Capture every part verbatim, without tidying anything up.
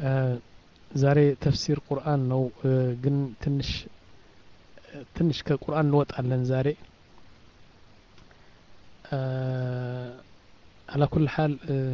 ዛሬ ተፍሲር ቁርአን ነው ግን ትንሽ ትንሽ ከቁርአን እንወጣለን ዛሬ على كل حال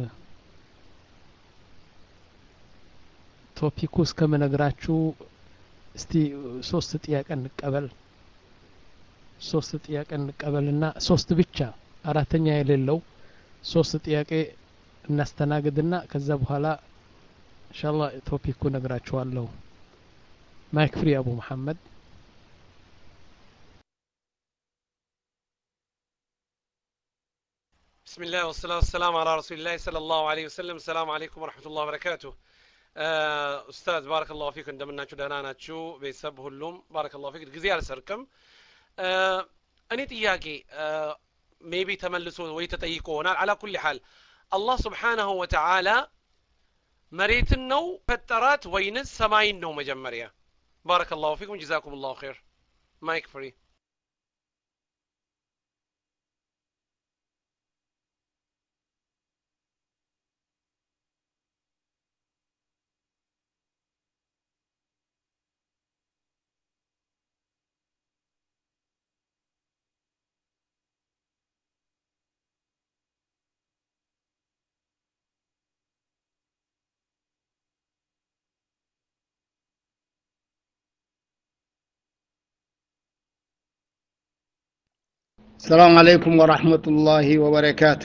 ቶፒኩ እስከምነግራችሁ እስቲ ሶስት ጥያቄ እንቀበል ሶስት ጥያቄ እንቀበልና ሶስት ብቻ አራተኛ የሌለው ሶስት ጥያቄ እናስተናግድና ከዛ በኋላ ኢንሻአላህ ቶፒኩ ነግራችኋለሁ ማይክ ፍሪ አቡ መሐመድ بسم الله والصلاة والسلام على رسول الله صلى الله عليه وسلم السلام عليكم ورحمة الله وبركاته أستاذ بارك الله فيك عندما نشوف دهنا نشوف بيسب هلوم بارك الله فيك جزيل سركم أني تياكي maybe تملسون ويتتيقون على كل حال الله سبحانه وتعالى مريت النو فترات وينز سماين نو مجمريا بارك الله فيكم جزاكم الله خير مايك فري السلام عليكم ورحمة الله وبركاته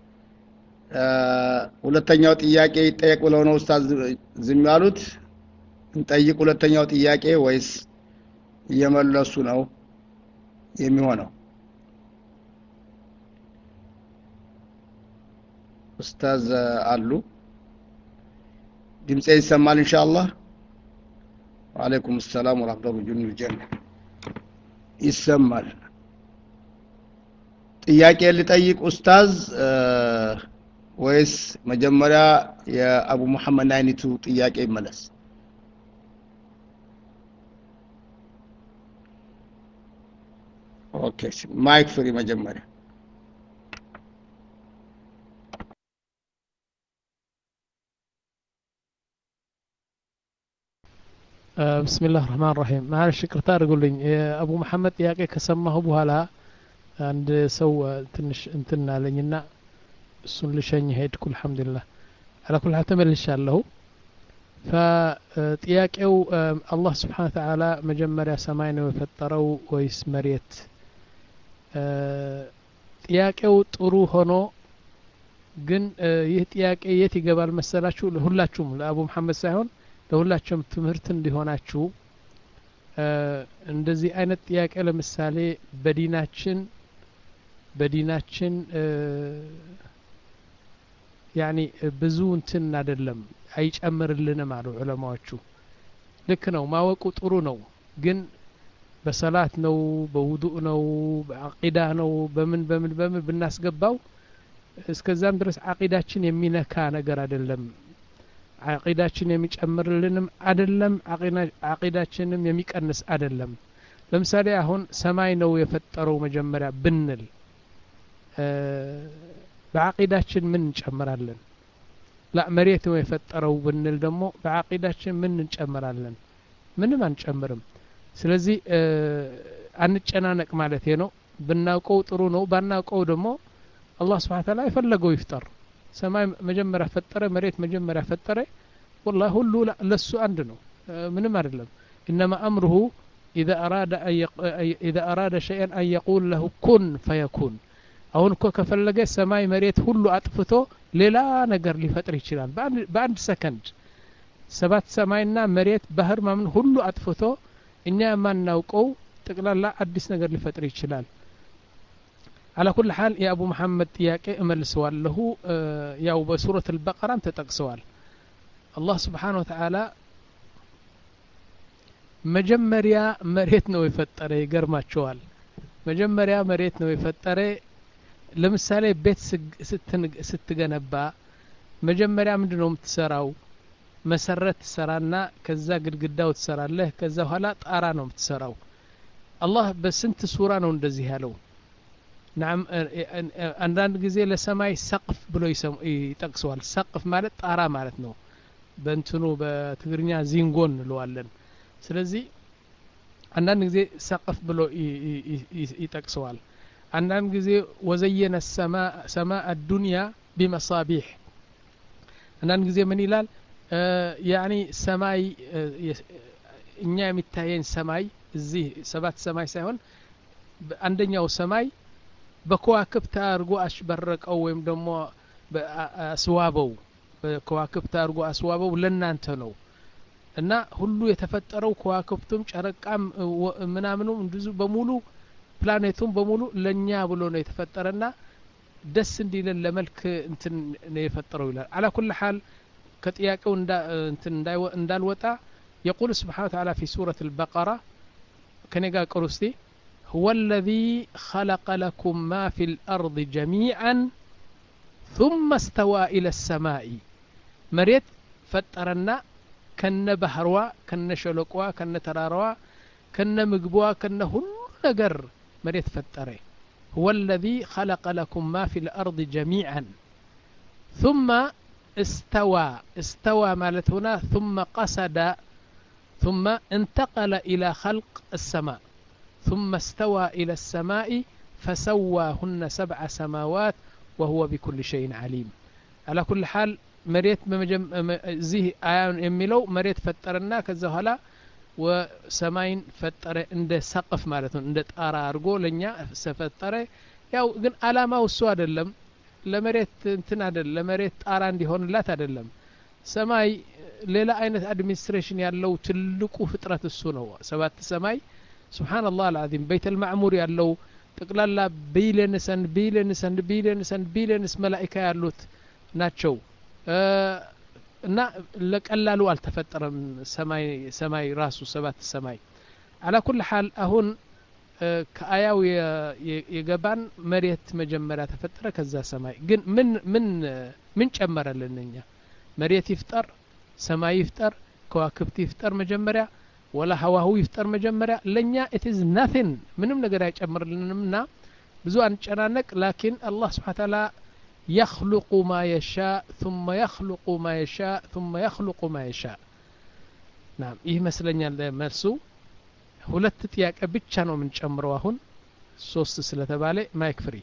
ሁለተኛው ጥያቄ ይጠየቅ ብለው ነው ኡስታዝ ዝም ያሉት እንጠይቅ ሁለተኛው ጥያቄ ወይስ እየመለሱ ነው የሚሆነው ኡስታዝ አሉ ድምጼ ይሰማል ኢንሻአላህ ወአለይኩም ሰላም ወራህመቱላሂ ወበረካቱሁ ይሰማል ጥያቄ ልጠይቅ ኡስታዝ ወይስ መጀመሪያ የአቡ መሐመድ አይነቱ ጥያቄ ይመለስ ኦኬ ማይክ ፍሪ መጀመሪያ بسم الله الرحمن الرحيم معلش ይቅርታ አድርጉልኝ አቡ መሐመድ ጥያቄ ከሰማሁ በኋላ አንድ ሰው ትንሽ እንትን አለኝና እሱን ልሸኝ ሄድኩ አልহামዱሊላህ على كل حال ተመልሻለሁ فጥያቄው አላህ Subhanahu Wa Ta'ala መጀመሪያ ሰማይ ነው የፈጠረው ወይስ መሬት ጥያቄው ጥሩ ሆኖ ግን ይህ ጥያቄ የት ይገባል መሰላችሁ ለሁላችሁም ለአቡ መሐመድ ሳይሆን ለሁላችሁም ትምህርት እንዲሆናችሁ እንደዚህ አይነት ጥያቄ ለምሳሌ በዲናችን በዲናችን ያኒ ብዙ እንትን አይደለም አይጨምርልንም አሉ ዑለማዎቹ ልክ ነው ማወቁ ጥሩ ነው ግን በሰላት ነው በውዱእ ነው በአቂዳ ነው በምን በምን በምን ብናስገባው እስከዛም ድረስ አቂዳችን የሚነካ ነገር አይደለም አቂዳችን የሚጨምርልንም አይደለም አቂዳችንም የሚቀንስ አይደለም ለምሳሌ አሁን ሰማይ ነው የፈጠረው መጀመሪያ ብንል በአቂዳችን ምን እንጨምራለን لا መሬት ነው የፈጠረው ብንል ደግሞ በአቂዳችን ምን እንጨምራለን ምንም አንጨምርም ስለዚህ አንጨናነቅ ማለት ነው ብናውቀው ጥሩ ነው ባናውቀው ደግሞ አላህ Subhanahu Wa Ta'ala የፈለገው ይፍጠር ሰማይ መጀመሪያ ፈጠረ መሬት መጀመሪያ ፈጠረ والله ሁሉ ለሱ አንድ ነው ምንም አይደለም انما امره اذا اراد أن يق... اذا اراد شيئا ان يقول له كن فيكون አሁን እኮ ከፈለገ ሰማይ መሬት ሁሉ አጥፍቶ ሌላ ነገር ሊፈጥር ይችላል በአንድ ሰከንድ ሰባት ሰማይና መሬት ባህር ማምን ሁሉ አጥፍቶ እኛ ማናውቀው ጠቅላላ አዲስ ነገር ሊፈጥር ይችላል على كل حال يا ابو محمد ጥያቄ እመልሰዋለሁ ያው በሱረት البقره ተጠቅሰዋል الله سبحانه وتعالى መጀመሪያ መሬት ነው የፈጠረ ይገርማቸዋል መጀመሪያ መሬት ነው የፈጠረ ለምሳሌ ቤት ስትገነባ መጀመሪያ ምንድነው የምትሰራው መሰረት ትሰራና ከዛ ግድግዳው ትሰራለህ ከዛ በኋላ ጣራ ነው የምትሰራው አላህ በስንት ሱራ ነው እንደዚህ ያለው نعم አንዳንድ ጊዜ ለሰማይ ሰቅፍ ብሎ ይጠቅሰዋል ሰቅፍ ማለት ጣራ ማለት ነው በእንትኑ በትግርኛ ዚንጎን እንለዋለን ስለዚህ አንዳንድ ጊዜ ሰቅፍ ብሎ ይጠቅሰዋል አንዳንድ ጊዜ ወዘየነ السماء سماء الدنيا بمصابيح አንዳንድ ጊዜ ምን ይላል ያኒ ሰማይ እኛ የሚታየን ሰማይ እዚህ ሰባት ሰማይ ሳይሆን አንደኛው ሰማይ በከዋክብት አድርጎ አሽበረቀው ወይም ደግሞ አስዋበው በከዋክብት አድርጎ አስዋበው ለናንተ ነው እና ሁሉ የተፈጠረው ከዋክብቱም ጨረቃም ምናምኑም እንደዚህ በሙሉ ፕላኔቱም በሙሉ ለኛ ብሎ ነው የተፈጠረና ደስ እንዲለን ለመልክ እንትን ነው የፈጠረው ይላል على كل حال ከጥያቄው እንትን እንዳልወጣ يقول سبحانه وتعالى في سورة البقرة كنيغا قرستي هو الذي خلق لكم ما في الأرض جميعا ثم استوى إلى السماء مريت فطرنا كن بحروا كن شلقوا كن تراروا كن مغبوا كن كل ነገር مريت فطره هو الذي خلق لكم ما في الأرض جميعا ثم استوى استوى مالت هنا ثم قصد ثم انتقل إلى خلق السماء ثم استوى إلى السماء فسواهن سبع سماوات وهو بكل شيء عليم على كل حال مريت زيه آيان يميلو مريت فترنا كذا هلا وسماين فتر عند سقف مالتون عند طارا አርጎ ለኛ ሰፈጠረ ያው ግን አላማው እሱ አይደለም ለመሬት እንትን አይደለም ለመሬት ጣራ እንዲሆንላት አይደለም ሰማይ ሌላ አይነት አድሚኒስትሬሽን ያለው ትልቁ ፍጥረት እሱ ነው ሰባት ሰማይ ሱብሃንአላህ አልዓዚም ቤተል ማዕሙር ያለው ጠቅላላ ቢሊየንስ and billions and billions and billions መላእክት ያሉት ናቸው እና ለቀላሉ አልተፈጠረም ሰማይ ሰማይ ራሱ ሰባት ሰማይ على كل حال አሁን ከአያው የገባን መሬት መጀመሪያ ተፈጠረ ከዛ ሰማይ ግን ምን ምን ምን ጨመረልንኛ መሬት ይፍጠር ሰማይ ይፍጠር ከዋክብት ይፍጠር መጀመሪያ ወላ ሀዋሁ ይፍጠር መጀመሪያ ለኛ it is nothing ምንም ነገር አይጨምርልንምና ብዙ አንጨናነቅ لكن الله سبحانه وتعالى يخلق ما يشاء ثم يخلق ما يشاء ثم يخلق ما يشاء نعم ይህ መስለኛል መልሱ ሁለት ጥያቄ ብቻ ነው ምን ጨምረው አሁን ሶስት ስለተባለ ማይክ ፍሪ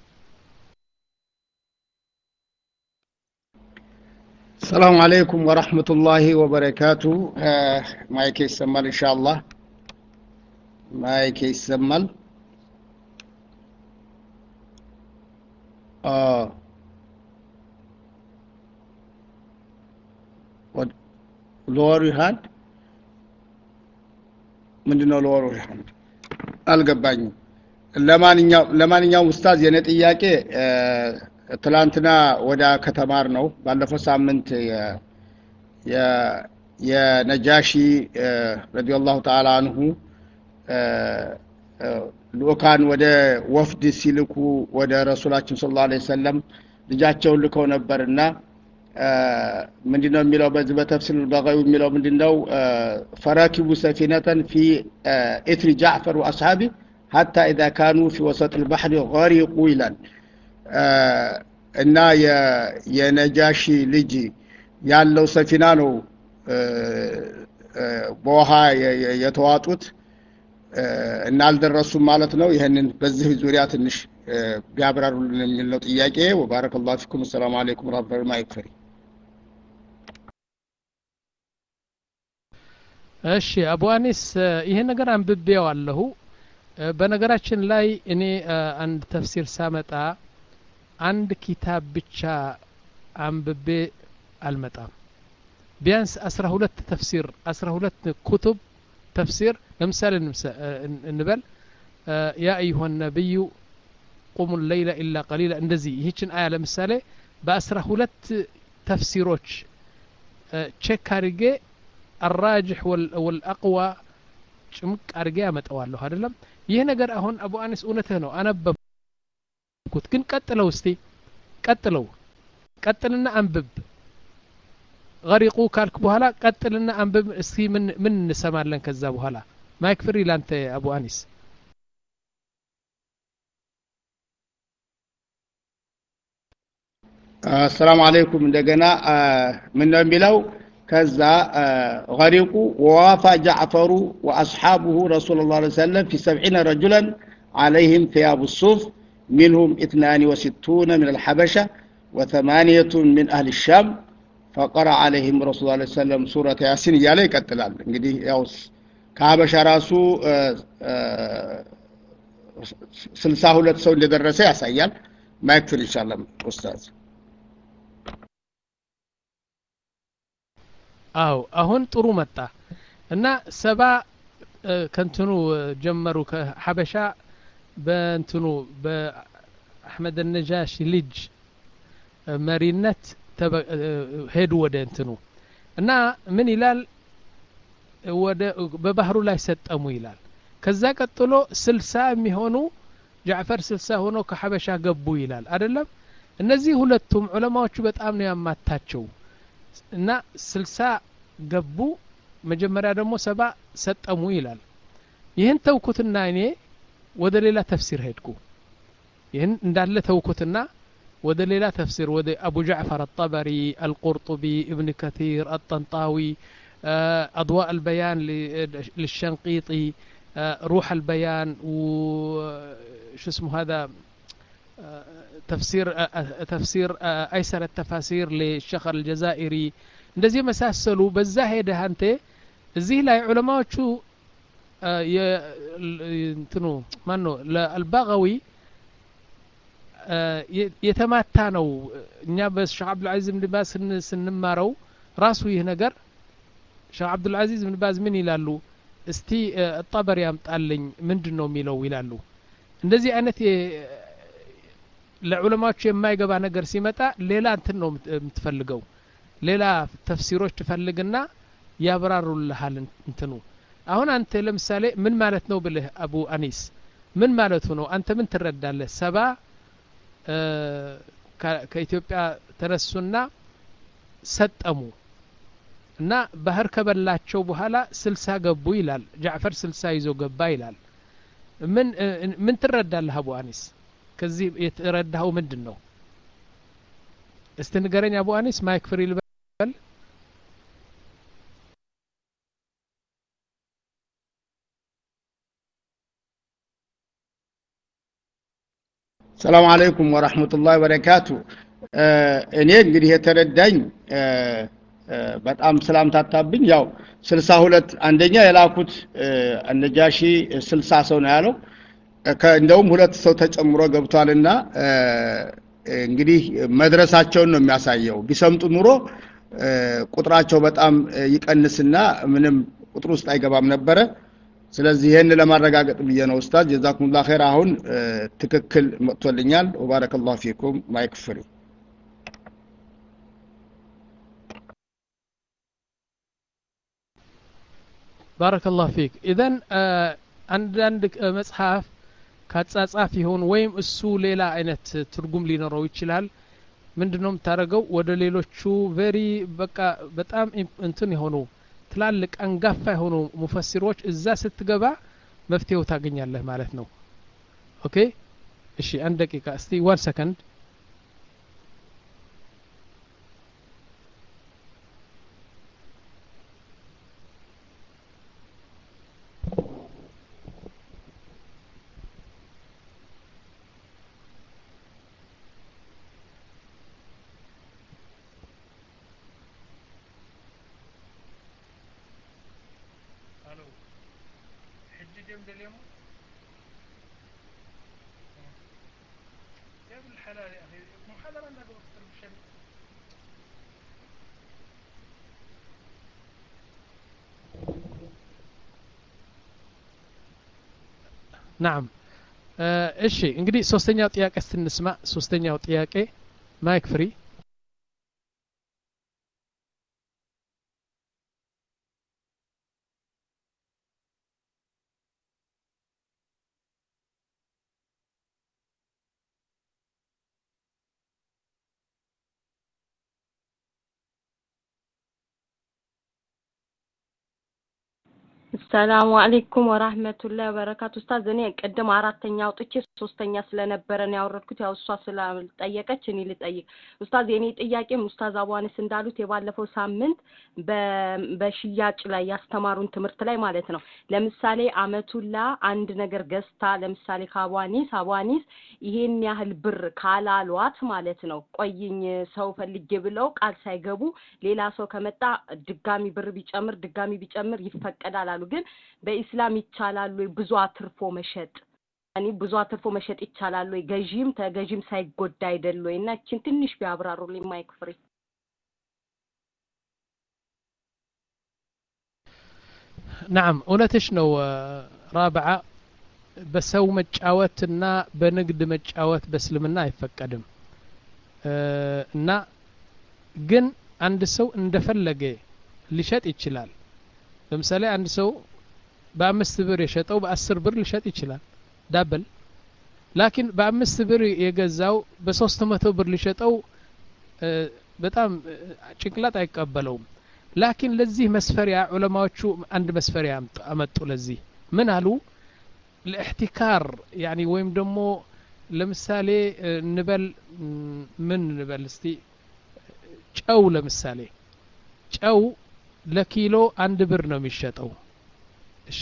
السلام عليكم ورحمة الله وبركاته مايك يسمال إن شاء الله مايك يسمال آه lower your hand ምንድነው lower your hand አልገባኝም ለማንኛው ለማንኛው ኡስታዝ የኔ ጥያቄ ትላንትና ወዳ ከተማር ነው ባለፈው ሳምንት የ የነጃሺ ረዲየላሁ ተዓላ አንሁ ሉካን ወደ ወፍድ ሲልኩ ወደ ረሱላችን ሰለላሁ ዐለይሂ ወሰለም ልጃቸውን ልከው ነበርና ምንድነው የሚለው በዚህ በተፍሲር በጋዩ የሚለው ምንድነው ፈራኪቡ ሰፊነተን في اثر جعفر واصحابه حتى اذا كانوا في وسط البحر غرقوا ይላል እና የነጃሺ ልጅ ያለው ሰፊና ነው በውሃ የተዋጡት እና አልደረሱም ማለት ነው ይሄንን በዚህ ዙሪያ ትንሽ ቢያብራሩልን የሚል ነው ጥያቄ ወባረከላሁ ፊኩም ሰላም አለይኩም ወራህመቱላሂ ማይክፈሪ እሺ አቡ አኒስ ይሄ ነገር አንብቤው አለሁ በነገራችን ላይ እኔ አንድ ተፍሲር ሳመጣ አንድ ኪታብ ብቻ አንብቤ አልመጣም ቢያንስ አስራ ሁለት ተፍሲር አስራ ሁለት ኩቱብ ተፍሲር ለምሳሌ እንበል ያ አዩሃ ነብዩ قوموا الليل الا قليلا እንደዚህ ይህችን አያ ለምሳሌ በአስራ ሁለት ተፍሲሮች ቼክ አድርጌ الراجح والاقوى ጭምቅ አድርጌ አመጣዋለሁ አይደለም ይሄ ነገር አሁን አቡ አኒስ እውነትህ ነው አነበብኩት ግን ቀጥለው እስቲ ቀጥለው ቀጥልና አንብብ غريقو ካልክ በኋላ ቀጥልና አንብብ እስቲ ምን ምን እንሰማለን ከዛ በኋላ ማይክ ፍሪ ላንተ አቡ አኒስ السلام عليكم እንደገና ምን ነው የሚለው كذا آه، غرقوا ووافى جعفر وأصحابه رسول الله صلى الله عليه وسلم في سبعين رجلا عليهم ثياب الصوف منهم اثنان وستون من الحبشة وثمانية من أهل الشام فقرأ عليهم رسول الله صلى الله عليه وسلم سورة ياسين እያለ ይቀጥላል እንግዲህ ያው ከሀበሻ ራሱ ስልሳ ሁለት ሰው እንደደረሰ ያሳያል ማይክፍል ኢንሻአላህ ኡስታዝ አው አሁን ጥሩ መጣ እና ሰባ ከንትኑ ጀመሩ ከሐበሻ በእንትኑ በአህመድ النجاشي ልጅ መሪነት ሄዱ ወደ እንትኑ እና ምን ይላል ወደ በባህሩ ላይ ሰጠሙ ይላል ከዛ ቀጥሎ ስልሳ የሚሆኑ ጃዕፈር ስልሳ ሆኖ ከሐበሻ ገቡ ይላል አይደለም እነዚህ ሁለቱም ዑለማዎቹ በጣም ነው ያማታቸው እና ስልሳ ገቡ መጀመሪያ ደግሞ ሰባ ሰጠሙ ይላል ይህን ተውኩትና እኔ ወደ ሌላ ተፍሲር ሄድኩ ይህን እንዳለ ተውኩትና ወደ ሌላ ተፍሲር ወደ አቡ ጃዕፈር الطبري القرطبي ابن كثير الطنطاوي أضواء البيان للشنقيطي روح البيان وش اسمه هذا تفسير تفسير أيسر التفاسير للشيخ الجزائري እንደዚህ መሳሰሉ በዛ ሄደህ አንተ እዚህ ላይ ዑለማዎቹ እንትኑ ማን ነው ለአልባጋዊ የተማታ ነው እኛ በሼህ አብዱል አዚዝ ኢብኑ ባዝ ስንማረው ራሱ ይህ ነገር ሼህ አብዱል አዚዝ ኢብኑ ባዝ ምን ይላሉ እስቲ الطبري ያምጣልኝ ምንድነው የሚለው ይላሉ እንደዚህ አይነት ለዑለማዎቹ የማይገባ ነገር ሲመጣ ሌላ እንትን ነው የምትፈልገው ሌላ ተፍሲሮች ትፈልግና ያብራሩልሃል እንትኑ አሁን አንተ ለምሳሌ ምን ማለት ነው ብለህ አቡ አኒስ ምን ማለቱ ነው አንተ ምን ትረዳለህ ሰባ ከኢትዮጵያ ተነሱና ሰጠሙ እና ባህር ከበላቸው በኋላ ስልሳ ገቡ ይላል ጃዕፈር ስልሳ ይዞ ገባ ይላል ምን ምን ትረዳለህ አቡ አኒስ ከዚህ የተረዳው ምንድነው እስቲ ንገረኝ አቡ አኒስ ማይክ ፍሪ ልበል ሰላም አለይኩም ወራህመቱላሂ ወበረካቱ እኔ እንግዲህ የተረዳኝ በጣም ሰላም ታታብኝ ያው ስልሳ ሁለት አንደኛ የላኩት አነጃሺ ስልሳ ሰው ነው ያለው እንደውም ሁለት ሰው ተጨምሮ ገብቷልና እንግዲህ መድረሳቸውን ነው የሚያሳየው ቢሰምጡ ኑሮ ቁጥራቸው በጣም ይቀንስና ምንም ቁጥር ውስጥ አይገባም ነበር ስለዚህ ይሄን ለማረጋገጥ ብዬ ነው ኡስታዝ ጀዛኩሙላህ ኸይር አሁን ትክክል መጥቶልኛል ወባረከላሁ ፊኩም ማይክ ፍሪ ባረከላሁ ፊክ ኢዘን አንዳንድ መጽሐፍ ካጻጻፍ ይሆን ወይም እሱ ሌላ አይነት ትርጉም ሊኖረው ይችላል ምንድነው የምታረገው ወደ ሌሎቹ ቬሪ በቃ በጣም እንትን የሆኑ ትላልቅ አንጋፋ የሆኑ ሙፈሲሮች እዛ ስትገባ መፍትሄው ታገኛለህ ማለት ነው ኦኬ እሺ አንድ ደቂቃ እስቲ one second نعم እሺ እንግዲህ ሶስተኛው ጥያቄ ስትንስማ ሶስተኛው ጥያቄ ማይክ ፍሪ السلام عليكم ورحمة الله وبركاته أستاذ እኔ ቀደም አራተኛ አውጥቼ ሶስተኛ ስለነበረ ነው ያወረድኩት ያው እሷ ስለጠየቀች እኔ ልጠይቅ ኡስታዝ የኔ ጥያቄም ኡስታዝ አቧንስ እንዳሉት የባለፈው ሳምንት በሽያጭ ላይ ያስተማሩን ትምህርት ላይ ማለት ነው ለምሳሌ አመቱላ አንድ ነገር ገዝታ ለምሳሌ ካቧኒስ አቧኒስ ይሄን ያህል ብር ካላሏት ማለት ነው ቆይኝ ሰው ፈልጌ ብለው ቃል ሳይገቡ ሌላ ሰው ከመጣ ድጋሚ ብር ቢጨምር ድጋሚ ቢጨምር ይፈቀዳል አሉ ግን በእስላም ይቻላል ወይ ብዙ አትርፎ መሸጥ አኒ ብዙ አትርፎ መሸጥ ይቻላል ወይ ገዢም ተገዢም ሳይጎዳ አይደል ወይ እና እቺን ትንሽ ቢያብራሩልኝ ማይክ ፍሪ نعم እውነትሽ ነው ራብዓ በሰው መጫወትና በንግድ መጫወት በእስልምና አይፈቀድም እና ግን አንድ ሰው እንደፈለገ ሊሸጥ ይችላል ለምሳሌ አንድ ሰው በአምስት ብር የሸጠው በአስር ብር ሊሸጥ ይችላል ዳብል ላኪን በአምስት ብር የገዛው በሶስት መቶ ብር ሊሸጠው በጣም ጭንቅላት አይቀበለውም ላኪን ለዚህ መስፈሪያ ዑለማዎቹ አንድ መስፈሪያ አመጡ ለዚህ ምን አሉ ለኢህቲካር يعني ወይም ደግሞ ለምሳሌ ንበል ምን ንበል እስቲ ጨው ለምሳሌ ጨው ለኪሎ አንድ ብር ነው የሚሸጠው እሺ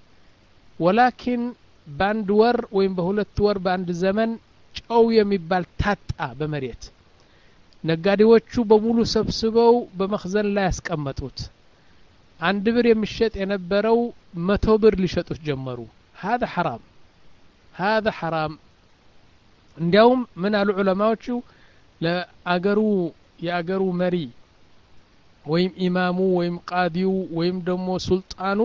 ወላኪን ባንድ ወር ወይም በሁለት ወር ባንድ ዘመን ጨው የሚባል ታጣ በመሬት ነጋዴዎቹ በሙሉ ሰብስበው በመخزን ላይ ያስቀመጡት አንድ ብር የሚሸጥ የነበረው መቶ ብር ሊሸጡት ጀመሩ هذا حرام هذا حرام እንዲያውም ምን አሉ ዑለማዎቹ ለአገሩ የአገሩ መሪ ወይም ኢማሙ ወይም ቃዲው ወይም ደግሞ ሱልጣኑ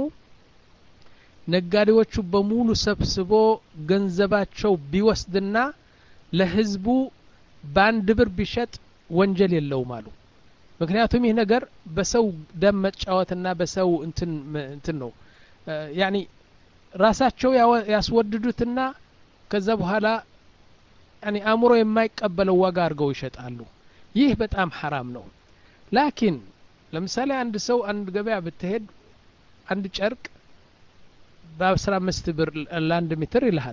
ነጋዴዎቹ በሙሉ ሰብስቦ ገንዘባቸው ቢወስድና ለህዝቡ ባንድ ብር ቢሸጥ ወንጀል የለውም አሉ ምክንያቱም ይህ ነገር በሰው ደም መጫወትና በሰው እንትን እንትን ነው ያኒ ራሳቸው ያስወድዱትና ከዛ በኋላ ያኒ አእምሮ የማይቀበለው ዋጋ አድርገው ይሸጣሉ ይህ በጣም حرام ነው ላኪን ለምሳሌ አንድ ሰው አንድ ገበያ ብትሄድ አንድ ጨርቅ በ15 ብር ለአንድ ሜትር ይልሃል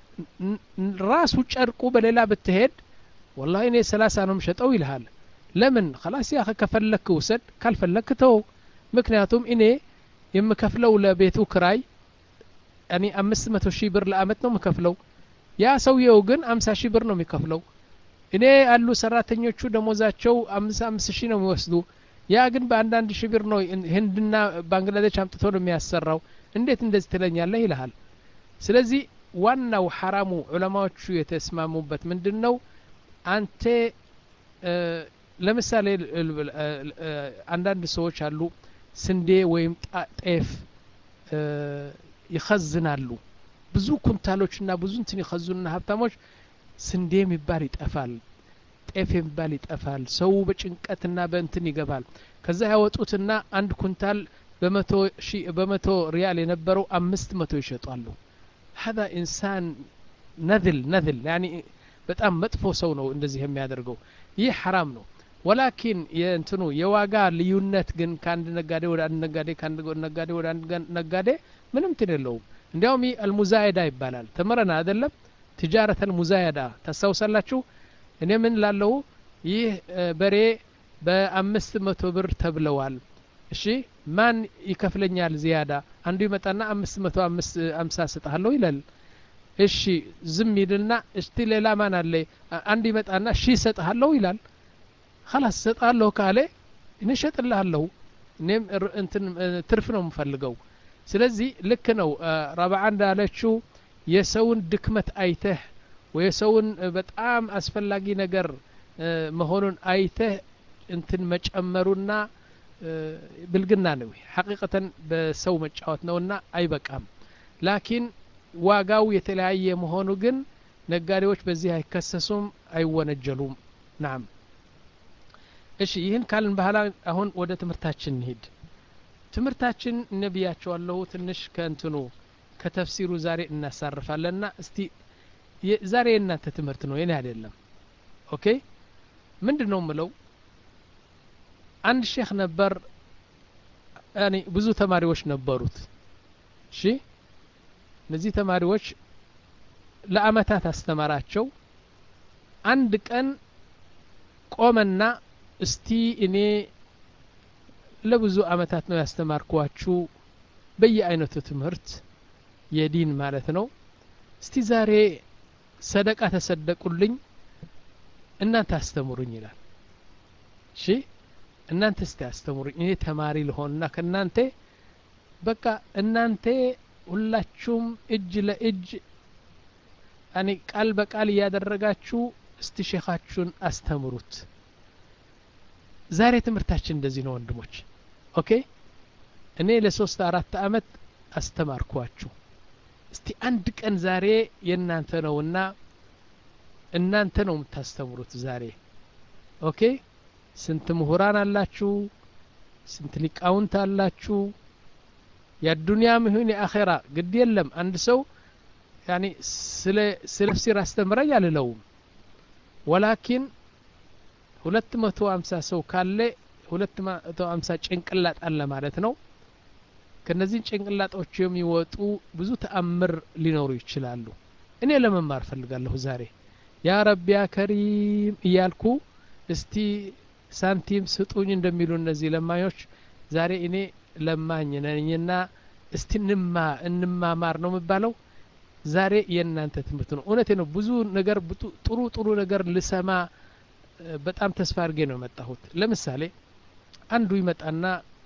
ራሱ ጨርቁ በሌላ ብትሄድ والله እኔ ሰላሳ ነው የምሸጠው ይልሃል ለምን خلاص ያ ከፈለክ ውሰድ ካልፈለክ ተው ምክንያቱም እኔ የምከፍለው ለቤቱ ክራይ እኔ አምስት መቶ ሺህ ብር ለአመት ነው የምከፍለው ያ ሰውየው ግን ሃምሳ ሺህ ብር ነው የሚከፍለው እኔ አሉ ሰራተኞቹ ደሞዛቸው አምስት ሺህ ነው የሚወስዱ ያ ግን በአንዳንድ ሺህ ብር ነው ህንድና ባንግላዴሽ አምጥቶ ነው የሚያሰራው እንዴት እንደዚህ ትለኛለህ ይልሃል ስለዚህ ዋናው حرامው ዑለማዎቹ የተስማሙበት ምንድነው አንተ ለምሳሌ አንዳንድ ሰዎች አሉ ስንዴ ወይም ጤፍ ይخزናሉ ብዙ ኩንታሎችና ብዙ እንትን ይخزኑና ሀብታሞች ስንዴ የሚባል ይጠፋል ጤፍ የሚባል ይጠፋል ሰው በጭንቀትና በእንትን ይገባል ከዛ ያወጡትና አንድ ኩንታል በመቶ ሺ በመቶ ሪያል የነበረው አምስት መቶ ይሸጣሉ هذا انسان نذل نذل يعني በጣም መጥፎ ሰው ነው እንደዚህ የሚያደርገው ይህ حرام ነው ወላኪን የእንትኑ የዋጋ ልዩነት ግን ካንድ ነጋዴ ወደ አንድ ነጋዴ ካንድ ነጋዴ ወደ አንድ ነጋዴ ምንም ትደለው እንዲያውም አልሙዛይዳ ይባላል ተመረና አይደለም تجارة المزايدة ተሳውሳላችሁ እኔ ምን ላለው ይህ በሬ በአምስት መቶ ብር ተብለዋል እሺ ማን ይከፍለኛል ዚያዳ አንዱ ይመጣና አምስት መቶ ሃምሳ ሰጣለሁ ይላል እሺ ዝም ይልና እስቲ ሌላ ማን አለ አንዱ ይመጣና ሺ ሰጣለሁ ይላል خلاص ሰጣለሁ ካለ እኔ ሸጥልሃለሁ እኔም እንትን ትርፍ ነው የምፈልገው ስለዚህ ልክ ነው ረባዓ እንዳለችው የሰውን ድክመት አይተህ ወየሰውን በጣም አስፈላጊ ነገር መሆኑን አይተህ እንትን መጨመሩና ብልግና ነው ሐቂቀተን በሰው መጫወት ነውና አይበቃም ላኪን ዋጋው የተለያየ መሆኑ ግን ነጋዴዎች በዚህ አይከሰሱም አይወነጀሉም نعم እሺ ይህን ካልን በኋላ አሁን ወደ ትምርታችን እንሂድ ትምርታችን ነብያቸው አላሁ ትንሽ ከእንትኑ ከተፍሲሩ ዛሬ እናሳርፋለና እስቲ ዛሬ እናንተ ትምርት ነው የኔ አይደለም ኦኬ ምንድነው ምለው አንድ ሼክ ነበር ያኒ ብዙ ተማሪዎች ነበሩት እሺ እነዚህ ተማሪዎች ለአመታት አስተማራቸው አንድ ቀን ቆመና እስቲ እኔ ለብዙ አመታት ነው ያስተማርኳችሁ በየአይነቱ ትምህርት የዲን ማለት ነው እስቲ ዛሬ ሰደቃ ተሰደቁልኝ እናንተ አስተምሩኝ ይላል እሺ እናንተ እስቲ አስተምሩኝ እኔ ተማሪ ልሆንና ከናንተ በቃ እናንተ ሁላችሁም እጅ ለእጅ ያኒ ቃል በቃል ያደረጋችሁ እስቲ ሼኻችሁን አስተምሩት ዛሬ ትምህርታችን እንደዚህ ነው ወንድሞች ኦኬ እኔ ለሶስት አራት አመት አስተማርኳችሁ እስቲ አንድ ቀን ዛሬ የናንተ ነውና እናንተ ነው የምታስተምሩት ዛሬ ኦኬ ስንት ምሁራን አላችሁ ስንት ሊቃውንት አላችሁ የዱንያም ይሁን የአኺራ ግድ የለም አንድ ሰው ያኒ ስለ ስለ ተፍሲር አስተምረኝ አልለውም ወላኪን ሁለት መቶ ሃምሳ ሰው ካለ ሁለት መቶ ሃምሳ ጭንቅላት አለ ማለት ነው ከነዚህ ጭንቅላቶች የሚወጡ ብዙ ተአምር ሊኖሩ ይችላሉ እኔ ለመማር ፈልጋለሁ ዛሬ ያ ረቢ ያ ከሪም እያልኩ እስቲ ሳንቲም ስጡኝ እንደሚሉ እነዚህ ለማኞች ዛሬ እኔ ለማኝ ነኝና እስቲ እንማ እንማማር ነው የሚባለው ዛሬ የናንተ ትምህርት ነው እውነቴ ነው ብዙ ነገር ጥሩ ጥሩ ነገር ልሰማ በጣም ተስፋ አድርጌ ነው መጣሁት ለምሳሌ አንዱ ይመጣና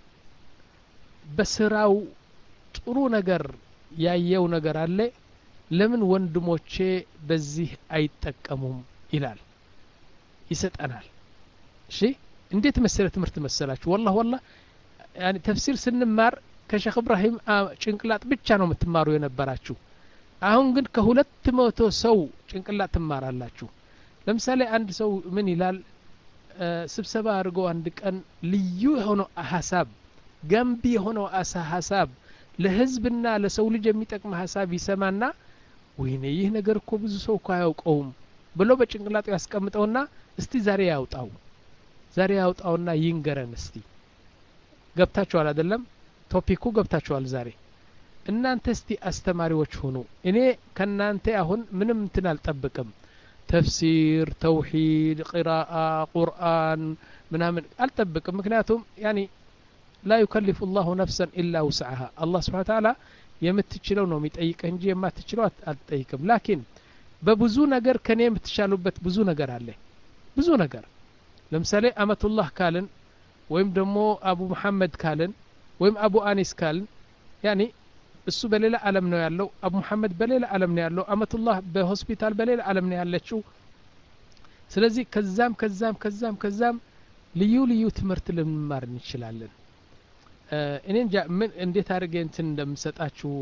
በስራው ጥሩ ነገር ያየው ነገር አለ ለምን ወንድሞቼ በዚህ አይጠቀሙም ይላል ይሰጠናል እሺ እንዴት መሰለ ትምህርት መሰላችሁ والله والله يعني ተፍሲር ስንማር ከሼኽ ኢብራሂም ጭንቅላት ብቻ ነው የምትማሩ የነበራችሁ አሁን ግን ከሁለት መቶ ሰው ጭንቅላት ትማራላችሁ ለምሳሌ አንድ ሰው ምን ይላል ስብሰባ አድርጎ አንድ ቀን ልዩ የሆነ ሐሳብ ገንቢ የሆነ አሳ ሐሳብ ለህዝብና ለሰው ልጅ የሚጠቅም ሐሳብ ይሰማና ወይኔ ይህ ነገር እኮ ብዙ ሰው እኮ አያውቀውም ብሎ በጭንቅላቱ ያስቀምጠውና እስቲ ዛሬ ያውጣው ዛሬ ያውጣውና ይንገረን እስቲ ገብታችኋል አይደለም ቶፒኩ ገብታችኋል ዛሬ እናንተ እስቲ አስተማሪዎች ሆኑ እኔ ከናንተ አሁን ምንም እንትን አልጠብቅም ተፍሲር ተውሂድ ቂራአ ቁርአን ምናምን አልጠብቅም ምክንያቱም ያኒ لا يكلف الله نفسا الا وسعها الله سبحانه وتعالى የምትችለው ነው የሚጠይቀህ እንጂ የማትችለው አትጠይቅም ላኪን በብዙ ነገር ከኔ የምትሻሉበት ብዙ ነገር አለ ብዙ ነገር ለምሳሌ አመቱላህ ካልን ወይም ደግሞ አቡ መሐመድ ካልን ወይም አቡ አኒስ ካልን ያኒ እሱ በሌላ ዓለም ነው ያለው አቡ መሐመድ በሌላ ዓለም ነው ያለው አመቱላህ በሆስፒታል በሌላ ዓለም ነው ያለችው ስለዚህ ከዛም ከዛም ከዛም ከዛም ልዩ ልዩ ትምህርት ልንማር እንችላለን እኔ እንጃ ምን እንዴት አድርጌ እንትን እንደምሰጣችሁ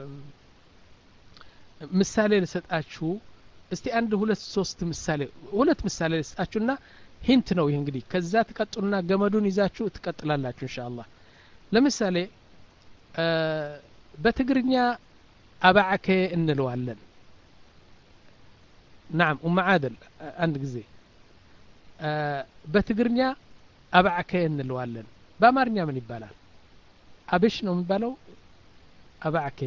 ምሳሌ ልሰጣችሁ እስቲ አንድ ሁለት ሶስት ምሳሌ ሁለት ምሳሌ ልሰጣችሁና ሂንት ነው ይሄ እንግዲህ ከዛ ተቀጥሉና ገመዱን ይዛችሁ ትቀጥላላችሁ ኢንሻአላህ ለምሳሌ በትግርኛ አባዓከ እንለዋለን نعم ام عادل አንድ ጊዜ በትግርኛ አባዓከ እንለዋለን በአማርኛ ምን ይባላል አብሽ ነው የሚባለው አባዓከ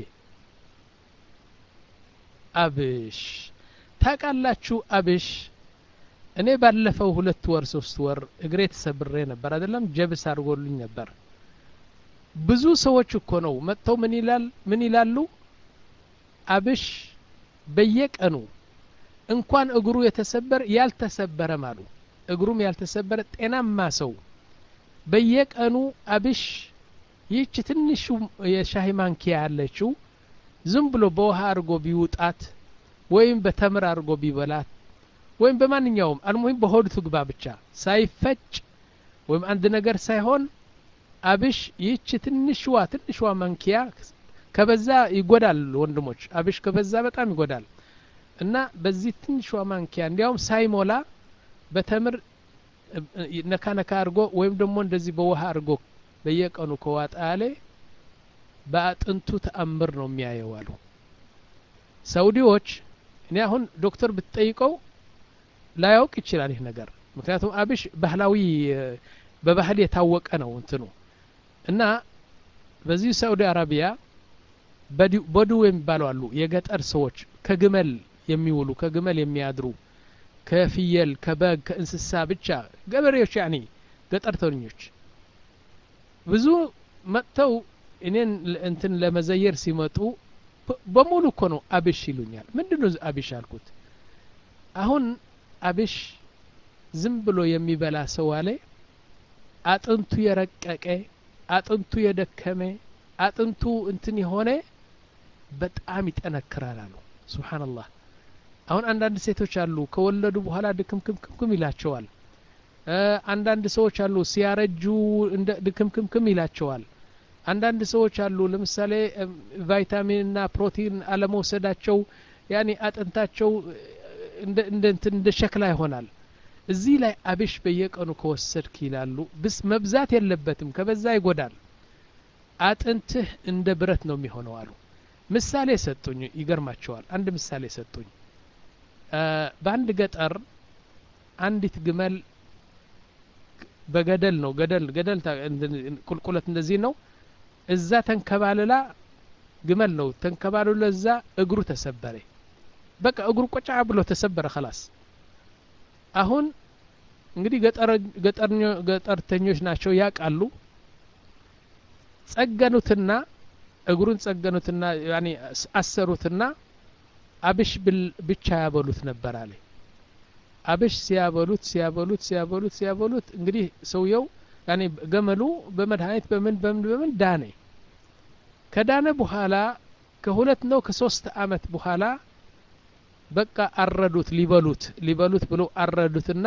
አብሽ ታውቃላችሁ አብሽ እኔ ባለፈው ሁለት ወር ሶስት ወር እግሬ ተሰብሬ ነበር አይደለም ጀብስ አድርጎልኝ ነበር ብዙ ሰዎች እኮ ነው መጥተው ምን ይላል ምን ይላሉ አብሽ በየቀኑ እንኳን እግሩ የተሰበር ያልተሰበረ ማሉ እግሩም ያልተሰበረ ጤናማ ሰው በየቀኑ አብሽ ይህች ትንሽ የሻሂ ማንኪያ ያለችው ዝም ብሎ በውሃ አድርጎ ቢውጣት ወይም በተምር አድርጎ ቢበላት ወይም በማንኛውም አልሙሂም በሆድ ትግባ ብቻ ሳይፈጭ ወይም አንድ ነገር ሳይሆን አብሽ ይህች ትንሽዋ ትንሽዋ ማንኪያ ከበዛ ይጎዳል ወንድሞች አብሽ ከበዛ በጣም ይጎዳል እና በዚህ ትንሽዋ ማንኪያ እንዲያውም ሳይሞላ በተምር ነካ ነካ አድርጎ ወይም ደግሞ እንደዚህ በውሃ አድርጎ በየቀኑ ከዋጣ ያለ በአጥንቱ ተአምር ነው የሚያየው አሉ ሳውዲዎች እኔ አሁን ዶክተር ብትጠይቀው ላያውቅ ይችላል ይሄ ነገር ምክንያቱም አብሽ ባህላዊ በባህል የታወቀ ነው እንትኑ እና በዚህ ሳውዲ አረቢያ በዱ የሚባሉ አሉ የገጠር ሰዎች ከግመል የሚውሉ ከግመል የሚያድሩ ከፍየል ከበግ ከእንስሳ ብቻ ገበሬዎች ያኒ ገጠርተኞች ብዙ መጥተው እኔን እንትን ለመዘየር ሲመጡ በሙሉ እኮ ነው አብሽ ይሉኛል ምንድነው አብሽ አልኩት አሁን አብሽ ዝም ብሎ የሚበላ ሰው አለ አጥንቱ የረቀቀ አጥንቱ የደከመ አጥንቱ እንትን የሆነ በጣም ይጠነክራል አሉ ሱብሃንአላህ አሁን አንዳንድ ሴቶች አሉ ከወለዱ በኋላ ድክምክምክም ይላቸዋል አንዳንድ ሰዎች አሉ ሲያረጁ እንደ ድክምክምክም ይላቸዋል አንዳንድ ሰዎች አሉ ለምሳሌ ቫይታሚን እና ፕሮቲን አለመውሰዳቸው ያኒ አጥንታቸው እንደ እንደ እንደ ሸክላ ይሆናል እዚህ ላይ አብሽ በየቀኑ ከወሰድክ ይላሉ ብስ መብዛት የለበትም ከበዛ ይጎዳል አጥንትህ እንደ ብረት ነው የሚሆነው አሉ ምሳሌ ሰጡኝ ይገርማቸዋል አንድ ምሳሌ ሰጡኝ በአንድ ገጠር አንዲት ግመል በገደል ነው ገደል ገደል ቁልቁለት እንደዚህ ነው እዛ ተንከባለላ ግመል ነው ተንከባለላ እዛ እግሩ ተሰበረ በቃ እግሩ ቆጫ ብሎ ተሰበረ خلاص አሁን እንግዲህ ገጠር ገጠር ገጠርተኞች ናቸው ያቃሉ ጸገኑትና እግሩን ጸገኑትና ያኒ አሰሩትና አብሽ ብቻ ያበሉት ነበር አለ አብሽ ሲያበሉት ሲያበሉት ሲያበሉት ሲያበሉት እንግዲህ ሰውየው ያኒ ገመሉ በመድኃኒት በምን በምን በምን ዳነ ከዳነ በኋላ ከሁለት ነው ከሶስት አመት በኋላ በቃ አረዱት ሊበሉት ሊበሉት ብሎ አረዱትና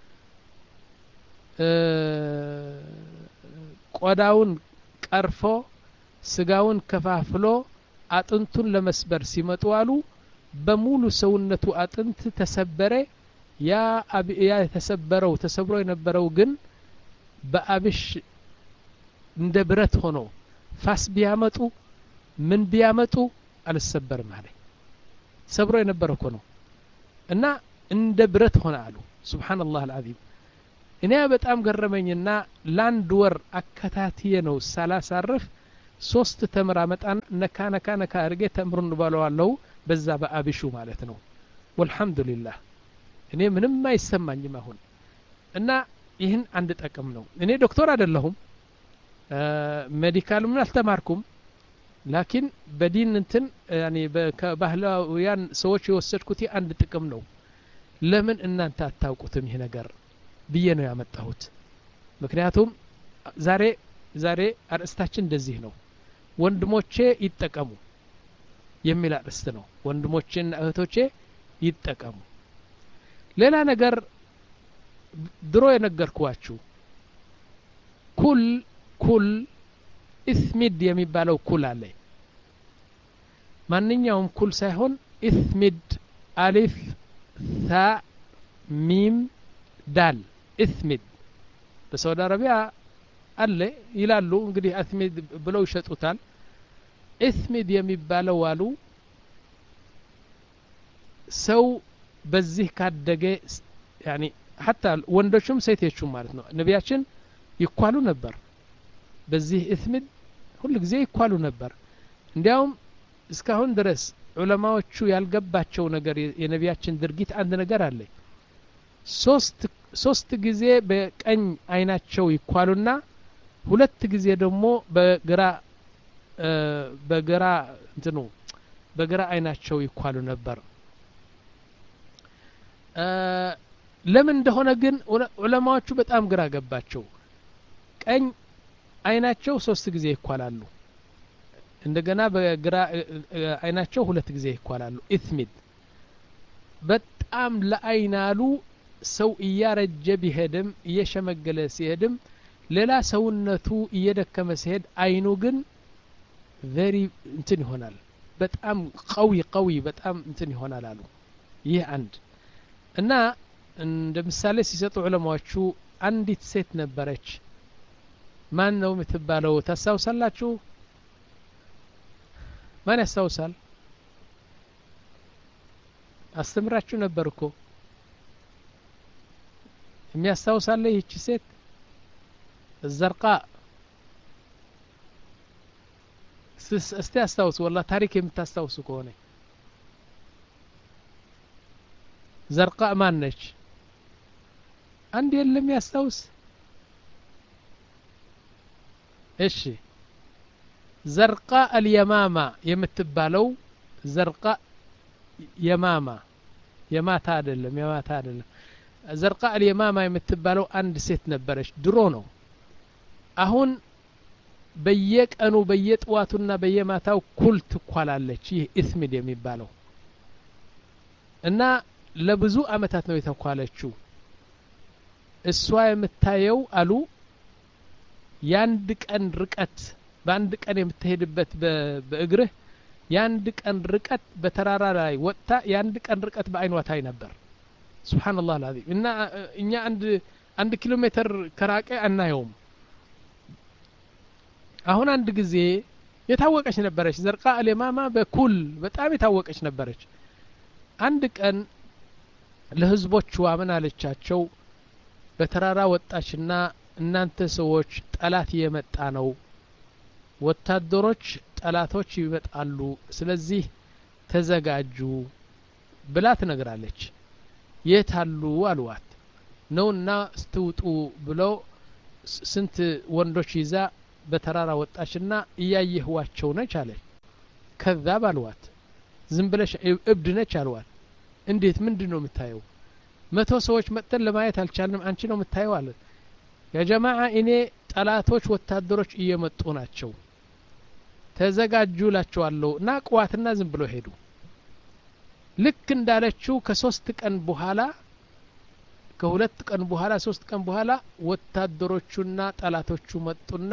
ቆዳውን ቀርፎ ስጋውን ከፋፍሎ አጥንቱን ለመስበር ሲመጡ አሉ በሙሉ ሰውነቱ አጥንት ተሰበረ ያ ያ ተሰበረው ተሰብሮ የነበረው ግን በአብሽ እንደ ብረት ሆኖ ፋስ ቢያመጡ ምን ቢያመጡ አልሰበርም አለ ሰብሮ የነበረው እኮ ነው እና እንደ ብረት ሆነ አሉ ሱብሃንአላህ አልዓዚም እኔ በጣም ገረመኝና ላንድ ወር አከታትየ ነው ሳላሳርፍ ሶስት ተምራ መጣን ነካ ነካ ነካ አርጌ ተምሩን ባለዋለው በዛ በአብሹ ማለት ነው ወልሐምዱሊላህ እኔ ምንም አይሰማኝም አሁን እና ይህን አንድ ጠቅም ነው እኔ ዶክተር አይደለሁም ሜዲካል ምን አልተማርኩም ላኪን በዲን እንትን ያኒ በባህላውያን ሰዎች የወሰድኩት አንድ ጥቅም ነው ለምን እናንተ አታውቁትም ይሄ ነገር ብዬ ነው ያመጣሁት ምክንያቱም ዛሬ ዛሬ አርስታችን እንደዚህ ነው ወንድሞቼ ይጠቀሙ የሚል አርስት ነው ወንድሞቼና እህቶቼ ይጠቀሙ ሌላ ነገር ድሮ የነገርኳችሁ ኩል ኩል ኢስሚድ የሚባለው ኩል አለ ማንኛውም ኩል ሳይሆን ኢስሚድ አሊፍ ታ ሚም ዳል ኢስሚድ በሳውዲ አረቢያ አለ ይላሉ እንግዲህ ኢስሚድ ብለው ይሸጡታል ኢስሚድ የሚባለው አሉ ሰው በዚህ ካደገ ያኒ حتى ወንዶችም ሴቶችም ማለት ነው ነቢያችን ይኳሉ ነበር በዚህ ኢስሚድ ሁሉ ጊዜ ይኳሉ ነበር እንዲያውም እስካሁን ድረስ ዑለማዎቹ ያልገባቸው ነገር የነቢያችን ድርጊት አንድ ነገር አለ ሶስት ሶስት ጊዜ በቀኝ አይናቸው ይኳሉና ሁለት ጊዜ ደግሞ በግራ በግራ እንትኑ በግራ አይናቸው ይኳሉ ነበር ለምን እንደሆነ ግን ዑለማዎቹ በጣም ግራ ገባቸው ቀኝ አይናቸው ሶስት ጊዜ ይኳላሉ እንደገና በግራ አይናቸው ሁለት ጊዜ ይኳላሉ ኢስሚድ በጣም ለአይናሉ ሰው እያረጀ ቢሄድም እየሸመገለ ሲሄድም ሌላ ሰውነቱ እየደከመ ሲሄድ አይኑ ግን very እንትን ይሆናል በጣም قوي قوي በጣም እንትን ይሆናል አሉ ይህ አንድ እና እንደ ምሳሌ ሲሰጡ ዑለማዎቹ አንዲት ሴት ነበረች ማን ነው የምትባለው ታሳውሳላችሁ ማን ያሳውሳል አስተምራችሁ ነበር እኮ የሚያሳውሳለ ይህች ሴት الزرقاء እስቲ አስታውስ والله ታሪክ የምታስታውሱ ከሆነ ዘርቃ ማን ነች አንድ የለም ያስታውስ እሺ ዘርቃ اليمامة የምትባለው ዘርቃ የማማ የማታ አይደለም የማታ አይደለም ዘርቃ اليمامة የምትባለው አንድ ሴት ነበረች ድሮ ነው አሁን በየቀኑ በየጥዋቱና በየማታው ኩል ትኳላለች ይህ ኢስሚድ የሚባለው እና ለብዙ አመታት ነው የተኳለችው እሷ የምታየው አሉ ያንድ ቀን ርቀት በአንድ ቀን የምትሄድበት በእግርህ ያንድ ቀን ርቀት በተራራ ላይ ወጣ ያንድ ቀን ርቀት በአይኗ ታይ ነበር ሱብሃንአላህ العظيم እና እኛ አንድ አንድ ኪሎ ሜትር ከራቀ አናየውም አሁን አንድ ጊዜ የታወቀች ነበረች ዘርቃ اليمامة በኩል በጣም የታወቀች ነበረች አንድ ቀን ለህዝቦቿ ምን አለቻቸው በተራራ ወጣችና እናንተ ሰዎች ጠላት እየመጣ ነው ወታደሮች ጠላቶች ይመጣሉ ስለዚህ ተዘጋጁ ብላ ትነግራለች የት አሉ አልዋት ነውና ስትውጡ ብለው ስንት ወንዶች ይዛ በተራራ ወጣችና እያየህዋቸው ነች አለች ከዛብ አልዋት ዝም ብለሽ እብድ ነች አልዋት እንዴት ምንድነው የምታየው መቶ ሰዎች መጥተን ለማየት አልቻልንም አንቺ ነው የምታየው አለ ያ ጀማዓ እኔ ጠላቶች ወታደሮች እየመጡ ናቸው ተዘጋጁላቸዋለሁ እና ቋትና ዝም ብሎ ሄዱ ልክ እንዳለችው ከሶስት ቀን በኋላ ከሁለት ቀን በኋላ ሶስት ቀን በኋላ ወታደሮቹና ጠላቶቹ መጡና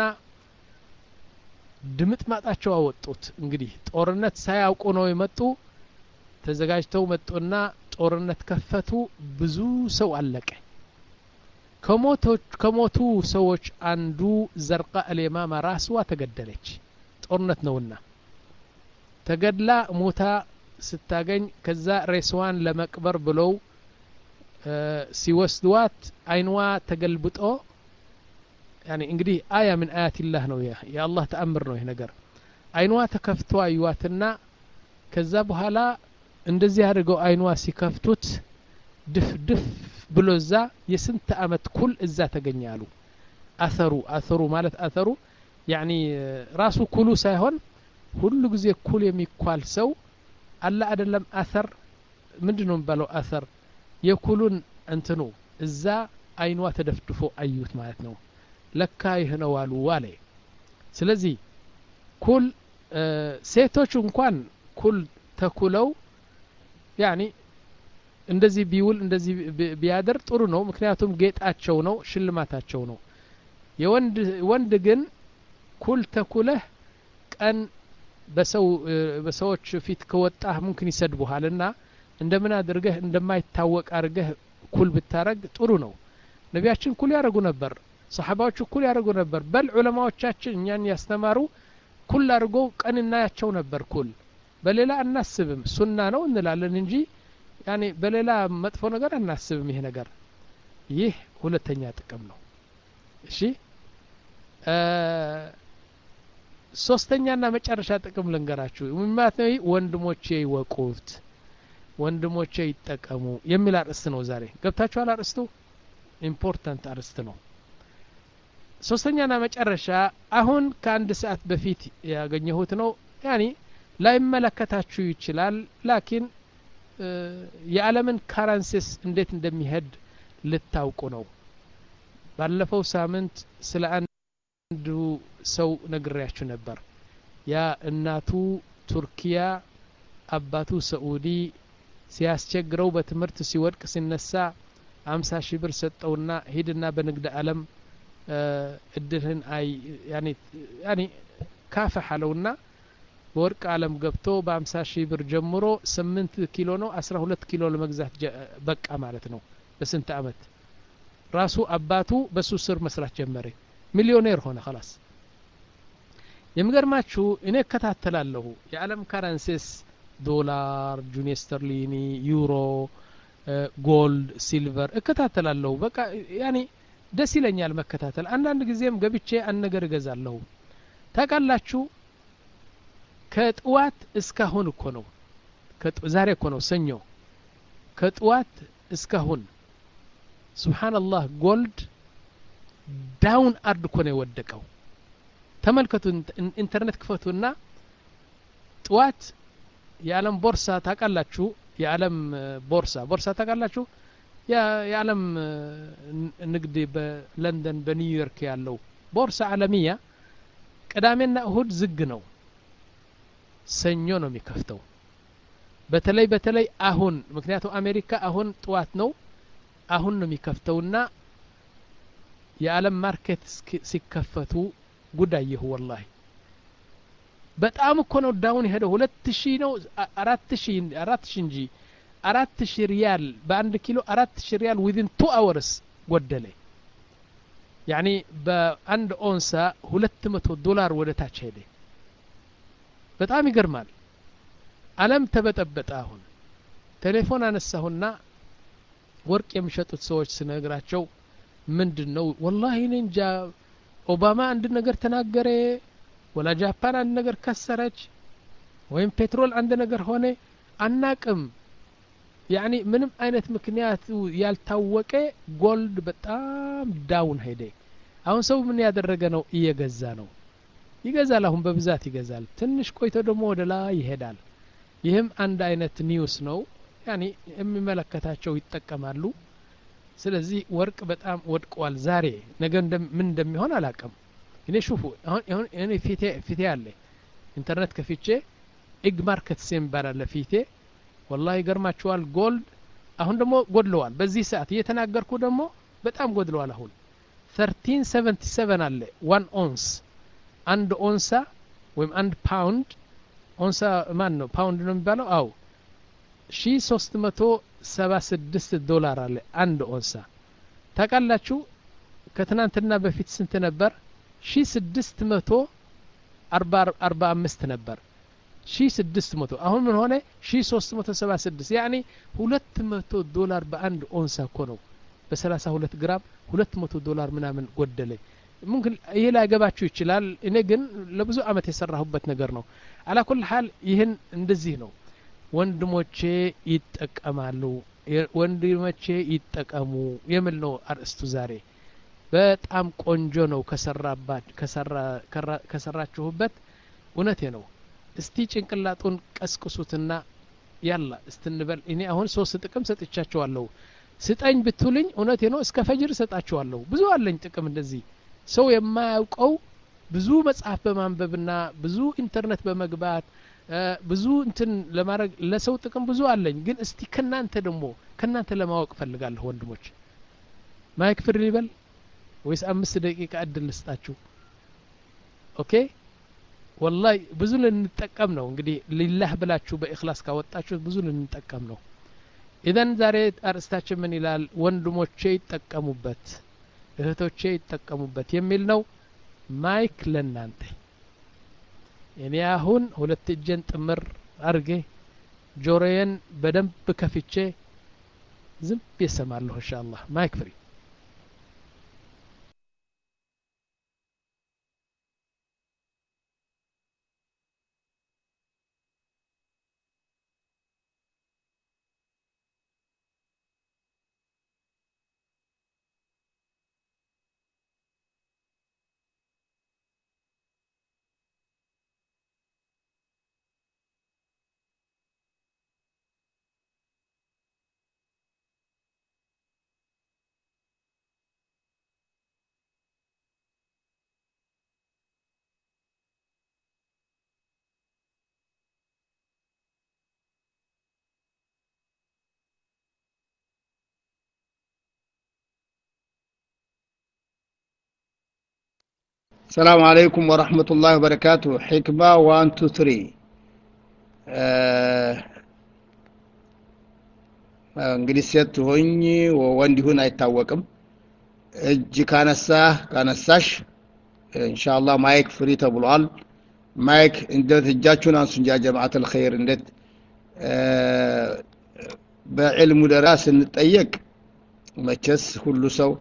ድምጥ ማጣቸው አወጡት እንግዲህ ጦርነት ሳያውቁ ነው የመጡ ተዘጋጅተው መጡና ጦርነት ከፈቱ ብዙ ሰው አለቀ ከሞቶች ከሞቱ ሰዎች አንዱ ዘርቃ اليمامة ራስዋ ተገደለች ጦርነት ነውና ተገድላ ሞታ ስታገኝ ከዛ ሬስዋን ለመቅበር ብለው ሲወስዱዋት አይንዋ ተገልብጦ يعني እንግዲህ አያ ምን አያት الله ነው ያ የአላህ ተአምር ነው ይሄ ነገር አይንዋ ተከፍቶ አዩዋትና ከዛ በኋላ እንደዚህ አድርገው አይንዋ ሲከፍቱት ድፍ ድፍ ብሎዛ የስንት አመት ኩል እዛ ተገኛሉ አثሩ አثሩ ማለት አثሩ يعني ራሱ ኩሉ ሳይሆን ሁሉ ጊዜ ኩል የሚኳል ሰው አላ አይደለም አثር ምንድነው የሚባለው አثር የኩሉን እንትኑ እዛ አይንዋ ተደፍድፎ አዩት ማለት ነው ለካ ይሄነው አሉ ዋለ ስለዚህ ኩል ሴቶች እንኳን ኩል ተኩለው يعني እንደዚህ ቢውል እንደዚህ ቢያደር ጥሩ ነው ምክንያቱም ጌጣቸው ነው ሽልማታቸው ነው የወንድ ወንድ ግን ኩል ተኩለህ ቀን በሰው በሰዎች ፊት ከወጣህ ممكن ይሰድቡሃልና እንደምን አድርገህ እንደማይታወቅ አድርገህ ኩል ብታረግ ጥሩ ነው ነቢያችን ኩል ያረጉ ነበር ሰሃባዎቹ ኩል ያረጉ ነበር በል ዑለማዎቻችን እኛን ያስተማሩ ኩል አድርገው ቀንና ያቸው ነበር ኩል በሌላ አናስብም ሱና ነው እንላለን እንጂ يعني በሌላ መጥፎ ነገር አናስብም ይሄ ነገር ይህ ሁለተኛ ጥቅም ነው እሺ ሶስተኛና መጨረሻ ጥቅም ልንገራችሁ ማለት ነው ወንድሞቼ ይወቁት ወንድሞቼ ይጠቀሙ የሚል አርዕስት ነው ዛሬ ገብታችኋል አርዕስቱ ኢምፖርታንት አርዕስት ነው ሶስተኛና መጨረሻ አሁን ከአንድ ሰዓት በፊት ያገኘሁት ነው يعني ላይ መለከታችሁ ይችላል ላኪን የዓለምን ካረንሲስ እንዴት እንደሚሄድ ልታውቁ ነው ባለፈው ሳምንት ስለ አንዱ ሰው ነግሬያችሁ ነበር ያ እናቱ ቱርኪያ አባቱ ሳኡዲ ሲያስቸግረው በትምህርት ሲወድቅ ሲነሳ አምሳ ሺህ ብር ሰጠውና ሄድና በንግድ ዓለም እድልህን አይ ያኒ ያኒ ካፈሐለውና በወርቅ ዓለም ገብቶ በ50 ሺህ ብር ጀምሮ ስምንት ኪሎ ነው አስራ ሁለት ኪሎ ለመግዛት በቃ ማለት ነው በስንት አመት ራሱ አባቱ በሱ ስር መስራት ጀመረ ሚሊዮኔር ሆነ خلاص የምገርማችሁ እኔ ከታተላለሁ የዓለም ካረንሲስ ዶላር ጁኒ ስተርሊኒ ዩሮ ጎልድ ሲልቨር እከታተላለሁ በቃ ያኒ ደስ ይለኛል መከታተል አንዳንድ ጊዜም ገብቼ አንድ ነገር እገዛለሁ ታውቃላችሁ ከጥዋት እስካሁን እኮ ነው ዛሬ እኮ ነው ሰኞ ከጥዋት እስካሁን ሱብሃንአላህ ጎልድ ዳውን አርድ እኮ ነው የወደቀው ተመልከቱ ኢንተርኔት ክፈቱና ጥዋት የዓለም ቦርሳ ታውቃላችሁ የዓለም ቦርሳ ቦርሳ ታውቃላችሁ የዓለም ንግድ በለንደን በኒውዮርክ ያለው ቦርሳ ዓለሚያ ቅዳሜና እሁድ ዝግ ነው ሰኞ ነው የሚከፍተው በተለይ በተለይ አሁን ምክንያቱም አሜሪካ አሁን ጥዋት ነው አሁን ነው የሚከፍተውና የዓለም ማርኬት ሲከፈቱ ጉዳይ ይሁ والله በጣም እኮ ነው ዳውን የሄደው ሁለት ሺህ ነው አራት ሺህ አራት ሺህ እንጂ አራት ሺህ ሪያል በአንድ ኪሎ አራት ሺህ ሪያል within two hours ጎደለ يعني በአንድ ኦንሳ ሁለት መቶ ዶላር ወደ ታች ሄደ በጣም ይገርማል ዓለም ተበጠበጠ አሁን ቴሌፎን አነሳሁና ወርቅ የሚሸጡት ሰዎች ስነግራቸው ምንድነው والله እንጃ ኦባማ አንድ ነገር ተናገረ ወላ ጃፓን አንድ ነገር ከሰረች ወይም ፔትሮል አንድ ነገር ሆነ አናቅም يعني ምንም አይነት ምክንያት ያልታወቀ ጎልድ በጣም ዳውን ሄደ አሁን ሰው ምን ያደረገ ነው እየገዛ ነው ይገዛል አሁን በብዛት ይገዛል ትንሽ ቆይቶ ደግሞ ወደ ላይ ይሄዳል ይህም አንድ አይነት ኒውስ ነው يعني የሚመለከታቸው ይጠቀማሉ ስለዚህ ወርቅ በጣም ወድቋል ዛሬ ነገ ምን እንደሚሆን አላቀም እኔ ሹፉ አሁን እኔ ፊቴ ፊቴ አለ ኢንተርኔት ከፍቼ ኢግ ማርኬት ሴም ባላለ ፊቴ والله ይገርማችኋል ጎልድ አሁን ደግሞ ጎድለዋል በዚህ ሰዓት እየተናገርኩ ደግሞ በጣም ጎድለዋል አሁን thirteen seventy-seven አለ one ounce አንድ ኦንሳ ወይም አንድ ፓውንድ ኦንሳ ማን ነው ፓውንድ ነው የሚባለው አው ሺህ ሶስት መቶ ሰባ ስድስት ዶላር አለ አንድ ኦንሳ ታውቃላችሁ ከትናንትና በፊት ስንት ነበር ሺህ ስድስት መቶ አርባ አምስት ነበር ሺህ ስድስት መቶ አሁን ምን ሆነ ሺህ ሶስት መቶ ሰባ ስድስት يعني ሁለት መቶ ዶላር በአንድ ኦንሳ እኮ ነው በሰላሳ ሁለት ግራም ሁለት መቶ ዶላር ምናምን ጎደለ ممكن ይሄ ላይገባችሁ ይችላል እኔ ግን ለብዙ አመት የሰራሁበት ነገር ነው على كل حال ይሄን እንደዚህ ነው ወንድሞቼ ይጠቀማሉ ወንድሞቼ ይጠቀሙ የምል ነው አርስቱ ዛሬ በጣም ቆንጆ ነው ከሰራባት ከሰራ ከሰራችሁበት እውነቴ ነው እስቲ ጭንቅላጡን ቀስቅሱትና ያላ እስትንበል እኔ አሁን ሶስት ጥቅም ሰጥቻቸዋለሁ ስጠኝ ብትሉኝ እውነቴ ነው እስከ ፈጅር ሰጣቸዋለሁ ብዙ አለኝ ጥቅም እንደዚህ ሰው የማያውቀው ብዙ መጽሐፍ በማንበብና ብዙ ኢንተርኔት በመግባት ብዙ እንትን ለማድረግ ለሰው ጥቅም ብዙ አለኝ ግን እስቲ ከናንተ ደግሞ ከናንተ ለማወቅ ፈልጋለሁ ወንድሞች ማይክ ፍሪ ሊበል ወይስ አምስት ደቂቃ እድል ልስጣችሁ ኦኬ والله ብዙ ልንጠቀም ነው እንግዲህ ሊላህ ብላችሁ በእخلاص ካወጣችሁ ብዙ ልንጠቀም ነው ኢዘን ዛሬ አርስታችን ምን ይላል ወንድሞቼ ይጠቀሙበት እህቶቼ ይጠቀሙበት የሚል ነው ማይክ ለናንተ እኔ አሁን ሁለት እጄን ጥምር አርጌ ጆሮዬን በደንብ ከፍቼ ዝም ብዬሰማለሁ ኢንሻአላህ ማይክ ፍሪ السلام عليكم ورحمة الله وبركاته حكمة one two three እንግዲህ ሴት ሆኝ ወንድ ይሁን አይታወቅም እጅ ካነሳ ካነሳሽ ኢንሻአላህ ማይክ ፍሪ ተብሏል ማይክ እንዴት እጃችሁን አንሱ እንጂ ጀማዓት الخير እንዴት በዕልሙ ደራስ እንጠየቅ መቸስ ሁሉ ሰው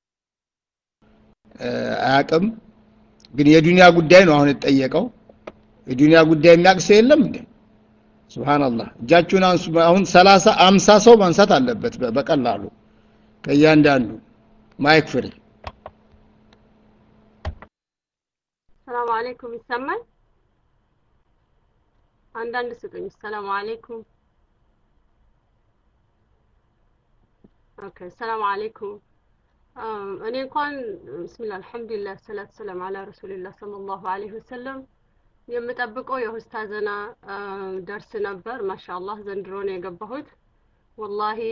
አያቅም ግን የዱንያ ጉዳይ ነው አሁን የተጠየቀው የዱንያ ጉዳይ የሚያውቅ ሰው የለም እንዴ ሱብሃንአላህ እጃችሁን አንሱ አሁን ሰላሳ አምሳ ሰው ማንሳት አለበት በቀላሉ ከያንዳንዱ ማይክ ፍሪ ሰላም አለይኩም ይሰማል አንዳንድ ስጡኝ ሰላም አለይኩም ኦኬ ሰላም አለይኩም እኔ እንኳን ቢስሚላህ አልহামዱሊላህ ሰላቱ ሰላም አላ ረሱልላህ ሰለላሁ ዐለይሂ ወሰለም የምጠብቀው የኡስታዘና ደርስ ነበር ማሻአላህ ዘንድሮ ነው የገባሁት ወላሂ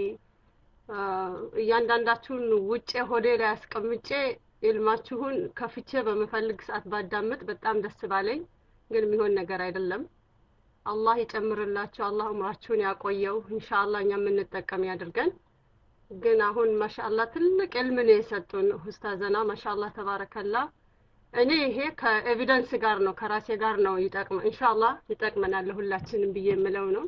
እያንዳንዳችሁን ውጪ ሆዴ ላይ አስቀምጬ ilmaችሁን ከፍቼ በመፈልግ ሰዓት ባዳምጥ በጣም ደስ ባለኝ ግን የሚሆን ነገር አይደለም አላህ ይጨምርላችሁ አላህ ኡምራችሁን ያቆየው ኢንሻአላህ እኛ የምንጠቀም ያድርገን ግን አሁን ማሻአላህ ትልቅ ilm ነው የሰጡን ኡስታዘና ማሻአላህ ተባረከላህ እኔ ይሄ ከኤቪደንስ ጋር ነው ከራሴ ጋር ነው ይጠቅም ኢንሻአላህ ይጠቅመናል ለሁላችንም ብዬ የምለው ነው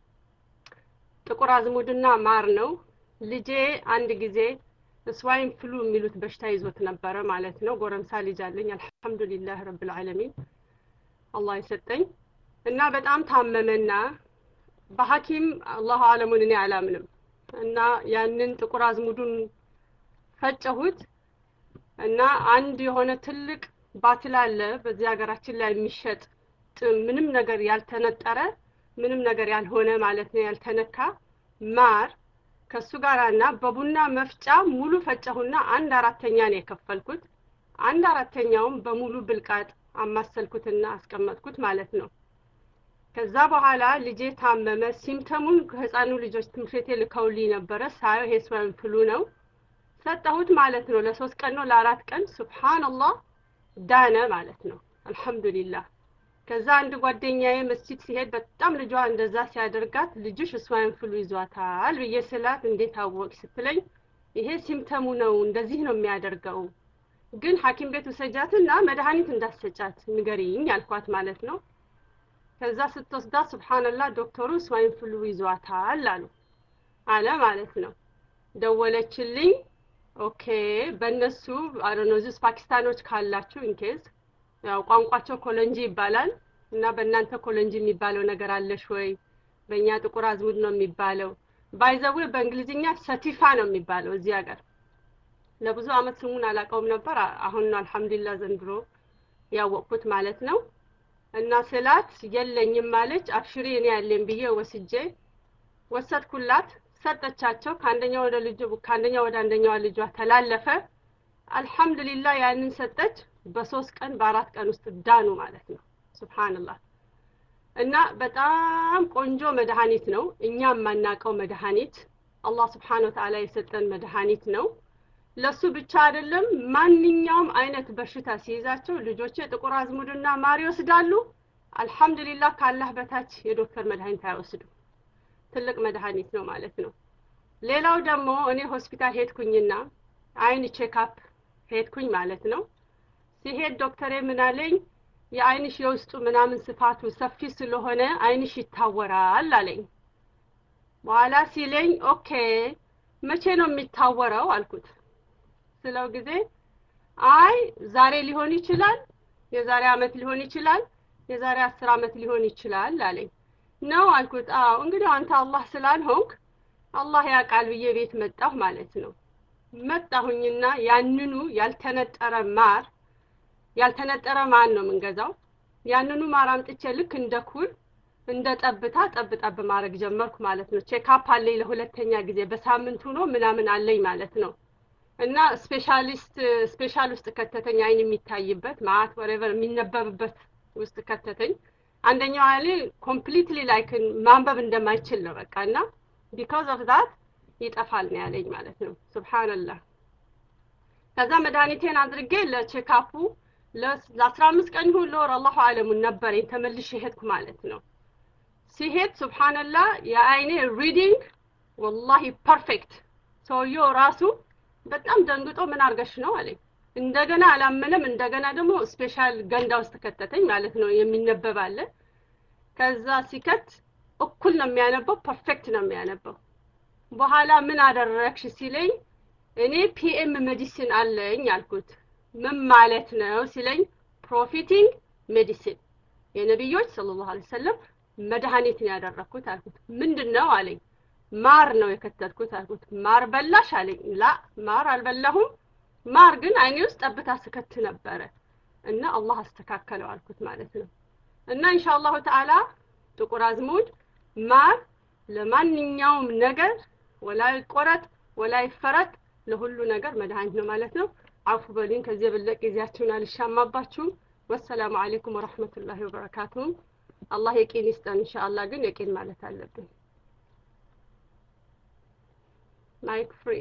ጥቁር አዝሙድና ማር ነው ልጄ አንድ ጊዜ ስዋይን ፍሉ የሚሉት በሽታ ይዞት ነበር ማለት ነው ጎረምሳ ልጅ አለኝ አልহামዱሊላህ ረብል ዓለሚን አላህ ይሰጠኝ እና በጣም ታመመና በሐኪም አላሁ አለሙን እኔ አላምንም እና ያንን ጥቁር አዝሙዱን ፈጨሁት እና አንድ የሆነ ትልቅ ባትል አለ በዚህ ሀገራችን ላይ የሚሸጥ ምንም ነገር ያልተነጠረ ምንም ነገር ያልሆነ ማለት ነው ያልተነካ ማር ከሱ ጋራና በቡና መፍጫ ሙሉ ፈጨሁና አንድ አራተኛ ነው የከፈልኩት አንድ አራተኛውም በሙሉ ብልቃጥ አማሰልኩትና አስቀመጥኩት ማለት ነው ከዛ በኋላ ልጄ ታመመ ሲምተሙን ከህፃኑ ልጆች ትምሽቴ ልከውልኝ ነበር ሳይው ሄስዋን ፍሉ ነው ሰጣሁት ማለት ነው ለሶስት ቀን ነው ለአራት ቀን ሱብሃንአላህ ዳነ ማለት ነው አልহামዱሊላህ ከዛ አንድ ጓደኛዬ መስጂድ ሲሄድ በጣም ልጇ እንደዛ ሲያደርጋት ልጅሽ ስዋይን ፍሉ ይዟታል በየሰላት እንዴት አወቅ ስትለኝ ይሄ ሲምተሙ ነው እንደዚህ ነው የሚያደርገው ግን ሐኪም ቤት ወሰጃትና መድኃኒት እንዳሰጫት ንገሪኝ አልኳት ማለት ነው ከዛ ስትወስዳ ሱብሃንአላህ ዶክተሩ ስዋይን ፍሉ ይዟታል አሉ አለ ማለት ነው ደወለችልኝ ኦኬ በእነሱ አሮኖዝስ ፓኪስታኖች ካላችሁ ኢንኬዝ ያው ቋንቋቸው ኮሎንጂ ይባላል እና በእናንተ ኮሎንጂ የሚባለው ነገር አለሽ ወይ በእኛ ጥቁር አዝሙድ ነው የሚባለው ባይዘው በእንግሊዝኛ ሰቲፋ ነው የሚባለው እዚህ ሀገር ለብዙ አመት ስሙን አላቀውም ነበር አሁን ነው አልহামዱሊላህ ዘንድሮ ያወቅኩት ማለት ነው እና ስላት የለኝም ማለች አፍሽሪ እኔ ያለኝ ብዬ ወስጄ ወሰድኩላት ሰጠቻቸው ካንደኛው ወደ ልጅ ካንደኛው ወደ አንደኛው ልጇ ተላለፈ አልহামዱሊላህ ያንን ሰጠች በሶስት ቀን በአራት ቀን ውስጥ ዳኑ ማለት ነው ሱብሃንአላህ እና በጣም ቆንጆ መድኃኒት ነው እኛም ማናቀው መድኃኒት አላህ Subhanahu Wa Ta'ala የሰጠን መድኃኒት ነው ለሱ ብቻ አይደለም ማንኛውም አይነት በሽታ ሲይዛቸው ልጆቼ ጥቁር አዝሙድና ማር ይወስዳሉ አልহামዱሊላህ ካላህ በታች የዶክተር መድኃኒት አይወስዱ ትልቅ መድኃኒት ነው ማለት ነው ሌላው ደግሞ እኔ ሆስፒታል ሄድኩኝና አይን ቼክአፕ ሄድኩኝ ማለት ነው ሲሄድ ዶክተር ምን አለኝ የአይንሽ የውስጡ ምናምን ስፋቱ ሰፊ ስለሆነ አይንሽ ይታወራል አለኝ በኋላ ሲለኝ ኦኬ መቼ ነው የሚታወረው አልኩት ስለው ጊዜ አይ ዛሬ ሊሆን ይችላል የዛሬ አመት ሊሆን ይችላል የዛሬ አስር አመት ሊሆን ይችላል አለኝ ነው አልኩት አዎ እንግዲህ አንተ አላህ ስላልሆንክ አላህ ያቃል ብዬ ቤት መጣሁ ማለት ነው መጣሁኝና ያንኑ ያልተነጠረ ማር ያልተነጠረ ማን ነው መንገዛው ያንኑ ማር አምጥቼ ልክ እንደ ኩል እንደ ጠብታ ጠብጣብ ማረግ ጀመርኩ ማለት ነው ቼክአፕ አለኝ ለሁለተኛ ጊዜ በሳምንቱ ነው ምናምን አለኝ ማለት ነው እና ስፔሻሊስት ስፔሻል ውስጥ ከተተኝ አይን የሚታይበት ማት whatever የሚነበብበት ውስጥ ከተተኝ አንደኛው አለ ኮምፕሊትሊ ላይክ ማንበብ እንደማይችል ነው በቃና because of that ይጠፋል ነው ያለኝ ማለት ነው ሱብሃንአላህ ከዛ መድኃኒቴን አድርጌ ለቼክአፑ ለ15 ቀን ሁሉ አላሁ አለሙ ነበር ተመልሼ ሄድኩ ማለት ነው ሲሄድ ሱብሃንአላህ የአይኔ ሪዲንግ والله ፐርፌክት ሰውየው ራሱ በጣም ደንግጦ ምን አርገሽ ነው አለኝ እንደገና አላመነም እንደገና ደግሞ ስፔሻል ገንዳ ውስጥ ከተተኝ ማለት ነው የሚነበብ አለ ከዛ ሲከት እኩል ነው የሚያነበው ፐርፌክት ነው የሚያነበው በኋላ ምን አደረክሽ ሲለኝ እኔ ፒኤም ሜዲሲን አለኝ አልኩት ምን ማለት ነው ሲለኝ ፕሮፊቲንግ ሜዲሲን የነብዮች ሰለላሁ ዐለይሂ ወሰለም መድኃኒት ነው ያደረኩት አልኩት። ምንድነው አለኝ። ማር ነው የከተትኩት አልኩት። ማር በላሽ አለኝ። ላ ማር አልበላሁም፣ ማር ግን አይኔ ውስጥ ጠብታ ስከት ነበረ እና አላህ አስተካከለው አልኩት ማለት ነው። እና ኢንሻአላሁ ተዓላ ጥቁር አዝሙድ ማር ለማንኛውም ነገር ወላ ይቆረጥ ወላ ይፈረጥ ለሁሉ ነገር መድኃኒት ነው ማለት ነው። አፉ በሉኝ ከዚህ የበለጠ ጊዜያችሁን አልሻማባችሁም። ወሰላሙ አለይኩም ወራህመቱላሂ ወበረካቱሁ። አላህ የቂን ይስጠን ኢንሻአላህ። ግን የቂን ማለት አለብን። ማይክ ፍሪ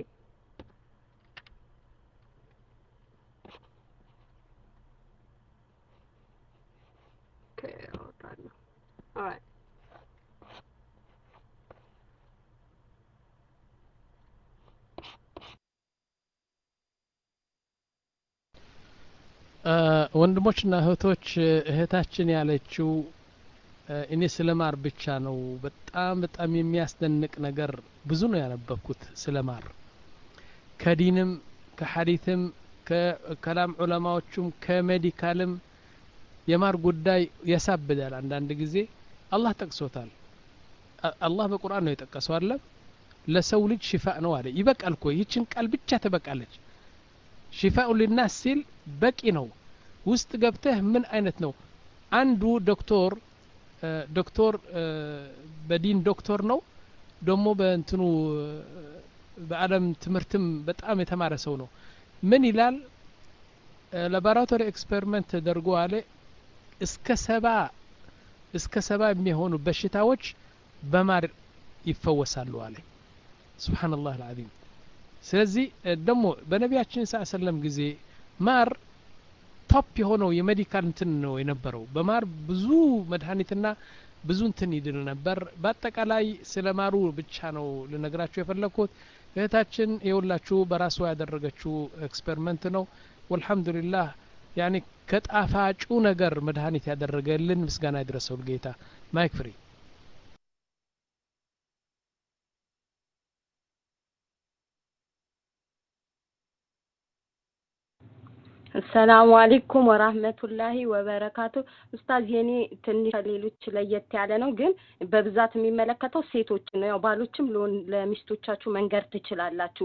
Okay, all right. ወንድሞችና እህቶች እህታችን ያለችው እኔ ስለማር ብቻ ነው በጣም በጣም የሚያስደንቅ ነገር ብዙ ነው ያነበብኩት ስለማር ከዲንም ከሐዲስም ከከላም ዑለማዎችም ከሜዲካልም የማር ጉዳይ ያሳብዳል አንዳንድ ጊዜ አላህ ጠቅሶታል አላህ በቁርአን ነው የጠቀሰው አለ ለሰው ልጅ ሽፋእ ነው አለ ይበቃል እኮ ይችን ቃል ብቻ ተበቃለች ሽፋኡ ለናስ ሲል በቂ ነው ውስጥ ገብተህ ምን አይነት ነው አንዱ ዶክተር ዶክተር በዲን ዶክተር ነው ደሞ በእንትኑ በአለም ትምርትም በጣም የተማረ ሰው ነው ምን ይላል ላቦራቶሪ ኤክስፐሪመንት ተደርጎ አለ እስከ ሰባ እስከ ሰባ የሚሆኑ በሽታዎች በማር ይፈወሳሉ አለ ሱብሃንአላህ العظيم ስለዚህ ደሞ በነቢያችን ሰለላሁ ዐለይሂ ወሰለም ጊዜ ማር ቶፕ የሆነው የሜዲካል እንትን ነው የነበረው በማር ብዙ መድኃኒትና ብዙ እንትን ይድል ነበር በአጠቃላይ ስለማሩ ብቻ ነው ለነግራችሁ የፈለኩት እህታችን የሁላችሁ በራሷ ያደረገችው ኤክስፐሪመንት ነው ወልሐምዱሊላህ ያኒ ከጣፋጩ ነገር መድኃኒት ያደረገልን ምስጋና ይድረሰው ጌታ ማይክ ፍሪ السلام عليكم ورحمة الله وبركاته ኡስታዝ የኔ ትንሽ ሌሎች ለየት ያለ ነው ግን በብዛት የሚመለከተው ሴቶች ነው ያው ባሎችም ለሚስቶቻችሁ መንገር ትችላላችሁ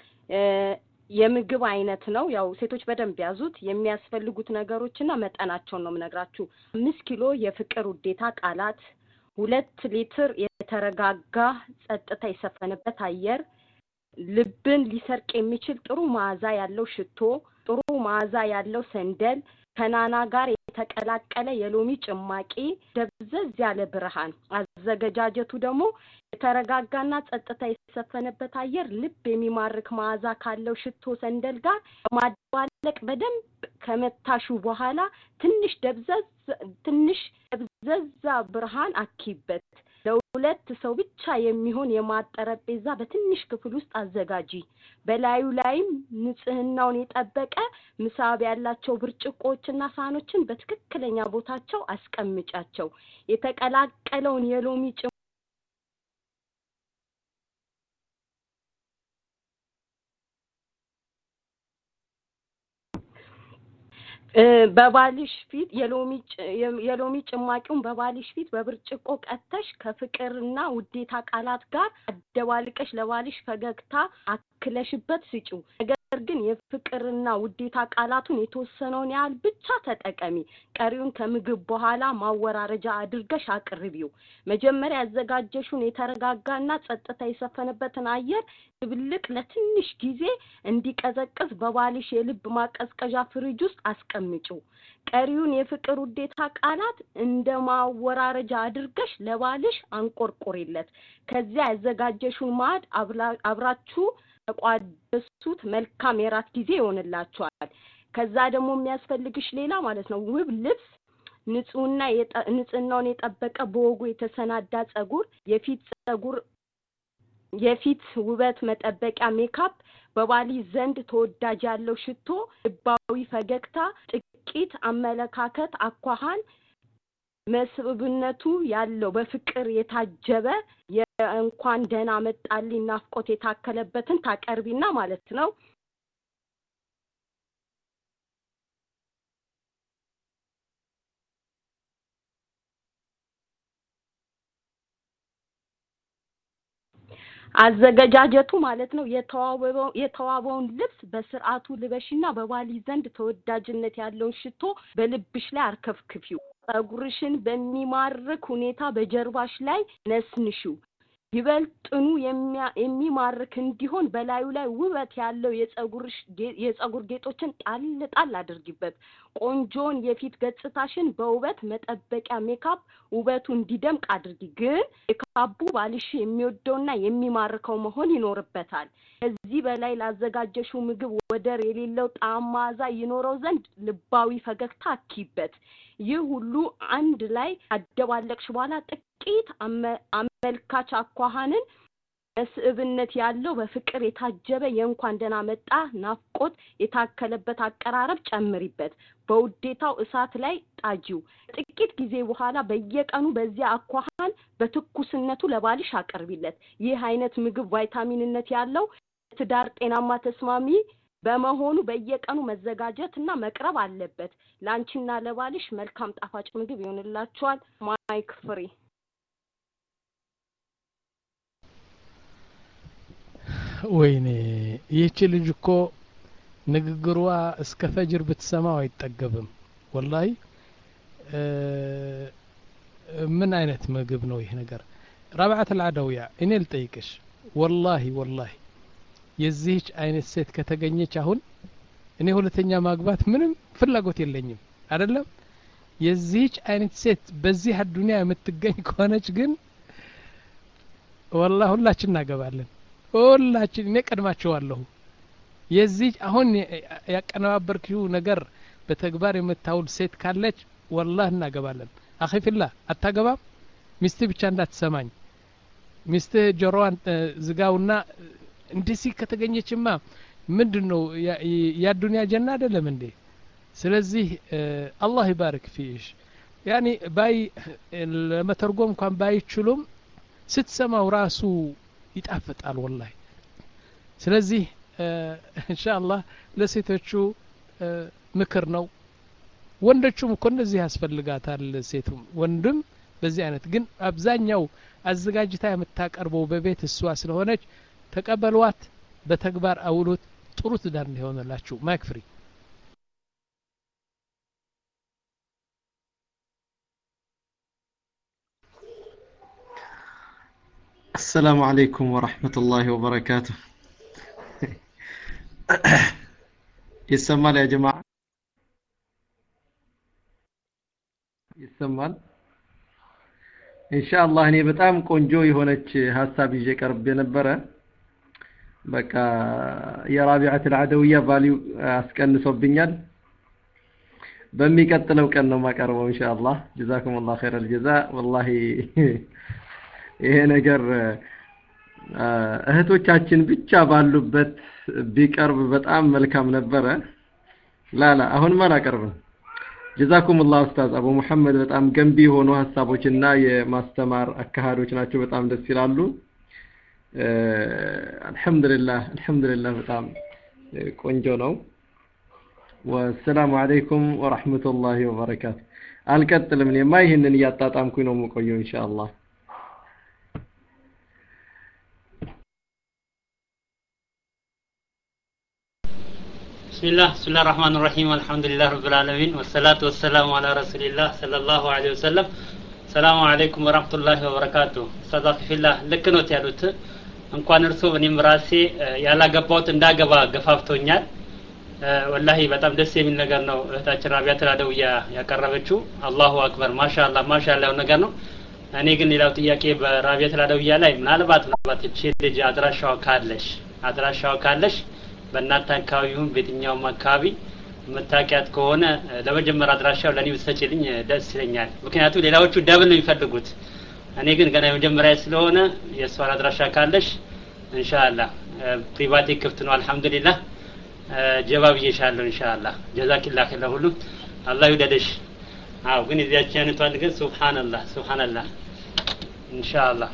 የምግብ አይነት ነው ያው ሴቶች በደንብ ያዙት የሚያስፈልጉት ነገሮችና መጠናቸውን ነው ምነግራችሁ አምስት ኪሎ የፍቅር ውዴታ ቃላት ሁለት ሊትር የተረጋጋ ጸጥታ የሰፈነበት አየር ልብን ሊሰርቅ የሚችል ጥሩ መዓዛ ያለው ሽቶ ጥሩ መዓዛ ያለው ሰንደል ከናና ጋር የተቀላቀለ የሎሚ ጭማቂ ደብዘዝ ያለ ብርሃን አዘገጃጀቱ ደግሞ የተረጋጋና ጸጥታ የሰፈነበት አየር ልብ የሚማርክ መዓዛ ካለው ሽቶ ሰንደል ጋር ማደባለቅ በደንብ ከመታሹ በኋላ ትንሽ ደብዘዝ ትንሽ ደብዘዛ ብርሃን አኪበት ለሁለት ሰው ብቻ የሚሆን የማጠረጴዛ በትንሽ ክፍል ውስጥ አዘጋጂ በላዩ ላይም ንጽህናውን የጠበቀ ምሳብ ያላቸው ብርጭቆችና ሳህኖችን በትክክለኛ ቦታቸው አስቀምጫቸው የተቀላቀለውን የሎሚ በባልሽ ፊት የሎሚ የሎሚ ጭማቂውን በባልሽ ፊት በብርጭቆ ቀተሽ ከፍቅርና ውዴታ ቃላት ጋር አደባልቀሽ ለባልሽ ፈገግታ አክለሽበት ስጪው ነገር ግን የፍቅርና ውዴታ ቃላቱን የተወሰነውን ያህል ብቻ ተጠቀሚ ቀሪውን ከምግብ በኋላ ማወራረጃ አድርገሽ አቅርቢው መጀመሪያ ያዘጋጀሽውን የተረጋጋና ጸጥታ የሰፈነበትን አየር ድብልቅ ለትንሽ ጊዜ እንዲቀዘቅዝ በባልሽ የልብ ማቀዝቀዣ ፍሪጅ ውስጥ አስቀምጪው ቀሪውን የፍቅር ውዴታ ቃላት እንደማወራረጃ አድርገሽ ለባልሽ አንቆርቆሪለት ከዚያ ያዘጋጀሽውን ማድ አብራችሁ ተቋደሱት መልካም የራት ጊዜ ይሆንላችኋል ከዛ ደግሞ የሚያስፈልግሽ ሌላ ማለት ነው ውብ ልብስ ንጹህና ንጽህናውን የጠበቀ በወጉ የተሰናዳ ጸጉር የፊት ጸጉር የፊት ውበት መጠበቂያ ሜካፕ በባሊ ዘንድ ተወዳጅ ያለው ሽቶ ልባዊ ፈገግታ ጥቂት አመለካከት አኳሃን መስብብነቱ ያለው በፍቅር የታጀበ የእንኳን ደህና መጣልኝ ናፍቆት የታከለበትን ታቀርቢና ማለት ነው አዘገጃጀቱ ማለት ነው የተዋበው የተዋበውን ልብስ በስርዓቱ ልበሽና በባሊ ዘንድ ተወዳጅነት ያለውን ሽቶ በልብሽ ላይ አርከፍክፊው ጸጉርሽን በሚማርክ ሁኔታ በጀርባሽ ላይ ነስንሽው ይበልጥኑ የሚማርክ እንዲሆን በላዩ ላይ ውበት ያለው የጸጉርሽ የጸጉር ጌጦችን ጣል ጣል አድርጊበት ቆንጆን የፊት ገጽታሽን በውበት መጠበቂያ ሜካፕ ውበቱ እንዲደምቅ አድርጊ ግን ሜካፑ ባልሽ የሚወደውና የሚማርከው መሆን ይኖርበታል ከዚህ በላይ ላዘጋጀሽው ምግብ ወደር የሌለው ጣዕም ማዛ ይኖረው ዘንድ ልባዊ ፈገግታ አኪበት ይህ ሁሉ አንድ ላይ አደባለቅሽ በኋላ ጥቂት አመልካች አኳሃንን መስእብነት ያለው በፍቅር የታጀበ የእንኳን ደና መጣ ናፍቆት የታከለበት አቀራረብ ጨምሪበት በውዴታው እሳት ላይ ጣጂው ጥቂት ጊዜ በኋላ በየቀኑ በዚያ አኳሃን በትኩስነቱ ለባልሽ አቀርቢለት ይህ አይነት ምግብ ቫይታሚንነት ያለው ትዳር ጤናማ ተስማሚ በመሆኑ በየቀኑ መዘጋጀትና መቅረብ አለበት ላንቺና ለባልሽ መልካም ጣፋጭ ምግብ ይሆንላችኋል ማይክ ፍሪ ወይኔ ይህች ልጅ እኮ ንግግሯ እስከ ፈጅር ብትሰማው አይጠገብም ወላሂ ምን አይነት ምግብ ነው ይሄ ነገር ረብዓት العدوية እኔ ልጠይቅሽ ወላሂ ወላሂ የዚህች አይነት ሴት ከተገኘች አሁን እኔ ሁለተኛ ማግባት ምንም ፍላጎት የለኝም አይደለም የዚህች አይነት ሴት በዚህ አዱንያ የምትገኝ ከሆነች ግን ወላሂ ሁላችን እናገባለን ሁላችን እኔ ቀድማቸዋለሁ የዚህ አሁን ያቀነባበርኪው ነገር በተግባር የምታውል ሴት ካለች ወላሂ እናገባለን አኺፊላ አታገባም ሚስት ብቻ እንዳትሰማኝ ሚስት ጆሮዋን ዝጋውና እንደዚህ ከተገኘችማ ምንድነው የዱንያ ጀና አይደለም እንዴ ስለዚህ አላህ ይባርክ ፊሽ ያኒ ባይ ለመተርጎም እንኳን ባይችሉም ስትሰማው ራሱ ይጣፍጣል ወላሂ ስለዚህ ኢንሻአላህ ለሴቶቹ ምክር ነው ወንዶቹም እኮ እንደዚህ ያስፈልጋታል ሴቱም ወንድም በዚህ አይነት ግን አብዛኛው አዘጋጅታ የምታቀርበው በቤት እሷ ስለሆነች ተቀበሏት በተግባር አውሉት ጥሩ ትዳር እንዲሆንላችሁ ማይክ ፍሪ السلام عليكم ورحمة الله وبركاته يسمال يا جماعة يسمال إن شاء الله هني بتأم كونجوي هونك هاسا بيجي كرب ينبرة بكا يا رابعة العدوية فاليو أسكن صوبينيال بمي كتلو كأنه ما كربوا إن شاء الله جزاكم الله خير الجزاء والله ይሄ ነገር እህቶቻችን ብቻ ባሉበት ቢቀርብ በጣም መልካም ነበረ ላላ አሁን ማን አቀርብን ጀዛኩም الله ኡስታዝ አቡ መሐመድ በጣም ገንቢ ሆኖ ሐሳቦችና የማስተማር አካሃዶች ናቸው በጣም ደስ ይላሉ አልহামዱሊላህ አልহামዱሊላህ በጣም ቆንጆ ነው ወሰላሙ አለይኩም ወራህመቱላሂ ወበረካቱ አልቀጥልም እኔማ ይሄንን ያጣጣምኩኝ ነው የምቆየው ኢንሻአላህ بسم الله بسم الله الرحمن الرحيم والحمد لله رب العالمين والصلاة والسلام على رسول الله صلى الله عليه وسلم السلام عليكم ورحمة الله وبركاته صدق في الله لكنوت ያሉት እንኳን እርሱ እኔም ራሴ ያላገባውት እንዳገባ ገፋፍቶኛል ወላሂ በጣም ደስ የሚል ነገር ነው እህታችን ራቢያ ተራደውያ ያቀረበችው አላሁ አክበር ማሻአላህ ማሻአላህ ነገር ነው እኔ ግን ሌላው ጥያቄ በራቢያ ተራደውያ ላይ ምናልባት ምናልባት እቺ ልጅ አድራሻው ካለሽ አድራሻው ካለሽ በእናንተ አካባቢውን በየትኛውም አካባቢ መታቂያት ከሆነ ለመጀመሪያ አድራሻው ለኔ ብትሰጪልኝ ደስ ይለኛል ምክንያቱም ሌላዎቹ ደብል ነው የሚፈልጉት እኔ ግን ገና የመጀመሪያ ስለሆነ የሷን አድራሻ ካለሽ ኢንሻአላህ ፕራይቬት ክፍት ነው አልহামዱሊላህ ጀባብ ይሻለው ኢንሻአላህ ጀዛኪላህ ለሁሉም አላህ ይወደድሽ አው ግን እዚያች አይነቷን ግን ሱብሃንአላህ ሱብሃንአላህ ኢንሻአላህ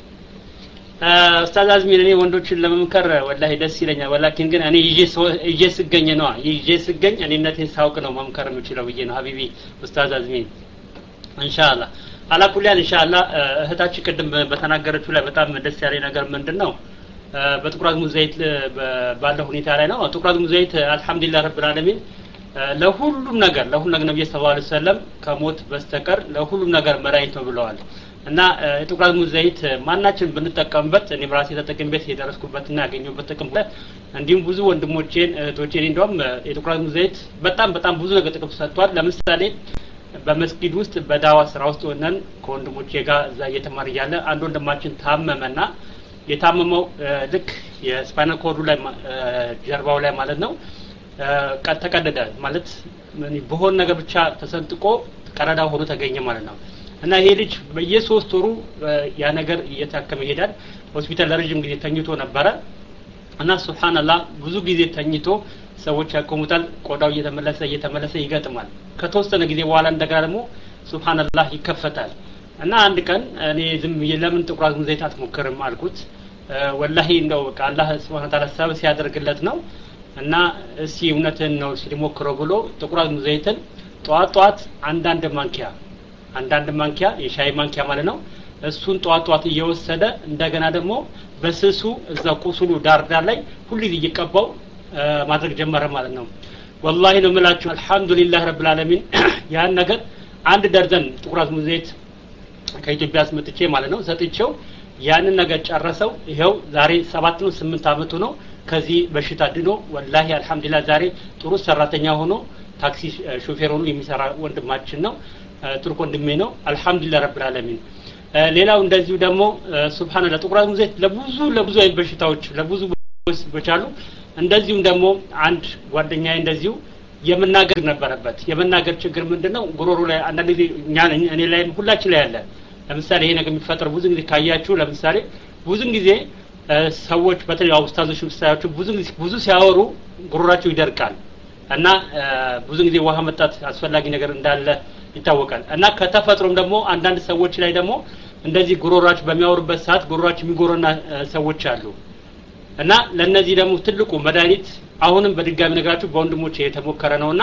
ኡስታዝ አዝሚን እኔ ወንዶችን ለመምከር ወላሂ ደስ ይለኛል ወላኪን ግን እኔ ይዤ ይዤ ስገኝ ነው ይዤ ስገኝ እኔነቴን ሳውቅ ነው መምከር የምችለው ብዬ ነው ሀቢቢ ኡስታዝ አዝሚን ኢንሻአላህ አላኩልያን ኢንሻአላህ እህታችን ቅድም በተናገረችው ላይ በጣም ደስ ያለኝ ነገር ምንድነው በጥቁር አዝሙድ ዘይት ባለው ሁኔታ ላይ ነው ጥቁር አዝሙድ ዘይት አልহামዱሊላህ ረብል ዓለሚን ለሁሉም ነገር ለሁሉም ነገር ነብዩ ሰለላሁ ዐለይሂ ወሰለም ከሞት በስተቀር ለሁሉም ነገር መድኃኒት ነው ብለዋል እና የጥቁር አዝሙድ ዘይት ማናችን ብንጠቀምበት እኔ ራሴ ተጠቅሜበት የደረስኩበትና ያገኘሁበት ጥቅም እንዲሁም ብዙ ወንድሞቼን እህቶቼን እንደውም የጥቁር አዝሙድ ዘይት በጣም በጣም ብዙ ነገር ጥቅም ሰጥቷል ለምሳሌ በመስጊድ ውስጥ በዳዋ ስራ ውስጥ ሆነን ከወንድሞቼ ጋር እዛ እየተማር ያለ አንድ ወንድማችን ታመመና የታመመው ልክ የስፓይናል ኮርዱ ላይ ጀርባው ላይ ማለት ነው ተቀደደ ማለት በሆነ ነገር ብቻ ተሰንጥቆ ቀዳዳ ሆኖ ተገኘ ማለት ነው እና ይሄ ልጅ በየሶስት ወሩ ያ ነገር እየታከመ ይሄዳል ሆስፒታል ለረጅም ጊዜ ተኝቶ ነበረ እና ሱብሃንአላህ ብዙ ጊዜ ተኝቶ ሰዎች ያቆሙታል ቆዳው እየተመለሰ እየተመለሰ ይገጥማል ከተወሰነ ጊዜ በኋላ እንደገና ደግሞ ሱብሃንአላህ ይከፈታል እና አንድ ቀን እኔ ዝም ለምን ጥቁር አዝሙድ ዘይት አትሞክርም አልኩት ወላሂ እንደው አላህ ሱብሃነሁ ወተዓላ ሰበብ ሲያደርግለት ነው እና እሺ እውነትን ነው ሲሞክረው ብሎ ጥቁር አዝሙድ ዘይትን ጧት ጧት አንዳንድ ማንኪያ አንዳንድ ማንኪያ የሻይ ማንኪያ ማለት ነው እሱን ጧት ጧት እየወሰደ እንደገና ደግሞ በስሱ እዛ ቁስሉ ዳር ዳር ላይ ሁሉ እየቀባው ማድረግ ጀመረ ማለት ነው والله ነው ምላችሁ አልহামዱሊላህ ረብል ዓለሚን ያን ነገር አንድ ደርዘን ጥቁር አዝሙድ ዘይት ከኢትዮጵያ አስመጥቼ ማለት ነው ሰጥቼው ያንን ነገር ጨረሰው ይሄው ዛሬ ሰባት ነው ስምንት አመቱ ነው ከዚህ በሽታ ድኖ والله አልহামዱሊላህ ዛሬ ጥሩ ሰራተኛ ሆኖ ታክሲ ሾፌር ሆኖ የሚሰራ ወንድማችን ነው ቱርክ ወንድሜ ነው አልহামዱሊላህ ረብል ዓለሚን ሌላው እንደዚሁ ደግሞ ሱብሃንአላህ ጥቁር አዝሙድ ዘይት ለብዙ ለብዙ አይነት በሽታዎች ለብዙ በቻሉ እንደዚሁም ደግሞ አንድ ጓደኛዬ እንደዚሁ የመናገር ነበረበት የመናገር ችግር ምንድነው ጉሮሮ ላይ አንዳንድ ጊዜ እኔ ላይ ሁላችን ላይ ያለ ለምሳሌ ይሄ ነገር የሚፈጠር ብዙ ጊዜ ካያችሁ ለምሳሌ ብዙ ጊዜ ሰዎች በተለይ ኡስታዞች ምሳሌዎች ብዙ ጊዜ ብዙ ሲያወሩ ጉሮራቸው ይደርቃል እና ብዙ ጊዜ ውሃ መጣት አስፈላጊ ነገር እንዳለ ይታወቃል እና ከተፈጥሮም ደግሞ አንዳንድ ሰዎች ላይ ደግሞ እንደዚህ ጉሮራቸው በሚያወሩበት ሰዓት ጉሮራቸው የሚጎረና ሰዎች አሉ እና ለነዚህ ደግሞ ትልቁ መድኃኒት አሁንም በድጋሚ ነገራችሁ በወንድሞቼ የተሞከረ ነውና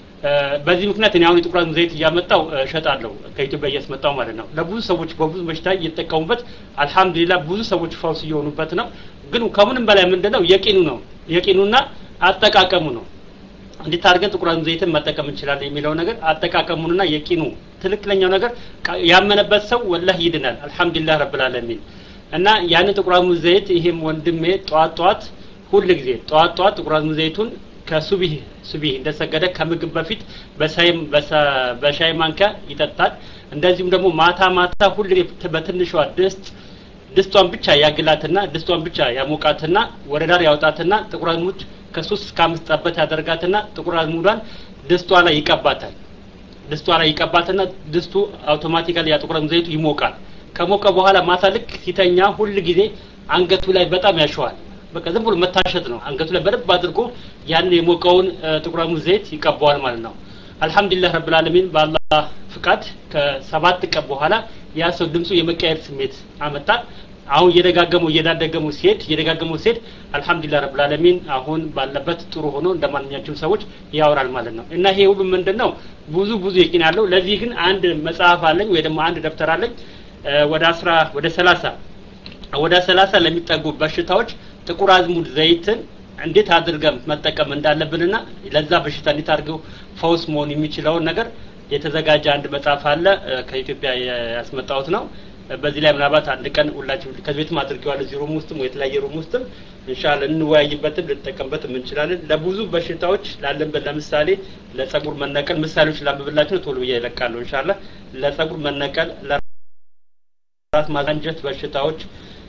በዚህ ምክንያት እኔ አሁን የጥቁር አዝሙድ ዘይት እያመጣው ሸጣለሁ ከኢትዮጵያ እያስመጣው ማለት ነው ለብዙ ሰዎች በብዙ በሽታ እየተጠቀሙበት አልহামዱሊላህ ብዙ ሰዎች ፈውስ እየሆኑበት ነው ግን ከምንም በላይ ምንድነው የቂኑ ነው የቂኑና አጠቃቀሙ ነው እንዴት አድርገን ጥቁር አዝሙድ ዘይትን መጠቀም እንችላለን የሚለው ነገር አጠቃቀሙንና የቂኑ ትክክለኛው ነገር ያመነበት ሰው ወላሂ ይድናል አልহামዱሊላህ ረብል ዓለሚን እና ያን ጥቁር አዝሙድ ዘይት ይሄም ወንድሜ ጧት ጧት ሁሉ ጊዜ ጧት ጧት ጥቁር አዝሙድ ዘይቱን ከሱብሂ ሱብሂ እንደሰገደ ከምግብ በፊት በሻይ በሻይ ማንኪያ ይጠጣል እንደዚሁም ደግሞ ማታ ማታ ሁሉ ጊዜ በትንሿ ድስት ድስቷን ብቻ ያግላትና ድስቷን ብቻ ያሞቃትና ወደ ዳር ያወጣትና ጥቁር አዝሙድ ከሶስት እስከ አምስት ጠበት ያደርጋትና ጥቁር አዝሙዷን ድስቷ ላይ ይቀባታል ድስቷ ላይ ይቀባትና ድስቱ አውቶማቲካሊ ያ ጥቁር አዝሙድ ዘይቱ ይሞቃል ከሞቀ በኋላ ማታ ልክ ሲተኛ ሁሉ ጊዜ አንገቱ ላይ በጣም ያሸዋል በቃ ዝም ብሎ መታሸት ነው አንገቱ ላይ በደብ አድርጎ ያን የሞቀውን ጥቁር አዝሙድ ዘይት ይቀባዋል ማለት ነው አልহামዱሊላህ ረብል ዓለሚን በአላህ ፍቃድ ከሰባት ቀን በኋላ ያ ሰው ድምጹ የመቀየር ስሜት አመጣ አሁን እየደጋገመው እየዳደገመው ሲሄድ እየደጋገመው ሲሄድ አልহামዱሊላህ ረብል ዓለሚን አሁን ባለበት ጥሩ ሆኖ እንደማንኛውም ሰዎች ያወራል ማለት ነው እና ይሄ ሁሉ ምንድነው ብዙ ብዙ የቂን ያለው ለዚህ ግን አንድ መጽሐፍ አለኝ ወይ ደግሞ አንድ ደብተር አለኝ ወደ አስራ ወደ ሰላሳ ወደ ሰላሳ ለሚጠጉ በሽታዎች ጥቁር አዝሙድ ዘይትን እንዴት አድርገን መጠቀም እንዳለብንና ለዛ በሽታ እንዴት አድርገው ፈውስ መሆን የሚችለው ነገር የተዘጋጀ አንድ መጽሐፍ አለ ከኢትዮጵያ ያስመጣሁት ነው በዚህ ላይ ምናልባት አንድ ቀን ሁላችሁም ከቤት ማድረጊያው እዚህ ሩም ውስጥም ወይ የተለያየ ሩም ውስጥም ኢንሻአላህ እንወያይበትም ልንጠቀምበት እንችላለን ለብዙ በሽታዎች ላለንበት ለምሳሌ ለጸጉር መነቀል ምሳሌዎች ላምብላችሁ ቶሎ ይለቃሉ ኢንሻአላህ ለጸጉር መነቀል ራስ ማንጀት በሽታዎች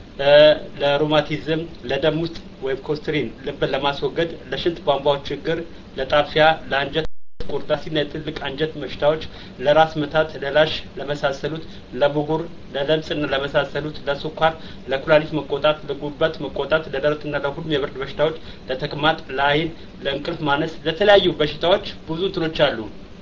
ለሮማቲዝም ለደም ውስጥ ወይም ኮስትሪን ልብን ለማስወገድ ለሽንት ቧንቧዎች ችግር ለጣፊያ ለአንጀት ቁርጣሲና ትልቅ አንጀት በሽታዎች ለራስ ምታት ለላሽ ለመሳሰሉት ለቡጉር ለለምጽና ለመሳሰሉት ለስኳር ለኩላሊት መቆጣት ለጉበት መቆጣት ለደረትና ለሁሉም የብርድ በሽታዎች ለተቅማጥ ለአይን ለእንቅልፍ ማነስ ለተለያዩ በሽታዎች ብዙ እንትኖች አሉ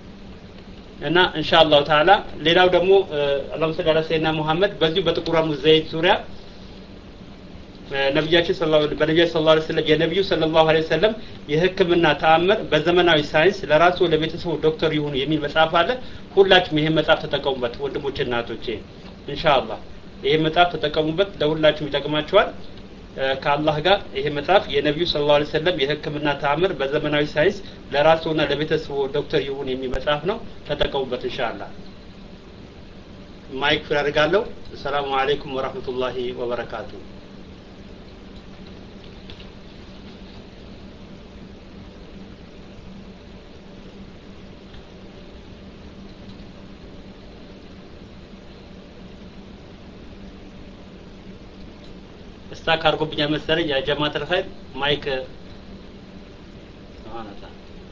እና ኢንሻአላህ ተዓላ ሌላው ደግሞ አላሁ ተዓላ ሰይና መሐመድ በዚህ በጥቁር አዝሙድ ዘይት ዙሪያ ነብያችን ሰለላሁ ዐለይሂ ወሰለም የነብዩ ሰለላሁ ዐለይሂ ወሰለም የህክምና ተአምር በዘመናዊ ሳይንስ ለራሱ ለቤተሰቡ ዶክተር ይሁን የሚል መጽሐፍ አለ ሁላችሁም ይሄን መጽሐፍ ተጠቀሙበት ወንድሞቼ እናቶቼ ኢንሻአላህ ይሄ መጽሐፍ ተጠቀሙበት ለሁላችሁም ይጠቅማችኋል ከአላህ ጋር ይሄ መጽሐፍ የነብዩ ሰለላሁ ዐለይሂ ወሰለም የህክምና ተአምር በዘመናዊ ሳይንስ ለራሱና ለቤተሰቡ ዶክተር ይሁን የሚል መጽሐፍ ነው ተጠቀሙበት ኢንሻአላህ ማይክ ፍራርጋለሁ ሰላም አለይኩም ወራህመቱላሂ ወበረካቱ ስታክ አርጎብኛ መሰለኝ ያ ጀማዓት الخير ማይክ አናታ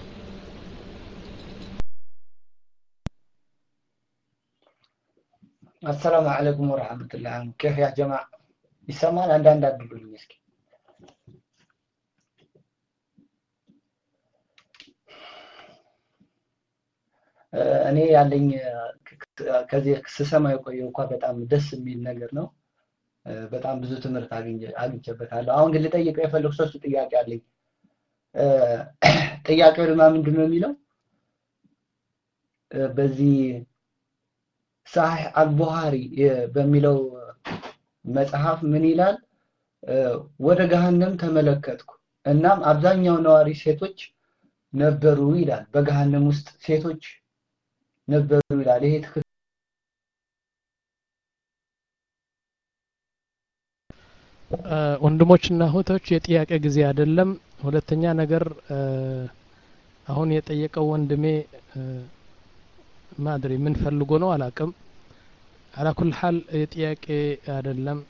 السلام عليكم ورحمة الله كيف يا جماعة يسمعنا عند عند أدلوني مسكي እኔ ያለኝ ከዚህ ስሰማ የቆየው እንኳን በጣም ደስ የሚል ነገር ነው በጣም ብዙ ትምህርት አግኝቼ አግኝቼበታለሁ አሁን ግን ልጠይቀው የፈለኩ ሶስት ጥያቄ አለኝ ጥያቄው ደግሞ ምንድነው የሚለው በዚህ صحيح البخاري በሚለው መጽሐፍ ምን ይላል ወደ ገሃነም ተመለከትኩ እናም አብዛኛው ነዋሪ ሴቶች ነበሩ ይላል በገሃነም ውስጥ ሴቶች ነበሩ ይላል ይሄ ትክክል ወንድሞችና እህቶች የጥያቄ ጊዜ አይደለም ሁለተኛ ነገር አሁን የጠየቀው ወንድሜ ማድሪ ምን ፈልጎ ነው አላቀም على كل حال የጥያቄ አይደለም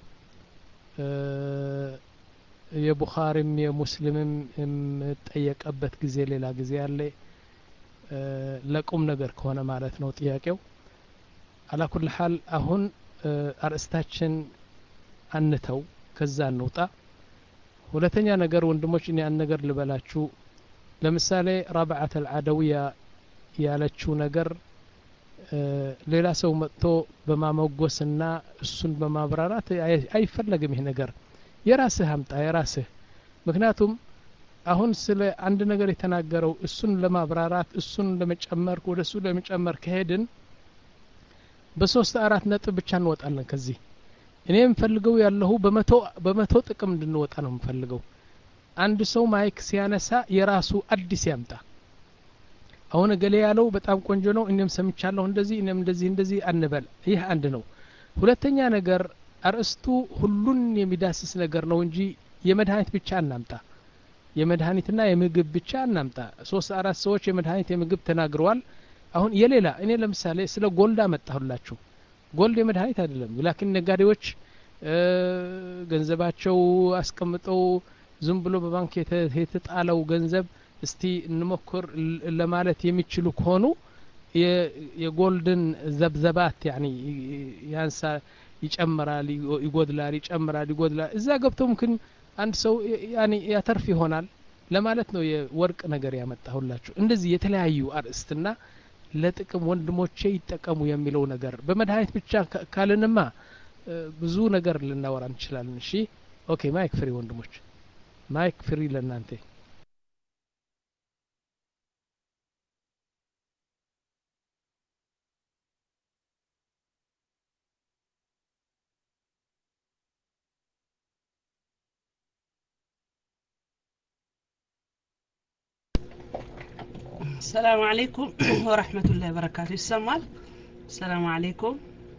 የቡኻሪም የሙስሊምም የጠየቀበት ጊዜ ሌላ ጊዜ አለ ለቁም ነገር ከሆነ ማለት ነው ጥያቄው على كل حال አሁን አርስታችን አንተው ከዛ እንውጣ ሁለተኛ ነገር ወንድሞች እኔ አንድ ነገር ልበላችሁ ለምሳሌ ረብዓት العدوية ያለችው ነገር ሌላ ሰው መጥቶ በማመጎስና እሱን በማብራራት አይፈልግም ይሄ ነገር የራስህ አምጣ የራስህ ምክንያቱም አሁን ስለ አንድ ነገር የተናገረው እሱን ለማብራራት እሱን ለመጨመር ወደሱ ለመጨመር ከሄድን በሶስት አራት ነጥብ ብቻ እንወጣለን ከዚህ እኔም ፈልገው ያለው በመቶ በመቶ ጥቅም እንድንወጣ ነው የምፈልገው አንድ ሰው ማይክ ሲያነሳ የራሱ አዲስ ያምጣ አሁን ገለ ያለው በጣም ቆንጆ ነው እኔም ሰምቻለሁ እንደዚህ እኔም እንደዚህ እንደዚህ አንበል ይህ አንድ ነው ሁለተኛ ነገር አርስቱ ሁሉን የሚዳስስ ነገር ነው እንጂ የመድኃኒት ብቻ እናምጣ የመድኃኒትና የምግብ ብቻ እናምጣ ሶስት አራት ሰዎች የመድኃኒት የምግብ ተናግረዋል አሁን የሌላ እኔ ለምሳሌ ስለ ጎልድ አመጣሁላችሁ ጎልድ የመድኃኒት አይደለም ولكن ነጋዴዎች ገንዘባቸው አስቀምጠው ዝም ብሎ በባንክ የተጣለው ገንዘብ እስቲ እንሞክር ለማለት የሚችሉ ከሆኑ የጎልድን ዘብዘባት يعني ያንሳ ይጨምራል ይጎድላል ይጨምራል ይጎድላል እዛ ገብቶ ምክን አንድ ሰው يعني ያተርፍ ይሆናል ለማለት ነው የወርቅ ነገር ያመጣሁላችሁ እንደዚህ የተለያዩ አርስትና ለጥቅም ወንድሞቼ ይጠቀሙ የሚለው ነገር በመድኃኒት ብቻ ካልንማ ብዙ ነገር ልናወራ እንችላለን እሺ ኦኬ ማይክ ፍሪ ወንድሞች ማይክ ፍሪ ለናንተ السلام عليكم ورحمة الله وبركاته السمال السلام عليكم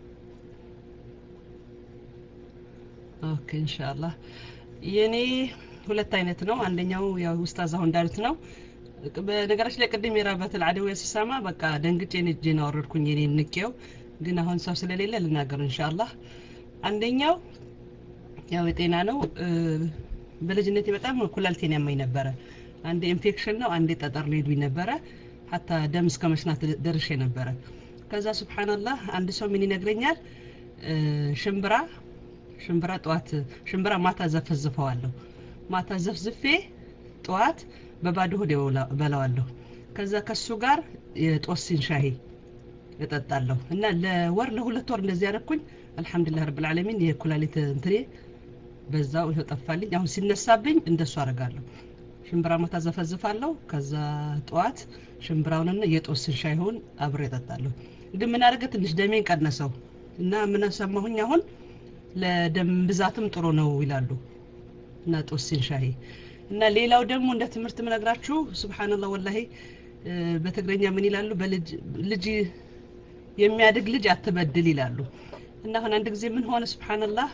اوكي ان شاء الله يعني ሁለት አይነት ነው አንደኛው ያው ኡስታዝ አሁን እንዳሉት ነው በነገራችን ላይ ቅድም የራባት العدوية ሲሰማ በቃ ደንግጬ ነጄ ነው አወረድኩኝ የኔ ንቄው ግን አሁን ሰው ስለሌለ ልናገር ኢንሻአላህ አንደኛው ያው የጤና ነው በልጅነቴ በጣም ኩላልቴን ያመኝ ነበር አንድ ኢንፌክሽን ነው አንድ ጠጠር ሊዱኝ ነበር hatta ደም እስከ መስናት ደርሼ ነበር ከዛ ሱብሃንአላህ አንድ ሰው ምን ይነግረኛል ሽምብራ ሽምብራ ጧት ሽምብራ ማታ ዘፈዝፈዋለሁ ማታ ዘፍዝፌ ጧት በባዶ ሆዴ በላዋለሁ ከዛ ከሱ ጋር የጦስን ሻሂ እጠጣለሁ እና ለወር ለሁለት ወር እንደዚህ ያረኩኝ አልহামዱሊላህ ረብል ዓለሚን የኩላሊት እንትሬ በዛው ይጠፋልኝ አሁን ሲነሳብኝ እንደሱ አረጋለሁ ሽምብራ ማታ ዘፈዝፋለሁ ከዛ ጠዋት ሽምብራውንና የጦስን ሻይሆን አብሬ እጠጣለሁ ግን ምን አደረገ ትንሽ ደሜን ቀነሰው እና ምን ሰማሁኝ አሁን ለደም ብዛትም ጥሩ ነው ይላሉ እና ጦስን ሻይ እና ሌላው ደግሞ እንደ ትምህርት ምነግራችሁ ሱብሃንአላህ ወላሂ በትግረኛ ምን ይላሉ በልጅ ልጅ የሚያድግ ልጅ አትበድል ይላሉ እና አሁን አንድ ጊዜ ምን ሆነ ሱብሃንአላህ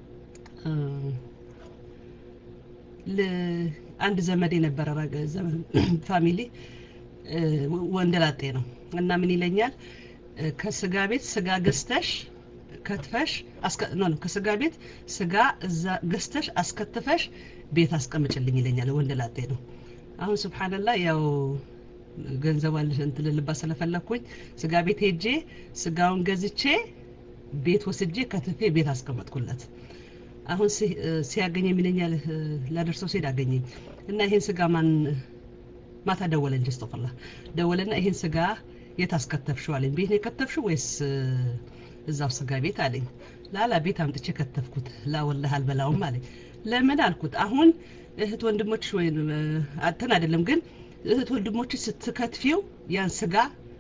ለአንድ ዘመድ የነበረ ፋሚሊ ወንደላጤ ነው እና ምን ይለኛል ከስጋ ቤት ስጋ ገዝተሽ ከትፈሽ አስከ ነው ነው ከስጋ ቤት ስጋ እዛ ገዝተሽ አስከትፈሽ ቤት አስቀምጭልኝ ይለኛል ወንደላጤ ነው አሁን ሱብሃንአላህ ያው ገንዘብ አለሽ እንትን ልባ ስለፈለኩኝ ስጋ ቤት ሄጄ ስጋውን ገዝቼ ቤት ወስጄ ከትፌ ቤት አስቀመጥኩለት አሁን ሲያገኝ የሚለኛል ላደርሰው ሲሄድ አገኘኝ እና ይሄን ስጋ ማን ማታ ደወለልኝ አስተፈላ ደወለና ይሄን ስጋ የታስከተፍሽው አለኝ ቤት ነው ከተፍሽው ወይስ እዛው ስጋ ቤት አለኝ ላላ ቤት አምጥቼ ከተፍኩት ላ ወላሂ አልበላውም አለኝ ለምን አልኩት አሁን እህት ወንድሞችሽ ወይ አተን አይደለም ግን እህት ወንድሞችሽ ስትከትፊው ያን ስጋ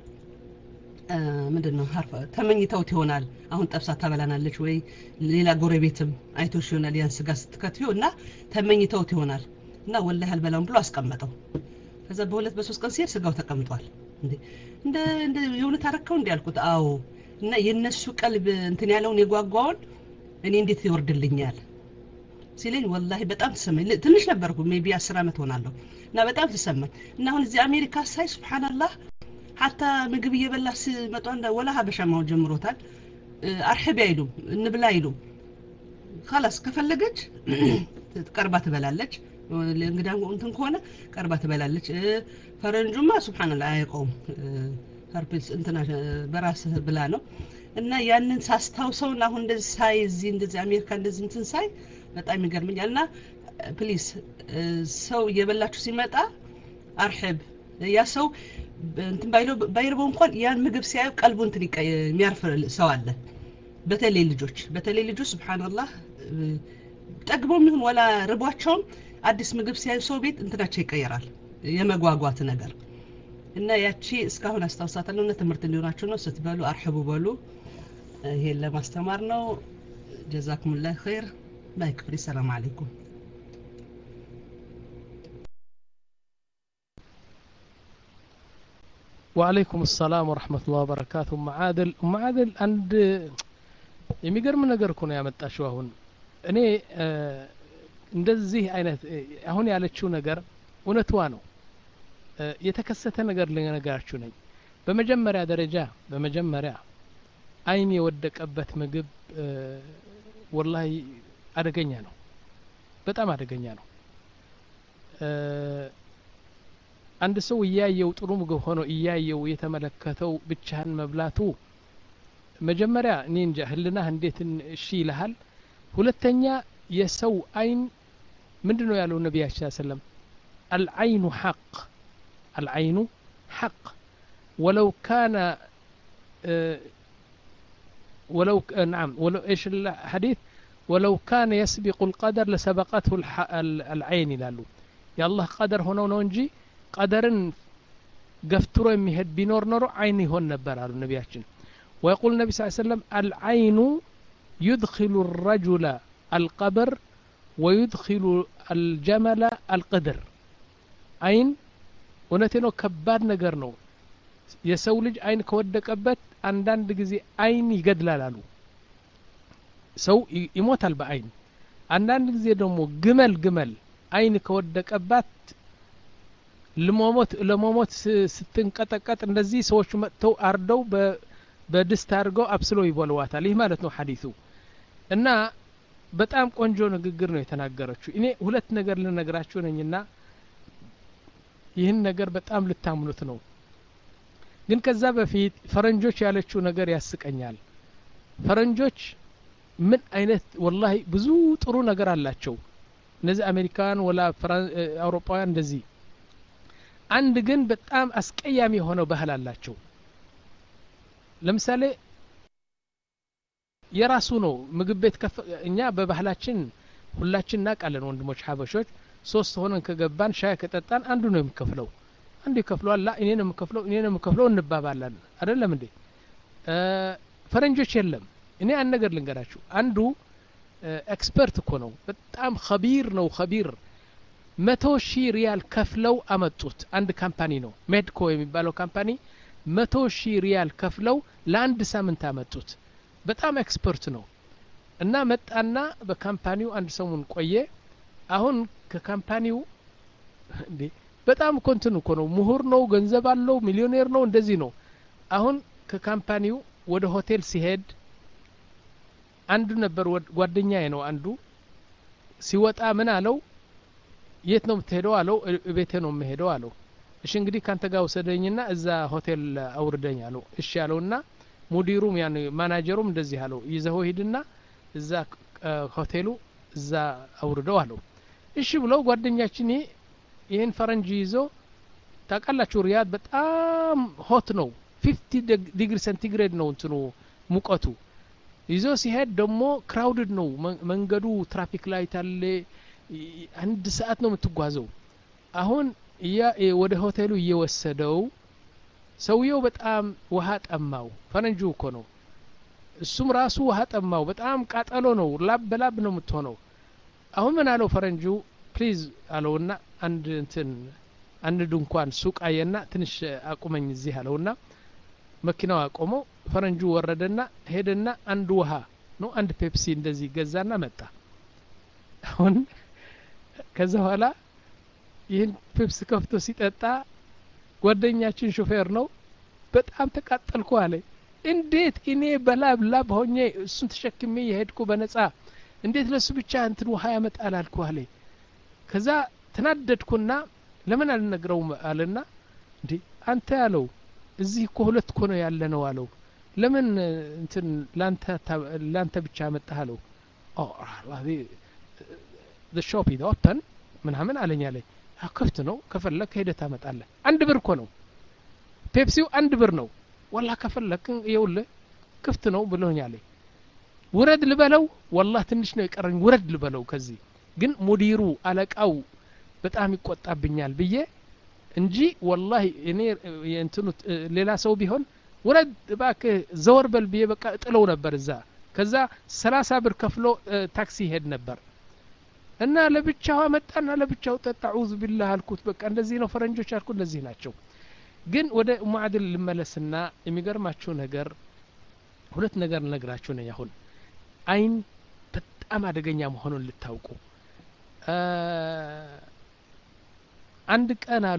ምንድነው ሀርፋ ተመኝተውት ይሆናል አሁን ጠብሳ ታበላናለች ወይ ሌላ ጎረቤትም አይቶሽ ይሆናል ያን ስጋ ስትከትፊው እና ተመኝተውት ይሆናል እና ወላሂ አልበላውም ብሎ አስቀመጠው ከዛ በሁለት በሶስት ቀን ሲሄድ ስጋው ተቀምጧል እንዴ እንደ እንደ የሆነ ታረከው እንዴ አልኩት አዎ እና የነሱ ቀልብ እንትን ያለውን የጓጓውን እኔ እንዴት ይወርድልኛል ሲለኝ ወላሂ በጣም ተሰማኝ ትንሽ ነበርኩ ሜቢ አስር አመት ሆናለሁ እና በጣም ተሰማኝ እና አሁን እዚህ አሜሪካ ሳይ ሱብሃንአላህ حتى ምግብ እየበላስ መጣ እንደ ወላ ሀበሻ ማው ጀምሮታል አርህብ አይሉም እንብላ አይሉም خلاص ከፈለገች ቀርባ ትበላለች ለእንግዳው እንትን ከሆነ ቀርባ ትበላለች ፈረንጁማ ሱብሃንአላህ አይቆም ሀርፕልስ እንትና በራስ ብላ ነው እና ያንን ሳስታውሰው አሁን እንደዚህ ሳይ እዚህ እንደዚህ አሜሪካ እንደዚህ እንትን ሳይ በጣም ይገርመኛልና ፕሊስ ሰው እየበላችሁ ሲመጣ አርህብ ያ ሰው እንትን ባይሎ ባይርበው እንኳን ያን ምግብ ሲያዩ ቀልቡ እንትን የሚያርፍ ሰው አለ በተለይ ልጆች በተለይ ልጆች ሱብሃንአላህ ጠግቦም ይሁን ወላ ርቧቸውም አዲስ ምግብ ሲያዩ ሰው ቤት እንትናቸው ይቀየራል የመጓጓት ነገር እና ያቺ እስካሁን አስተዋሳታለሁ እና ትምህርት እንዲሆናችሁ ነው ስትበሉ አርህቡ በሉ ይሄን ለማስተማር ነው ጀዛኩሙላህ ኸይር ባይክፍሪ ሰላም አለይኩም وعليكم السلام ورحمة الله وبركاته معادل معادل عند የሚገርም ነገር እኮ ነው ያመጣሽው አሁን እኔ እንደዚህ አይነት አሁን ያለችው ነገር እውነትዋ ነው የተከሰተ ነገር ልነግራችሁ ነኝ በመጀመሪያ ደረጃ በመጀመሪያ አይን የወደቀበት ምግብ ወላሂ አደገኛ ነው በጣም አደገኛ ነው አንድ ሰው እያየው ጥሩ ምግብ ሆኖ እያየው የተመለከተው ብቻህን መብላቱ መጀመሪያ እኔ እንጃ ህልናህ እንዴት እሺ ይልሃል ሁለተኛ የሰው አይን ምንድነው ያለው ነብያችን ሰለላሁ ዐለይሂ ወሰለም العين حق العين حق ولو كان ولو نعم ولو ايش الحديث ولو كان يسبق القدر لسبقته العين لالو يا الله قدر هنا ነው እንጂ قدرن ገፍትሮ የሚሄድ ቢኖር ኖሮ አይን ይሆን ነበር አሉ ነብያችን ويقول النبي صلى الله عليه وسلم العين يدخل الرجل القبر ويدخل الجمل القدر አይን እውነቴ ነው ከባድ ነገር ነው የሰው ልጅ አይን ከወደቀበት አንዳንድ ጊዜ አይን ይገድላል አሉ ሰው ይሞታል በአይን አንዳንድ ጊዜ ደግሞ ግመል ግመል አይን ከወደቀበት ለሞሞት ለሞሞት ስትንቀጠቀጥ እንደዚህ ሰዎች መጥተው አርደው በድስት አድርገው አብስለው ይበሉዋታል ይህ ማለት ነው ሐዲሱ እና በጣም ቆንጆ ንግግር ነው የተናገረችው እኔ ሁለት ነገር ልነግራችሁ ነኝና ይህን ነገር በጣም ልታምኑት ነው ግን ከዛ በፊት ፈረንጆች ያለችው ነገር ያስቀኛል ፈረንጆች ምን አይነት ወላሂ ብዙ ጥሩ ነገር አላቸው እነዚህ አሜሪካን ወላ አውሮፓውያን እንደዚህ አንድ ግን በጣም አስቀያሚ የሆነው ባህል አላቸው ለምሳሌ የራሱ ነው ምግብ ቤት እኛ በባህላችን ሁላችን እናቃለን ወንድሞች ሐበሾች ሶስት ሆነን ከገባን ሻይ ከጠጣን አንዱ ነው የሚከፍለው አንዱ ይከፍለዋል ላ እኔ ነው የምከፍለው እኔ ነው የምከፍለው እንባባላለን አይደለም እንዴ ፈረንጆች የለም እኔ አንድ ነገር ልንገራችሁ አንዱ ኤክስፐርት እኮ ነው በጣም ኸቢር ነው ኸቢር መቶ ሺህ ሪያል ከፍለው አመጡት አንድ ካምፓኒ ነው ሜድኮ የሚባለው ካምፓኒ መቶ ሺህ ሪያል ከፍለው ለአንድ ሳምንት አመጡት በጣም ኤክስፐርት ነው እና መጣና በካምፓኒው አንድ ሰሙን ቆየ አሁን ከካምፓኒው እንዴ በጣም ኮንቲኑ እኮ ነው ምሁር ነው ገንዘብ አለው ሚሊዮኔር ነው እንደዚህ ነው አሁን ከካምፓኒው ወደ ሆቴል ሲሄድ አንዱ ነበር ጓደኛዬ ነው አንዱ ሲወጣ ምን አለው የት ነው የምትሄደው አለው ቤቴ ነው የምሄደው አለው እሺ እንግዲህ ካንተ ጋር ወሰደኝና እዛ ሆቴል አውርደኝ አለው እሺ ያለውና ሙዲሩም ያን ማናጀሩም እንደዚህ አለው ይዘው ሄድና እዛ ሆቴሉ እዛ አውርደው አለው እሺ ብለው ጓደኛችን ይሄን ፈረንጅ ይዞ ታውቃላችሁ ሪያድ በጣም ሆት ነው ፊፍቲ ዲግሪ ሴንቲግሬድ ነው እንትኑ ሙቀቱ ይዞ ሲሄድ ደግሞ ክራውድድ ነው መንገዱ ትራፊክ ላይት አለ አንድ ሰዓት ነው የምትጓዘው አሁን ያ ወደ ሆቴሉ እየወሰደው ሰውየው በጣም ውሃ ጠማው ፈረንጁ እኮ ነው እሱም ራሱ ውሃ ጠማው በጣም ቃጠሎ ነው ላብ በላብ ነው የምትሆነው አሁን ምን አለው ፈረንጁ ፕሊዝ አለውና አንድ እንትን አንድ ድንኳን ሱቅ አየና ትንሽ አቁመኝ እዚህ አለውና መኪናው አቆመው ፈረንጁ ወረደና ሄደና አንድ ውሃ ነው አንድ ፔፕሲ እንደዚህ ገዛና መጣ አሁን ከዛ በኋላ ይህን ፔፕሲ ከፍቶ ሲጠጣ ጓደኛችን ሾፌር ነው በጣም ተቃጠልኩ አለ እንዴት እኔ በላብ ላብ ሆኜ እሱን ተሸክሜ የሄድኩ በነፃ እንዴት ለሱ ብቻ እንትን ውሃ ያመጣል አልኩ አለ ከዛ ተናደድኩና ለምን አልነግረውም አለና እንዴ አንተ ያለው እዚህ እኮ ሁለት እኮ ነው ያለ ነው አለው ለምን እንትን ላንተ ላንተ ብቻ መጣህ አለው ኦ አላህ the shop is open ምናምን አለኝ አለኝ ከፍት ነው ከፈለክ ሄደህ ታመጣለህ አንድ ብር እኮ ነው ፔፕሲው አንድ ብር ነው ወላ ከፈለክ ይኸውልህ ክፍት ነው ብሎኛል ውረድ ልበለው والله ትንሽ ነው የቀረኝ ውረድ ልበለው ከዚህ ግን ሙዲሩ አለቃው በጣም ይቆጣብኛል ብዬ እንጂ والله እኔ እንትኑ ሌላ ሰው ቢሆን ውረድ እባክህ ዘወር በል ብዬ በቃ ጥለው ነበር እዛ ከዛ ሰላሳ ብር ከፍሎ ታክሲ ሄድ ነበር እና ለብቻው አመጣና ለብቻው ጠጣ አዑዙ ቢላህ አልኩት በቃ እንደዚህ ነው ፈረንጆች አልኩ እንደዚህ ናቸው ግን ወደ ሙዓድል ልመለስና የሚገርማችሁ ነገር ሁለት ነገር ልነግራችሁ ነው ያሁን አይን በጣም አደገኛ መሆኑን ልታውቁ አንድ ቀን አሉ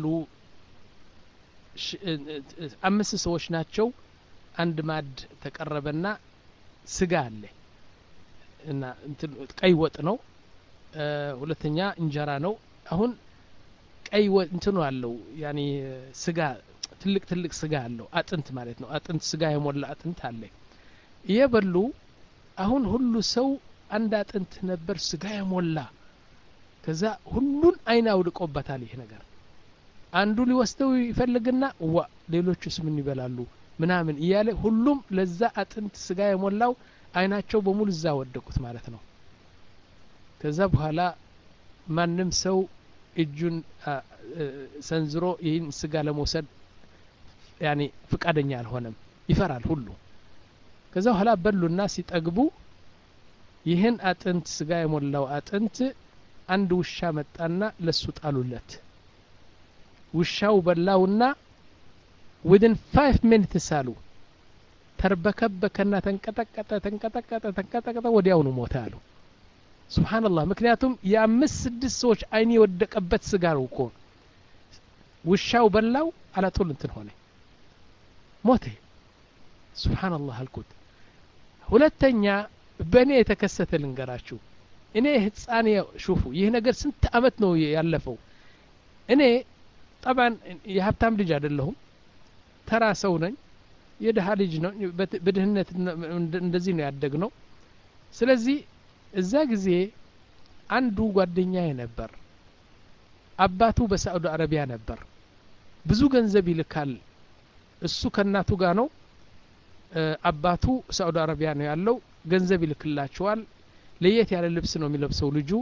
አምስት ሰዎች ናቸው አንድ ማድ ተቀረበና ስጋ አለ እና እንትን ቀይ ወጥ ነው ሁለተኛ እንጀራ ነው አሁን ቀይ ወጥ እንትኑ አለው ያኒ ስጋ ትልቅ ትልቅ ስጋ አለው አጥንት ማለት ነው አጥንት ስጋ የሞላ አጥንት አለ ይየበሉ አሁን ሁሉ ሰው አንድ አጥንት ነበር ስጋ የሞላ ከዛ ሁሉን አይና አውድቆበታል ይሄ ነገር አንዱ ሊወስደው ይፈልግና ዋ ሌሎችስ ምን ይበላሉ ምናምን ይያለ ሁሉም ለዛ አጥንት ስጋ የሞላው አይናቸው በሙሉ እዛ ወደቁት ማለት ነው ከዛ በኋላ ማንም ሰው እጁን ሰንዝሮ ይህን ስጋ ለመውሰድ ያኒ ፍቃደኛ አልሆነም ይፈራል ሁሉ ከዛ በኋላ በሉና ሲጠግቡ ይህን አጥንት ስጋ የሞላው አጥንት አንድ ውሻ መጣና ለሱ ጣሉለት ውሻው በላውና within five minutes አሉ ተርበከበከና ተንቀጠቀጠ ተንቀጠቀጠ ተንቀጠቀጠ ወዲያውኑ ሞተ አሉ ሱብሃንአላህ ምክንያቱም የአምስት ስድስት ሰዎች አይን የወደቀበት ስጋ ነው እኮ ውሻው በላው አላጦል እንትን ሆነ ሞተ ሱብሃንአላህ አልኩት ሁለተኛ በእኔ የተከሰተ ልንገራችሁ እኔ ህፃን ሹፉ ይሄ ነገር ስንት አመት ነው ያለፈው እኔ طبعا የሀብታም ልጅ አይደለሁም ተራ ሰው ነኝ የደሃ ልጅ ነው በድህነት እንደዚህ ነው ያደግነው ስለዚህ እዛ ጊዜ አንዱ ጓደኛዬ ነበር አባቱ በሳዑዲ አረቢያ ነበር ብዙ ገንዘብ ይልካል እሱ ከናቱ ጋር ነው አባቱ ሳዑዲ አረቢያ ነው ያለው ገንዘብ ይልክላቸዋል ለየት ያለ ልብስ ነው የሚለብሰው ልጁ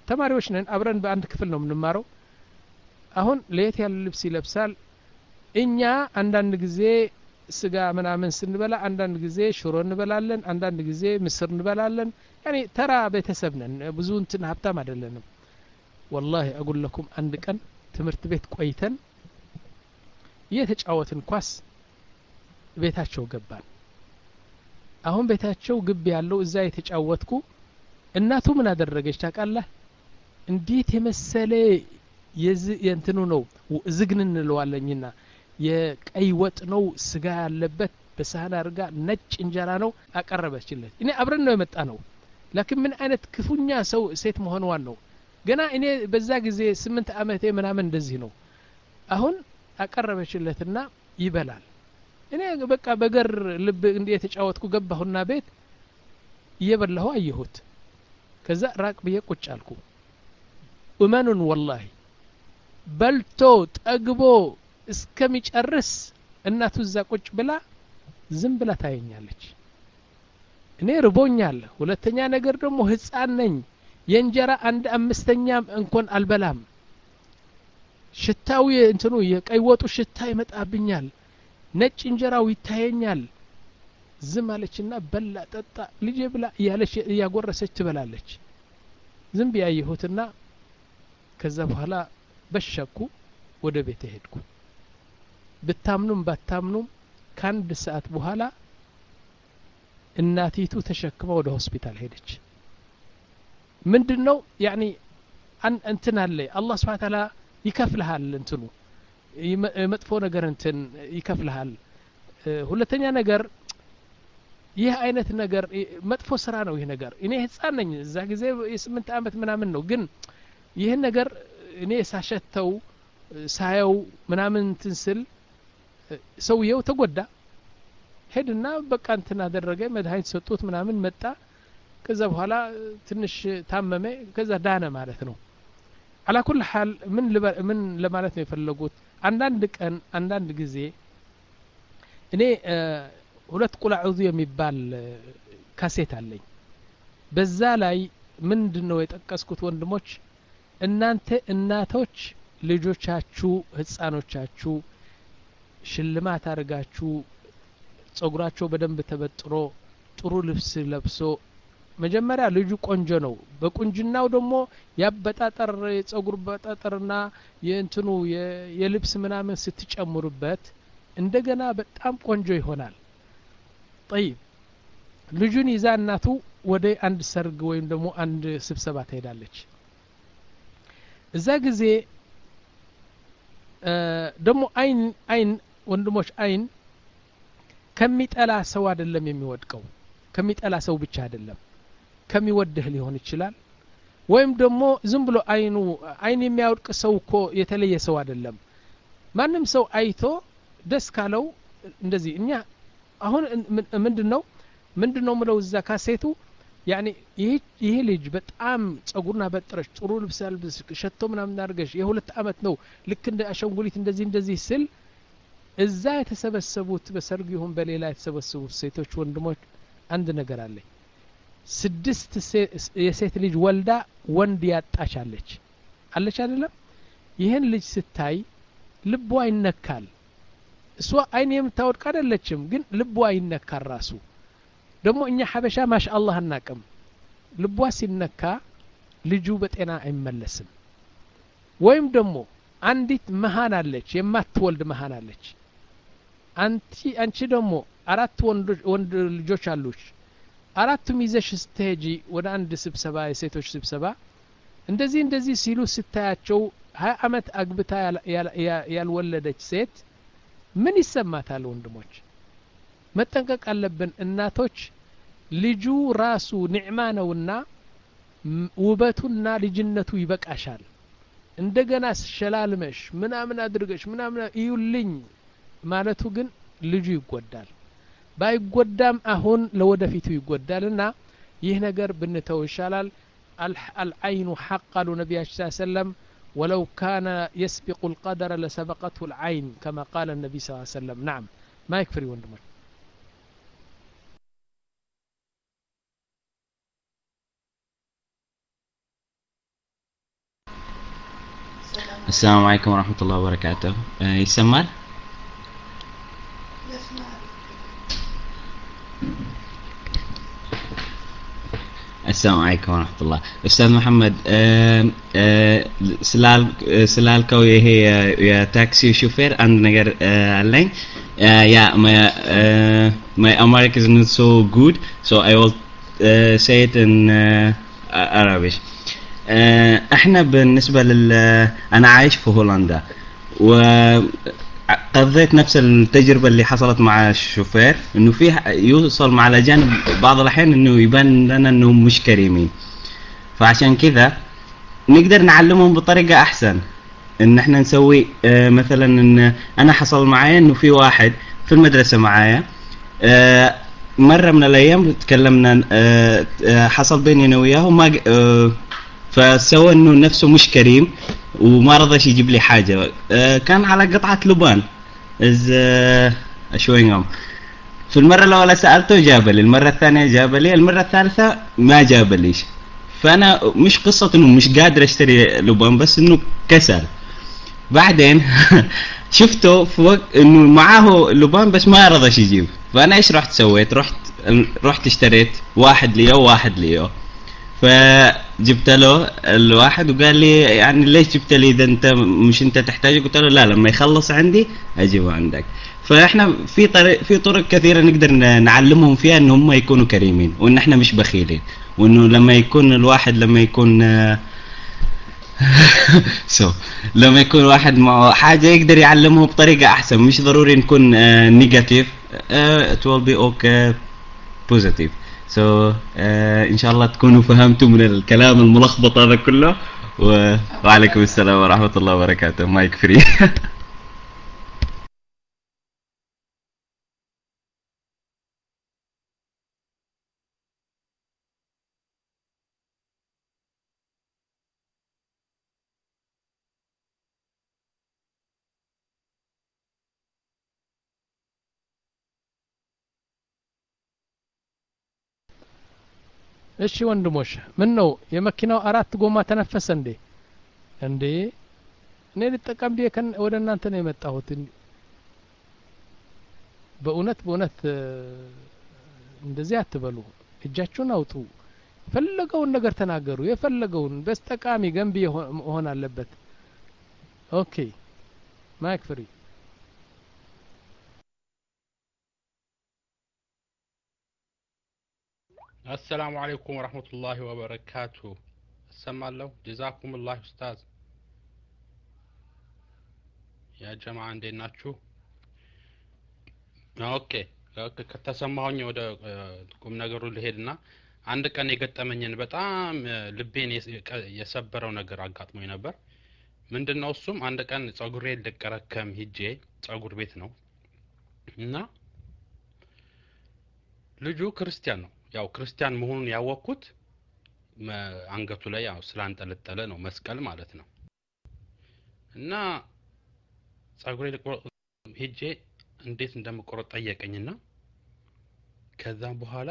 ተማሪዎች ነን አብረን በአንድ ክፍል ነው የምንማረው አሁን ለየት ያለ ልብስ ይለብሳል እኛ አንዳንድ ጊዜ ስጋ ምናምን ስንበላ አንዳንድ ጊዜ ሽሮ እንበላለን አንዳንድ ጊዜ ምስር እንበላለን ያኒ ተራ ቤተሰብ ነን ብዙ እንትን ሀብታም አይደለንም والله اقول لكم አንድ ቀን ትምህርት ቤት ቆይተን የተጫወትን ኳስ ቤታቸው ገባን አሁን ቤታቸው ግብ ያለው እዛ የተጫወትኩ እናቱ ምን አደረገች ታውቃለህ እንዴት የመሰለ የእንትኑ ነው ዝግን እንለዋለኝና የቀይ ወጥ ነው ስጋ ያለበት በሳህን አርጋ ነጭ እንጀራ ነው አቀረበችለት እኔ አብረን ነው የመጣ ነው لكن ምን አይነት ክፉኛ ሰው ሴት መሆንዋን ነው ገና እኔ በዛ ጊዜ ስምንት አመቴ ምናምን እንደዚህ ነው አሁን አቀረበችለትና ይበላል እኔ በቃ በገር ልብ እንዴ የተጫወትኩ ገባሁና ቤት እየበላሁ አየሁት ከዛ ራቅ ብዬ ቁጭ አልኩ እመኑን والله በልቶ ጠግቦ እስከሚጨርስ እናቱ እዛ ቁጭ ብላ ዝም ብላ ታየኛለች እኔ ርቦኛል ሁለተኛ ነገር ደግሞ ህፃን ነኝ የእንጀራ አንድ አምስተኛ እንኳን አልበላም ሽታው እንትኑ የቀይ ወጡ ሽታ ይመጣብኛል ነጭ እንጀራው ይታየኛል ዝም አለችና በላ ጠጣ ልጄ ብላ ያለች ያጎረሰች ትበላለች ዝም ቢያየሁትና ከዛ በኋላ በሸኩ ወደ ቤት ሄድኩ ብታምኑም ባታምኑም ከአንድ ሰዓት በኋላ እናቲቱ ተሸክማ ወደ ሆስፒታል ሄደች ምንድነው ያኒ እንትን አለ አላህ Subhanahu Ta'ala ይከፍልሃል እንትኑ መጥፎ ነገር እንትን ይከፍልሃል ሁለተኛ ነገር ይህ አይነት ነገር መጥፎ ስራ ነው ይህ ነገር እኔ ህፃን ነኝ እዛ ጊዜ የስምንት አመት ምናምን ነው ግን ይህ ነገር እኔ ሳሸተው ሳየው ምናምን ትንስል ሰውየው ተጎዳ ሄድና በቃ እንትን አደረገ መድኃኒት ሰጡት ምናምን መጣ ከዛ በኋላ ትንሽ ታመመ ከዛ ዳነ ማለት ነው على كل حال من من ለማለት ነው የፈለጉት አንዳንድ ቀን አንዳንድ ጊዜ እኔ ሁለት ቁልዓዙ የሚባል ካሴት አለኝ በዛ ላይ ምንድነው የጠቀስኩት ወንድሞች እናንተ እናቶች ልጆቻችሁ ህፃኖቻችሁ ሽልማት አርጋችሁ ጸጉራቸው በደንብ ተበጥሮ ጥሩ ልብስ ለብሶ መጀመሪያ ልጁ ቆንጆ ነው በቁንጅናው ደግሞ ያበጣጠር የጸጉር በጣጠርና የእንትኑ የልብስ ምናምን ስትጨምሩበት እንደገና በጣም ቆንጆ ይሆናል طيب ልጁን ይዛ እናቱ ወደ አንድ ሰርግ ወይም ደግሞ አንድ ስብሰባ ትሄዳለች እዛ ጊዜ ደግሞ አይን አይን ወንድሞች አይን ከሚጠላ ሰው አይደለም የሚወድቀው ከሚጠላ ሰው ብቻ አይደለም ከሚወድህ ሊሆን ይችላል ወይም ደግሞ ዝም ብሎ አይኑ አይን የሚያወድቅ ሰው እኮ የተለየ ሰው አይደለም ማንም ሰው አይቶ ደስ ካለው እንደዚህ እኛ አሁን ምንድነው ምንድነው ምለው እዛ ካሴቱ ያኒ ይሄ ልጅ በጣም ጸጉርና በጥረሽ ጥሩ ልብስ ያልብስ ሸቶ ምናምን አድርገሽ የሁለት አመት ነው ልክ እንደ አሸንጉሊት እንደዚህ እንደዚህ ስል እዛ የተሰበሰቡት በሰርግ ይሁን በሌላ የተሰበሰቡት ሴቶች ወንድሞች አንድ ነገር አለ ስድስት የሴት ልጅ ወልዳ ወንድ ያጣቻለች አለች አይደለም ይሄን ልጅ ስታይ ልቧ ይነካል እሷ አይን የምታወድቅ አይደለችም ግን ልቧ ይነካል ራሱ ደግሞ እኛ ሐበሻ ማሻአላህ እናቀም ልቧ ሲነካ ልጁ በጤና አይመለስም ወይም ደግሞ አንዲት መሃን አለች የማትወልድ መሃን አለች አንቺ አንቺ ደግሞ አራት ወንድ ወንድ ልጆች አሉሽ አራቱም ይዘሽ ስትሄጂ ወደ አንድ ስብሰባ የሴቶች ስብሰባ እንደዚህ እንደዚህ ሲሉ ስታያቸው ሀያ አመት አግብታ ያልወለደች ሴት ምን ይሰማታል ወንድሞች መጠንቀቅ አለብን እናቶች ልጁ ራሱ ኒዕማ ነውና ውበቱና ልጅነቱ ይበቃሻል እንደገና ሸላልመሽ ምናምን አድርገሽ ምናምን ይዩልኝ ማለቱ ግን ልጁ ይጎዳል ባይጎዳም አሁን ለወደፊቱ ይጎዳልና ይህ ነገር ብንተው ይሻላል العين حق قالوا نبي صلى الله عليه وسلم ولو كان يسبق القدر لسبقته العين كما قال النبي صلى الله عليه وسلم نعم ما يكفي وندمج السلام عليكم ورحمة الله وبركاته. آه، يسمع؟ السلام عليكم ورحمة الله. أستاذ محمد، آه، آه، سلال سلالكو هي يا تاكسي شوفير and نجار علين. Yeah, my uh, my American is not so good, so I will uh, say it in uh, Arabic. uh, احنا بالنسبة لل انا عايش في هولندا، وقضيت نفس التجربة اللي حصلت مع الشوفير، انه فيه يوصل مع الاجانب بعض الاحيان انه يبان لنا انهم مش كريمين، فعشان كذا نقدر نعلمهم بطريقة احسن. ان احنا نسوي اه مثلا ان انا حصل معايا انه في واحد في المدرسة معايا اه مرة من الايام تكلمنا، اه اه حصل بيني انا وياه وما اه فسوى انه نفسه مش كريم وما رضاش يجيب لي حاجة. اه كان على قطعة لبان از اشوينغام. في المرة الاولى سألته جاب لي، المرة الثانية جاب لي، المرة الثالثة ما جاب ليش. فانا مش قصة انه مش قادر اشتري لبان، بس انه كسل. بعدين شفته في وقت انه معاه لبان بس ما رضاش يجيب، فانا ايش رحت سويت؟ رحت رحت اشتريت واحد ليه وواحد ليه، فجبت له الواحد وقال لي يعني ليش جبت لي اذا انت مش انت تحتاجه؟ قلت له لا، لما يخلص عندي اجيبه عندك. فاحنا في طريق في طرق كثيره نقدر نعلمهم فيها ان هم يكونوا كريمين، وان احنا مش بخيلين، وانه لما يكون الواحد لما يكون سو so, لما يكون واحد معه حاجه يقدر يعلمه بطريقه احسن، مش ضروري نكون نيجاتيف. it will be okay positive. so uh, ان شاء الله تكونوا فهمتوا من الكلام الملخبط هذا كله، و... وعليكم السلام ورحمه الله وبركاته. مايك فري. እሺ ወንድሞች፣ ምን ነው የመኪናው አራት ጎማ ተነፈሰ እንዴ? እንዴ እኔ ልጠቀም ብዬ ከን ወደ እናንተ ነው የመጣሁት። በእውነት በእውነት እንደዚህ አትበሉ። እጃችሁን አውጡ፣ የፈለገውን ነገር ተናገሩ፣ የፈለገውን በስ ጠቃሚ ገንቢ መሆን አለበት። ኦኬ ማይክ ፍሪ። السلام عليكم ورحمة الله وبركاته. السمع الله جزاكم الله أستاذ. يا جماعة عندنا شو اوكي اوكي ከተሰማሁኝ ወደ ቁም ነገሩ ልሄድና አንድ ቀን የገጠመኝን በጣም ልቤን የሰበረው ነገር አጋጥሞኝ ነበር። ምንድነው እሱም? አንድ ቀን ጸጉሬን ልቀረከም ሂጄ ጸጉር ቤት ነው እና ልጁ ክርስቲያን ነው። ያው ክርስቲያን መሆኑን ያወቅኩት አንገቱ ላይ ያው ስላንጠለጠለ ነው፣ መስቀል ማለት ነው። እና ጸጉሬ ልቆረጥ ሄጄ እንዴት እንደምቆረጥ ጠየቀኝና ከዛም በኋላ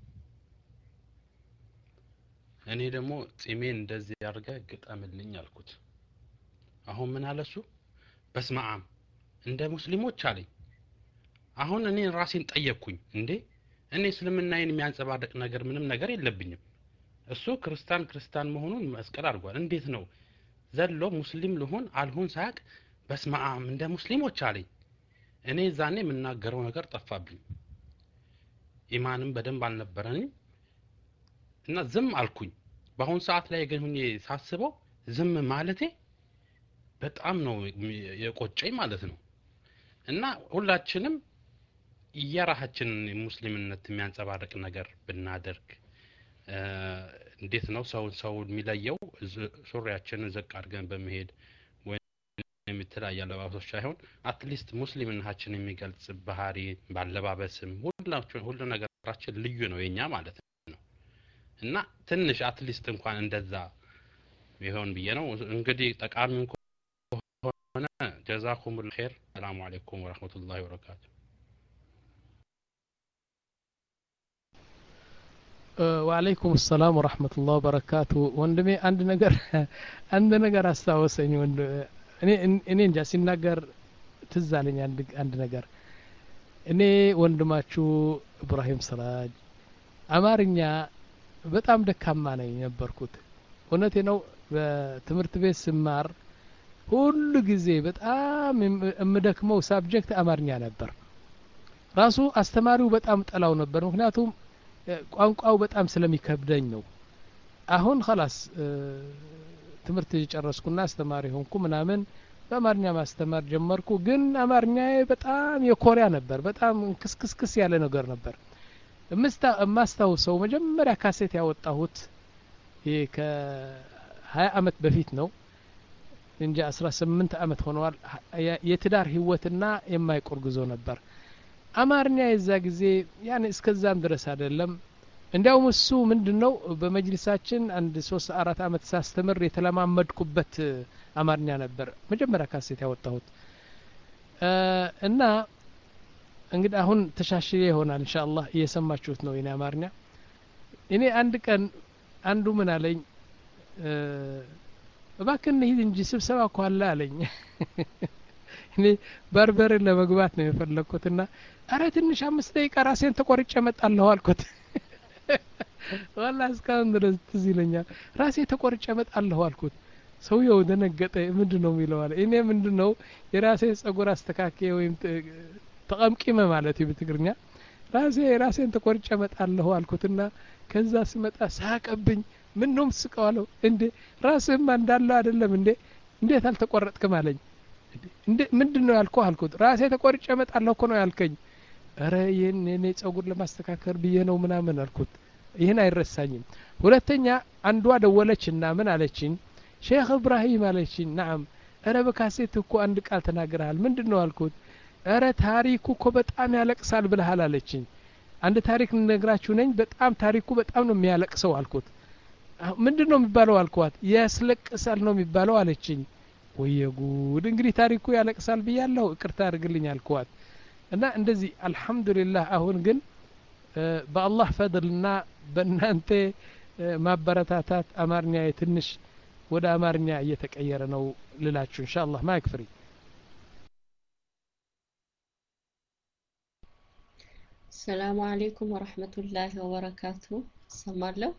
እኔ ደግሞ ጺሜን እንደዚህ ያርገ ግጠምልኝ አልኩት። አሁን ምን አለሱ? በስማዓም እንደ ሙስሊሞች አለኝ። አሁን እኔ ራሴን ጠየቅኩኝ፣ እንዴ እኔ እስልምናዬን የሚያንጸባርቅ ነገር ምንም ነገር የለብኝም። እሱ ክርስቲያን ክርስቲያን መሆኑን መስቀል አድርጓል። እንዴት ነው ዘሎ ሙስሊም ልሆን አልሆን ሳያቅ በስማዓም እንደ ሙስሊሞች አለኝ። እኔ ዛኔ የምናገረው ነገር ጠፋብኝ፣ ኢማንም በደንብ አልነበረኝም እና ዝም አልኩኝ። በአሁን ሰዓት ላይ ግን ሁኜ ሳስበው ዝም ማለቴ በጣም ነው የቆጨኝ ማለት ነው። እና ሁላችንም የራሳችንን ሙስሊምነት የሚያንጸባርቅ ነገር ብናደርግ እንዴት ነው ሰው ሰው የሚለየው? ሱሪያችንን ዝቅ አድርገን በመሄድ ወይም የተለያየ አለባበሶች ሳይሆን አትሊስት ሙስሊምነታችንን የሚገልጽ ባህሪ ባለባበስም ሁላችን ሁሉ ነገራችን ልዩ ነው የኛ ማለት ነው። እና ትንሽ አትሊስት እንኳን እንደዛ ይሆን ብዬ ነው። እንግዲህ ጠቃሚው ከሆነ ጀዛኩሙል ኸይር። ሰላም አለይኩም ወራህመቱላሂ ወበረካቱ። ወአለይኩም ሰላም ወራህመቱላሂ ወበረካቱ። ወንድሜ አንድ ነገር አንድ ነገር አስታወሰኝ። ወንድ እኔ እኔ እንጃ ሲናገር ትዝ አለኝ አንድ አንድ ነገር እኔ ወንድማችሁ ኢብራሂም ስራጅ አማርኛ በጣም ደካማ ነኝ ነበርኩት እውነቴ ነው በትምህርት ቤት ስማር ሁሉ ጊዜ በጣም እምደክመው ሳብጀክት አማርኛ ነበር ራሱ አስተማሪው በጣም ጠላው ነበር ምክንያቱም ቋንቋው በጣም ስለሚከብደኝ ነው አሁን خلاص ትምህርት ጨረስኩና አስተማሪ ሆንኩ ምናምን በአማርኛ ማስተማር ጀመርኩ ግን አማርኛዬ በጣም የኮሪያ ነበር በጣም ክስክስክስ ያለ ነገር ነበር ማስታውሰው መጀመሪያ ካሴት ያወጣሁት ይሄ ከ20 አመት በፊት ነው እንጂ አስራ ስምንት አመት ሆኗል የትዳር ህይወትና የማይቆር ጉዞ ነበር አማርኛ የዛ ጊዜ ያኔ እስከዛም ድረስ አይደለም እንዲያውም እሱ ምንድነው በመጅሊሳችን አንድ ሶስት አራት አመት ሳስተምር የተለማመድኩበት አማርኛ ነበር መጀመሪያ ካሴት ያወጣሁት እና እንግዲህ አሁን ተሻሽዬ ይሆናል ኢንሻአላህ እየሰማችሁት ነው የኔ አማርኛ እኔ አንድ ቀን አንዱ ምን አለኝ እባክህ እንሂድ እንጂ ስብሰባ እኮ አለ አለኝ እኔ በርበሬ ለመግባት ነው የፈለኩትና አረ ትንሽ አምስት ደቂቃ ራሴን ተቆርጬ መጣለሁ አልኩት والله እስካሁን ድረስ ትዝ ይለኛል ራሴ ተቆርጬ መጣለሁ አልኩት ሰውየው ደነገጠ ምንድነው የሚለው አለ እኔ ምንድነው የራሴ ጸጉር አስተካክዬ ወይም ተቀምቂመ ማለት በትግርኛ ራሴ ራሴን ተቆርጬ መጣለሁ አልኩትና ከዛ ሲመጣ ሳቀብኝ ምን ነው ስቀዋለው እንዴ ራስህማ እንዳለው አይደለም እንዴ እንዴት አልተቆረጥክም አለኝ እንዴ ምንድነው ያልከው አልኩት ራሴ ተቆርጬ መጣለሁ እኮ ነው ያልከኝ አረ የኔ ጸጉር ለማስተካከል ብዬ ነው ምናምን አልኩት ይሄን አይረሳኝም ሁለተኛ አንዷ ደወለችና ምን አለችኝ ሼክ ኢብራሂም አለችኝ نعم አረ በካሴት እኮ አንድ ቃል ተናግረሃል ምንድነው አልኩት አረ ታሪኩ እኮ በጣም ያለቅሳል ብለሃል አለችኝ አንድ ታሪክ ልነግራችሁ ነኝ በጣም ታሪኩ በጣም ነው የሚያለቅሰው አልኩት ምንድነው የሚባለው አልኳት ያስለቅሳል ነው የሚባለው አለችኝ ወየጉድ እንግዲህ ታሪኩ ያለቅሳል ብያለሁ ይቅርታ አድርግልኝ አልኳት እና እንደዚህ አልহামዱሊላህ አሁን ግን በአላህ ፈድልና በእናንተ ማበረታታት አማርኛ ትንሽ ወደ አማርኛ እየተቀየረ ነው ልላችሁ ኢንሻአላህ ማይክ ፍሪ ሰላም አለይኩም ወራህመቱላሂ ወበረካቱ ሰማለሁ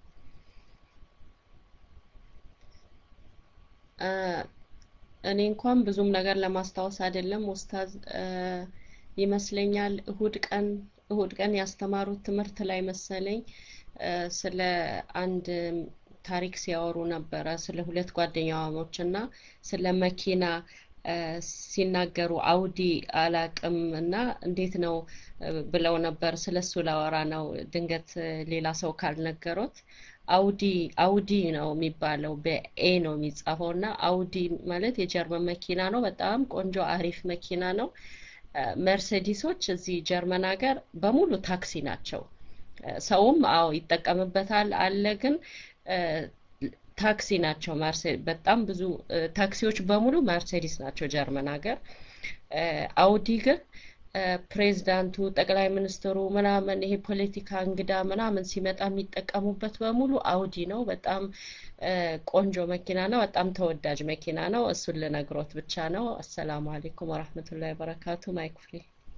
እኔ እንኳን ብዙም ነገር ለማስታወስ አይደለም ኡስታዝ ይመስለኛል እሁድ ቀን እሁድ ቀን ያስተማሩት ትምህርት ላይ መሰለኝ ስለ አንድ ታሪክ ሲያወሩ ነበር ስለ ሁለት ጓደኛሞችና ስለ መኪና ሲናገሩ አውዲ አላቅም እና እንዴት ነው ብለው ነበር ስለሱ ላወራ ነው ድንገት ሌላ ሰው ካልነገሩት አውዲ አውዲ ነው የሚባለው በኤ ነው የሚጻፈውና አውዲ ማለት የጀርመን መኪና ነው በጣም ቆንጆ አሪፍ መኪና ነው መርሴዲሶች እዚህ ጀርመን ሀገር በሙሉ ታክሲ ናቸው ሰውም አው ይጠቀምበታል አለ ግን ታክሲ ናቸው መርሴዲስ በጣም ብዙ ታክሲዎች በሙሉ መርሴዲስ ናቸው ጀርመን ሀገር አውዲ ግን ፕሬዝዳንቱ ጠቅላይ ሚኒስትሩ ምናምን ይሄ ፖለቲካ እንግዳ ምናምን ሲመጣ የሚጠቀሙበት በሙሉ አውዲ ነው በጣም ቆንጆ መኪና ነው በጣም ተወዳጅ መኪና ነው እሱን ለነግሮት ብቻ ነው አሰላሙ አለይኩም ወራህመቱላሂ ወበረካቱ ማይክ ፍሪ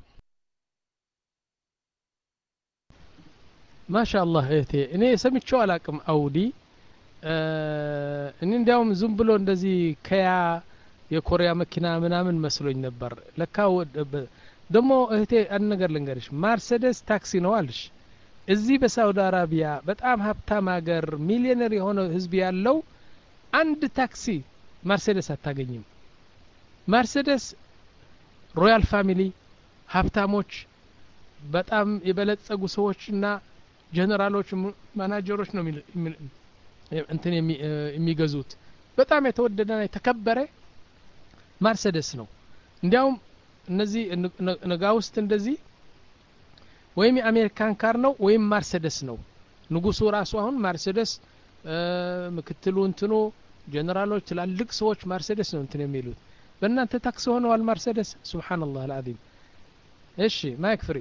ማሻአላህ እህቴ እኔ ሰምቼው አላቅም አውዲ እኔ እንዲያውም ዝም ብሎ እንደዚህ ከያ የኮሪያ መኪና ምናምን መስሎኝ ነበር ለካ ደሞ እህቴ አንድ ነገር ልንገርሽ ማርሴዲስ ታክሲ ነው አልሽ እዚህ በሳውዲ አረቢያ በጣም ሀብታም ሀገር ሚሊዮነር የሆነ ህዝብ ያለው አንድ ታክሲ ማርሴዲስ አታገኝም ማርሴዲስ ሮያል ፋሚሊ ሀብታሞች በጣም የበለጸጉ ሰዎችና ጀነራሎች ማናጀሮች ነው እንትን የሚገዙት በጣም የተወደደና የተከበረ ማርሴዲስ ነው እንዲያውም እነዚህ ነጋ ውስጥ እንደዚህ ወይም የአሜሪካን ካር ነው ወይም ማርሴዲስ ነው ንጉሱ ራሱ አሁን ማርሴዲስ ምክትሉ እንትኑ ጀነራሎች ትላልቅ ሰዎች ማርሴዲስ ነው እንትን የሚሉት በእናንተ ታክሲ ሆነዋል ማርሴዲስ ሱብሃንአላህ አልዓዚም እሺ ማይክ ፍሪ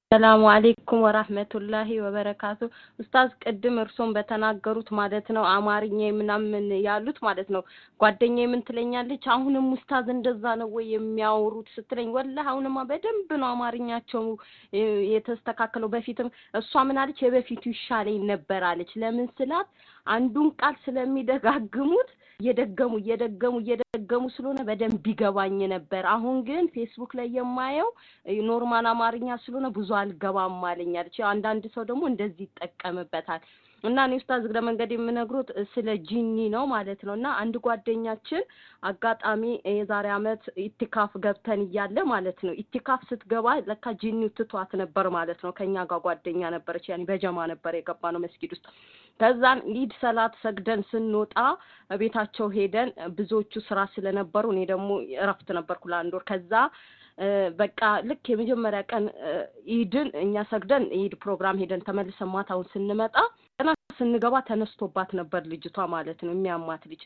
ሰላሙ አለይኩም ወራህመቱላሂ ወበረካቱ። ኡስታዝ ቅድም እርሶን በተናገሩት ማለት ነው አማርኛ ምናምን ያሉት ማለት ነው ጓደኛዬ ምን ትለኛለች አሁንም ኡስታዝ እንደዛ ነው ወይ የሚያወሩት ስትለኝ ወላሂ አሁንማ በደንብ ነው አማርኛቸው የተስተካከለው። በፊትም እሷ ምን አለች የበፊቱ ይሻለኝ ነበር አለች። ለምን ስላት አንዱን ቃል ስለሚደጋግሙት እየደገሙ እየደገሙ እየደገሙ ስለሆነ በደንብ ይገባኝ ነበር። አሁን ግን ፌስቡክ ላይ የማየው ኖርማል አማርኛ ስለሆነ ብዙ አልገባም አለኝ አለች። አንዳንድ ሰው ደግሞ እንደዚህ ይጠቀምበታል። እና እኔ ኡስታዝ ግለ መንገድ የምነግሩት ስለ ጂኒ ነው ማለት ነው። እና አንድ ጓደኛችን አጋጣሚ የዛሬ አመት ኢቲካፍ ገብተን እያለ ማለት ነው ኢቲካፍ ስትገባ ለካ ጂኒው ትቷት ነበር ማለት ነው። ከኛ ጋር ጓደኛ ነበረች ያኒ በጀማ ነበር የገባነው መስጊድ ውስጥ። ከዛን ሊድ ሰላት ሰግደን ስንወጣ ቤታቸው ሄደን ብዙዎቹ ስራ ስለነበሩ እኔ ደግሞ እረፍት ነበርኩ ለአንድ ወር። ከዛ በቃ ልክ የመጀመሪያ ቀን ኢድን እኛ ሰግደን ኢድ ፕሮግራም ሄደን ተመልሰን ማታውን ስንመጣ እና ስንገባ ተነስቶባት ነበር ልጅቷ ማለት ነው የሚያማት ልጅ።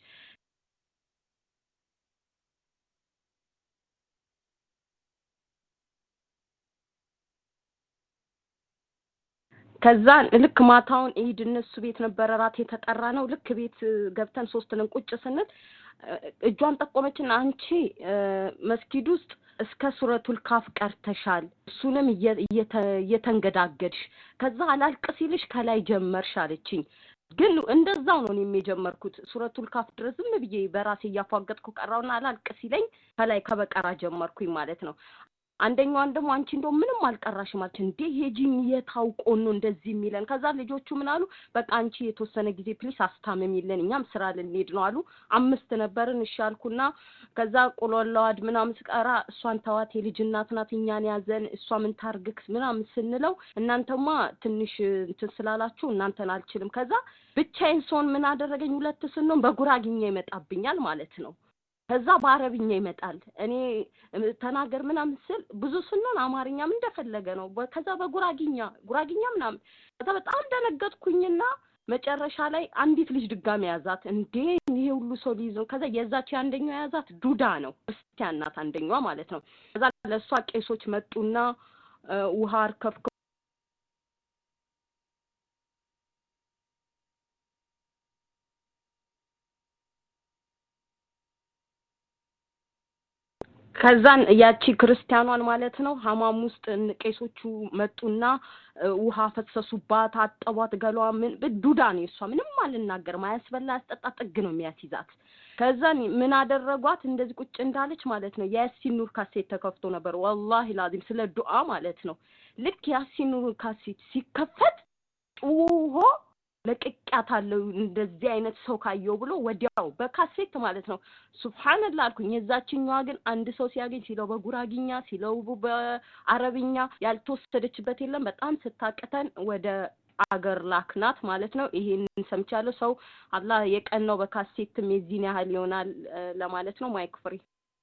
ከዛ ልክ ማታውን ኢድ እነሱ ቤት ነበር ራት የተጠራ ነው። ልክ ቤት ገብተን ሶስት ነን ቁጭ ስንል እጇን ጠቆመችና አንቺ መስጊድ ውስጥ እስከ ሱረቱል ካፍ ቀርተሻል እሱንም እየተንገዳገድሽ ከዛ አላልቅ ሲልሽ ከላይ ጀመርሽ አለችኝ። ግን እንደዛው ነው እኔም የጀመርኩት ሱረቱል ካፍ ድረስ ዝም ብዬ በራሴ ያፋገጥኩ ቀራውና አላልቅ ሲለኝ ከላይ ከበቀራ ጀመርኩኝ ማለት ነው። አንደኛው ደግሞ አንቺ እንደው ምንም አልቀራሽ ማለት እንዴ ሄጂኝ የታውቆ ነው እንደዚህ የሚለን። ከዛ ልጆቹ ምን አሉ በቃ አንቺ የተወሰነ ጊዜ ፕሊስ አስታመሚልን እኛም ስራ ልንሄድ ነው አሉ። አምስት ነበርን እሺ አልኩና ከዛ ቁሎላዋድ ምናምን ስቀራ እሷን ተዋት የልጅ እናት ናት እኛን ያዘን እሷ ምን ታርግክስ ምናምን ስንለው እናንተማ ትንሽ እንትን ስላላችሁ እናንተን አልችልም። ከዛ ብቻዬን ሶን ምን አደረገኝ ሁለት ስንሆን በጉራግኛ ይመጣብኛል ማለት ነው። ከዛ በአረብኛ ይመጣል እኔ ተናገር ምናምን ስል ብዙ ስንሆን አማርኛም እንደፈለገ ነው። ከዛ በጉራግኛ ጉራግኛ ምናምን ከዛ በጣም ደነገጥኩኝና መጨረሻ ላይ አንዲት ልጅ ድጋሚ ያዛት። እንዴ ይሄ ሁሉ ሰው ሊይዘው ከዛ የዛች አንደኛው ያዛት ዱዳ ነው ክርስቲያን ናት አንደኛዋ ማለት ነው። ከዛ ለሷ ቄሶች መጡና ውሃ አርከፍኩ ከዛን ያቺ ክርስቲያኗን ማለት ነው ሐማም ውስጥ ቄሶቹ መጡና ውሃ ፈሰሱባት አጠቧት ገሏ ምን በዱዳ ነው እሷ ምንም አልናገር ማያስበላ አስጠጣ ጥግ ነው የሚያስይዛት። ከዛን ምን አደረጓት እንደዚህ ቁጭ እንዳለች ማለት ነው ያሲን ኑር ካሴት ተከፍቶ ነበር ወላሂ ላዚም ስለ ዱዓ ማለት ነው። ልክ ያሲን ኑር ካሴት ሲከፈት ኡሆ ለቅቃታለው እንደዚህ አይነት ሰው ካየው ብሎ ወዲያው በካሴት ማለት ነው ሱብሃንአላህ አልኩኝ። የዛችኛዋ ግን አንድ ሰው ሲያገኝ ሲለው በጉራግኛ ሲለው በአረብኛ ያልተወሰደችበት የለም። በጣም ስታቀተን ወደ አገር ላክናት ማለት ነው። ይሄን ሰምቻለሁ። ሰው አላህ የቀነው በካሴትም የዚህን ያህል ይሆናል ለማለት ነው። ማይክ ፍሪ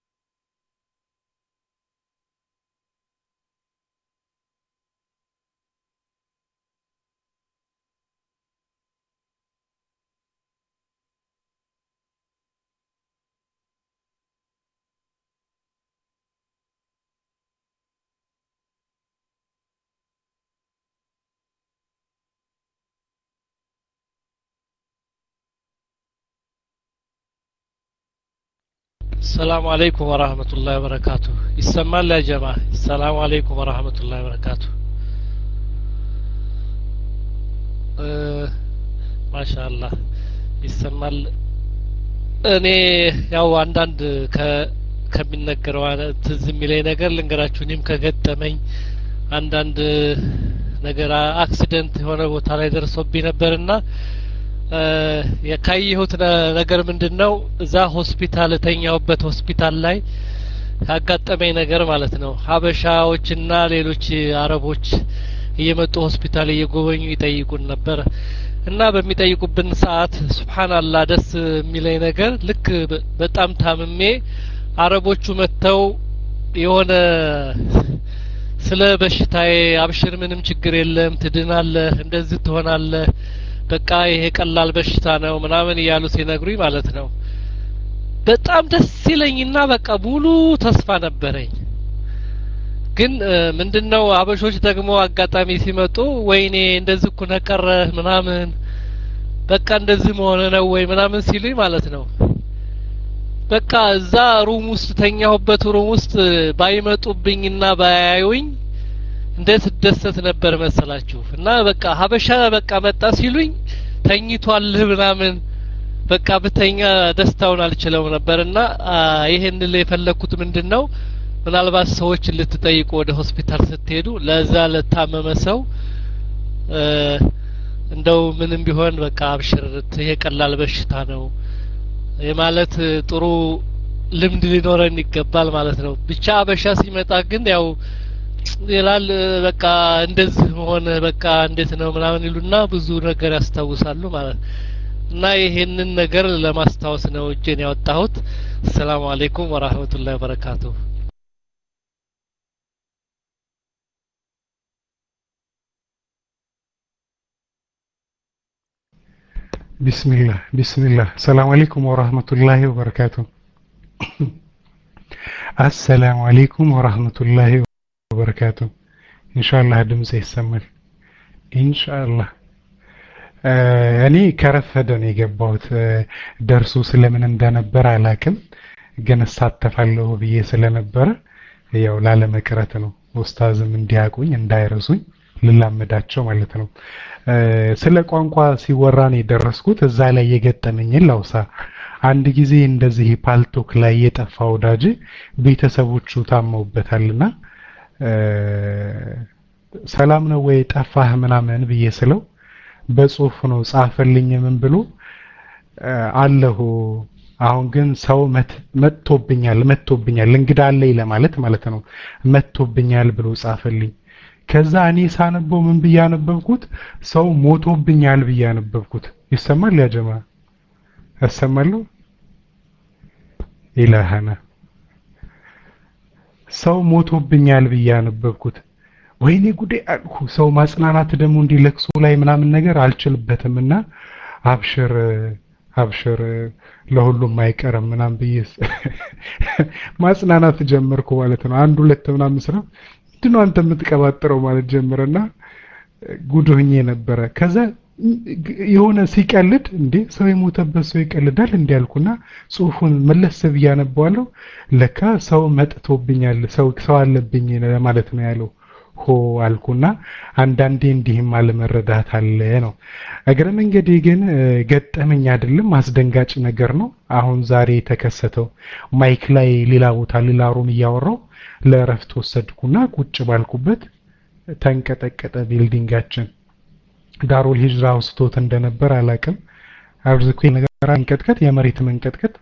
السلام عليكم ورحمة الله وبركاته. يسمى يا جماعة. السلام عليكم ورحمة الله وبركاته. أه ما شاء الله يسمى እኔ ያው አንዳንድ ከ ከሚነገረው ትዝ የሚለኝ ነገር ልንገራችሁ። እኔም ከገጠመኝ አንዳንድ ነገር አክሲደንት የሆነ ቦታ ላይ ደርሶብኝ ነበርና የካየሁት ነገር ምንድነው እዛ ሆስፒታል ተኛውበት ሆስፒታል ላይ ያጋጠመኝ ነገር ማለት ነው። ሀበሻዎችና ሌሎች አረቦች እየመጡ ሆስፒታል እየጎበኙ ይጠይቁን ነበር እና በሚጠይቁብን ሰዓት ሱብሃንአላህ ደስ የሚለኝ ነገር ልክ በጣም ታምሜ አረቦቹ መተው የሆነ ስለ በሽታዬ አብሽር ምንም ችግር የለም ትድናለህ እንደዚህ ትሆናለህ በቃ ይሄ ቀላል በሽታ ነው ምናምን እያሉ ሲነግሩኝ ማለት ነው በጣም ደስ ይለኝና በቃ ሙሉ ተስፋ ነበረኝ። ግን ምንድነው አበሾች ደግሞ አጋጣሚ ሲመጡ ወይኔ እንደዚህ እኮ ነቀረ ምናምን በቃ እንደዚህ መሆነ ነው ወይ ምናምን ሲሉኝ ማለት ነው በቃ እዛ ሩም ውስጥ ተኛሁበት ሩም ውስጥ ባይመጡብኝና ባያዩኝ እንዴት ደስተት ነበር መሰላችሁ እና በቃ ሀበሻ በቃ መጣ ሲሉኝ ተኝቷል ምናምን በቃ በተኛ ደስታውን አልችለው ነበርና ይሄን ለየፈለኩት ምንድነው ምናልባት ሰዎች ልትጠይቁ ወደ ሆስፒታል ስትሄዱ ለዛ ለታመመ ሰው እንደው ምንም ቢሆን በቃ አብሽር ይሄ ቀላል በሽታ ነው የማለት ጥሩ ልምድ ሊኖረን ይገባል ማለት ነው ብቻ አበሻ ሲመጣ ግን ያው ይላል በቃ እንደዚህ ሆነ በቃ እንዴት ነው ምናምን ይሉና ብዙ ነገር ያስታውሳሉ ማለት እና ይሄንን ነገር ለማስታወስ ነው እጄን ያወጣሁት ሰላም አለይኩም ወራህመቱላሂ ወበረካቱሁ بسم الله بسم الله السلام عليكم ورحمة الله وبركاته السلام عليكم ورحمة الله وبركاته إن شاء الله دمزي السمر إن شاء الله يعني كرفدني جبوت درسو سلمن اندنبر علىكم جن الساتفعله بيه سلنبر ያው ላለመቅረት ነው ኡስታዝም እንዲያቁኝ እንዳይረሱኝ ልላመዳቸው ማለት ነው ስለ ቋንቋ ሲወራን የደረስኩት እዛ ላይ የገጠመኝን ላውሳ አንድ ጊዜ እንደዚህ ፓልቶክ ላይ የጠፋው ዳጅ ቤተሰቦቹ ታመውበታልና ሰላም ነው ወይ ጠፋህ ምናምን ብዬ ስለው በጽሁፍ ነው ጻፈልኝ ምን ብሎ አለሁ አሁን ግን ሰው መጥቶብኛል መጥቶብኛል እንግዳ አለኝ ለማለት ማለት ነው መጥቶብኛል ብሎ ጻፈልኝ ከዛ እኔ ሳነበው ምን ብያነበብኩት ሰው ሞቶብኛል ብያነበብኩት ይሰማል ያ ጀማ ያሰማሉ ኢላሃና ሰው ሞቶብኛል ብያነበብኩት ወይኔ ጉዴ አልኩ ሰው ማጽናናት ደግሞ እንዲለክሱ ላይ ምናምን ነገር አልችልበትምና አብሽር አብሽር ለሁሉም ማይቀርም ምናምን ብዬስ ማጽናናት ጀመርኩ ማለት ነው አንድ ሁለት ምናምን ስራ ድኖ አንተ የምትቀባጥረው ማለት ጀመረና ጉዶኝ ነበር ከዛ የሆነ ሲቀልድ እንዴ ሰው የሞተበት ሰው ይቀልዳል እንዴ አልኩና ጽሁፉን መለስ ብያነበዋለሁ ለካ ሰው መጥቶብኛል ሰው ሰው አለብኝ ማለት ነው ያለው ሆ አልኩና አንዳንዴ እንዲህም አለመረዳት አለ ነው እግረ መንገዴ ግን ገጠመኝ አይደለም አስደንጋጭ ነገር ነው አሁን ዛሬ ተከሰተው ማይክ ላይ ሌላ ቦታ ሌላ ሩም ያወራው ለረፍት ወሰድኩና ቁጭ ባልኩበት ተንቀጠቀጠ ቢልዲንጋችን ዳሩል ሂጅራ ውስጦት እንደነበር አላቀም አርዝኩ ነገር አንቀጥቀጥ የመሬት መንቀጥቀጥ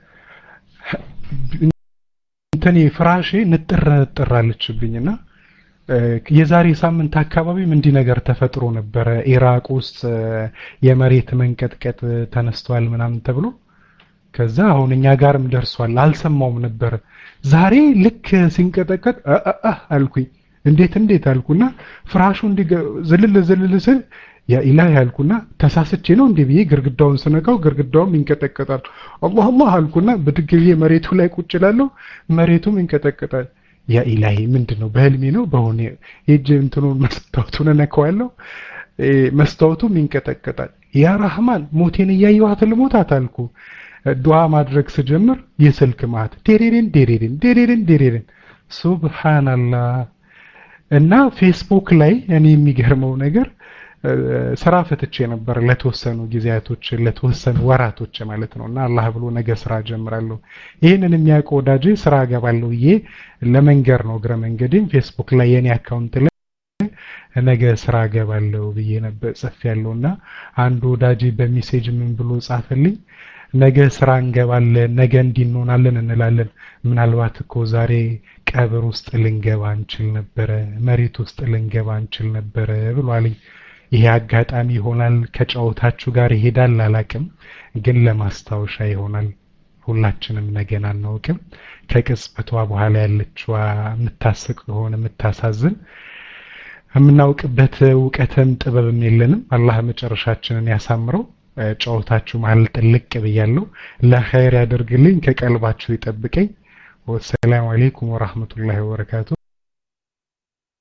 እንተኔ ፍራሼ ንጥር ንጥራለችብኝና የዛሬ ሳምንት አካባቢ እንዲህ ነገር ተፈጥሮ ነበር ኢራቅ ውስጥ የመሬት መንቀጥቀጥ ተነስቷል ምናምን ተብሎ ከዛ አሁን እኛ ጋርም ደርሷል አልሰማውም ነበር ዛሬ ልክ ሲንቀጠቀጥ አአ አልኩኝ እንዴት እንዴት አልኩና ፍራሹ እንዲ ዝልል ዝልል ስል ያ ኢላሂ አልኩና ተሳስቼ ነው እንዴ ብዬ ግርግዳውን ስነካው ግርግዳውም ይንቀጠቀጣል አላህ አላህ አልኩና በድግዬ መሬቱ ላይ ቁጭ ላለሁ መሬቱም ይንቀጠቀጣል ያ ኢላሂ ምንድነው በህልሜ ነው በሆነ እጄ እንትኑን መስታወቱን ነካዋለሁ መስታወቱም ይንቀጠቀጣል ያ ረህማን ሞቴን ያያዩት ልሞታት አልኩ ዱዓ ማድረግ ስጀምር የስልክ ማት ቴሬሬን ዴሬሬን ዴሬሬን ዴሬሬን ሱብሃንአላህ እና ፌስቡክ ላይ እኔ የሚገርመው ነገር ስራ ፈትቼ ነበር ለተወሰኑ ጊዜያቶች ለተወሰኑ ወራቶች ማለት ነውና አላህ ብሎ ነገ ስራ ጀምራለሁ ይሄንን የሚያውቀው ወዳጄ ስራ ገባለሁ ይሄ ለመንገር ነው ግረ መንገዴን ፌስቡክ ላይ የኔ አካውንት ላይ ነገ ስራ ገባለሁ ብዬ ነበር ጽፍ ያለውና አንዱ ወዳጄ በሜሴጅ ምን ብሎ ጻፈልኝ ነገ ስራ እንገባለን ነገ እንዲንሆናለን እንላለን ምናልባት እኮ ዛሬ ቀብር ውስጥ ልንገባ እንችል ነበር መሬት ውስጥ ልንገባ እንችል ነበር ብሏልኝ ይሄ አጋጣሚ ይሆናል ከጫውታችሁ ጋር ይሄዳል አላቅም ግን ለማስታወሻ ይሆናል ሁላችንም ነገን አናውቅም ከቅጽበቷ በኋላ ያለችዋ የምታስቅ ሆነ የምታሳዝን የምናውቅበት ዕውቀትም ጥበብም የለንም አላህ መጨረሻችንን ያሳምረው ጫውታችሁ መሃል ጥልቅ ብያለሁ ለኸይር ያደርግልኝ ከቀልባችሁ ይጠብቀኝ ወሰላሙ አለይኩም ወራህመቱላሂ ወበረካቱ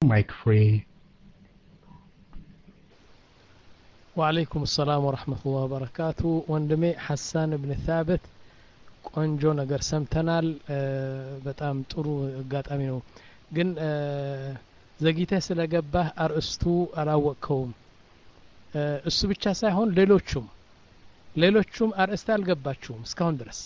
ማይክ ፍሪ وعليكم السلام ورحمة الله وبركاته ወንድሜ ሐሳን ኢብኑ ሳብት ቆንጆ ነገር ሰምተናል በጣም ጥሩ አጋጣሚ ነው ግን ዘግይተህ ስለገባህ አርእስቱ አላወቅከውም እሱ ብቻ ሳይሆን ሌሎቹም ሌሎቹም አርእስት አልገባችሁም እስካሁን ድረስ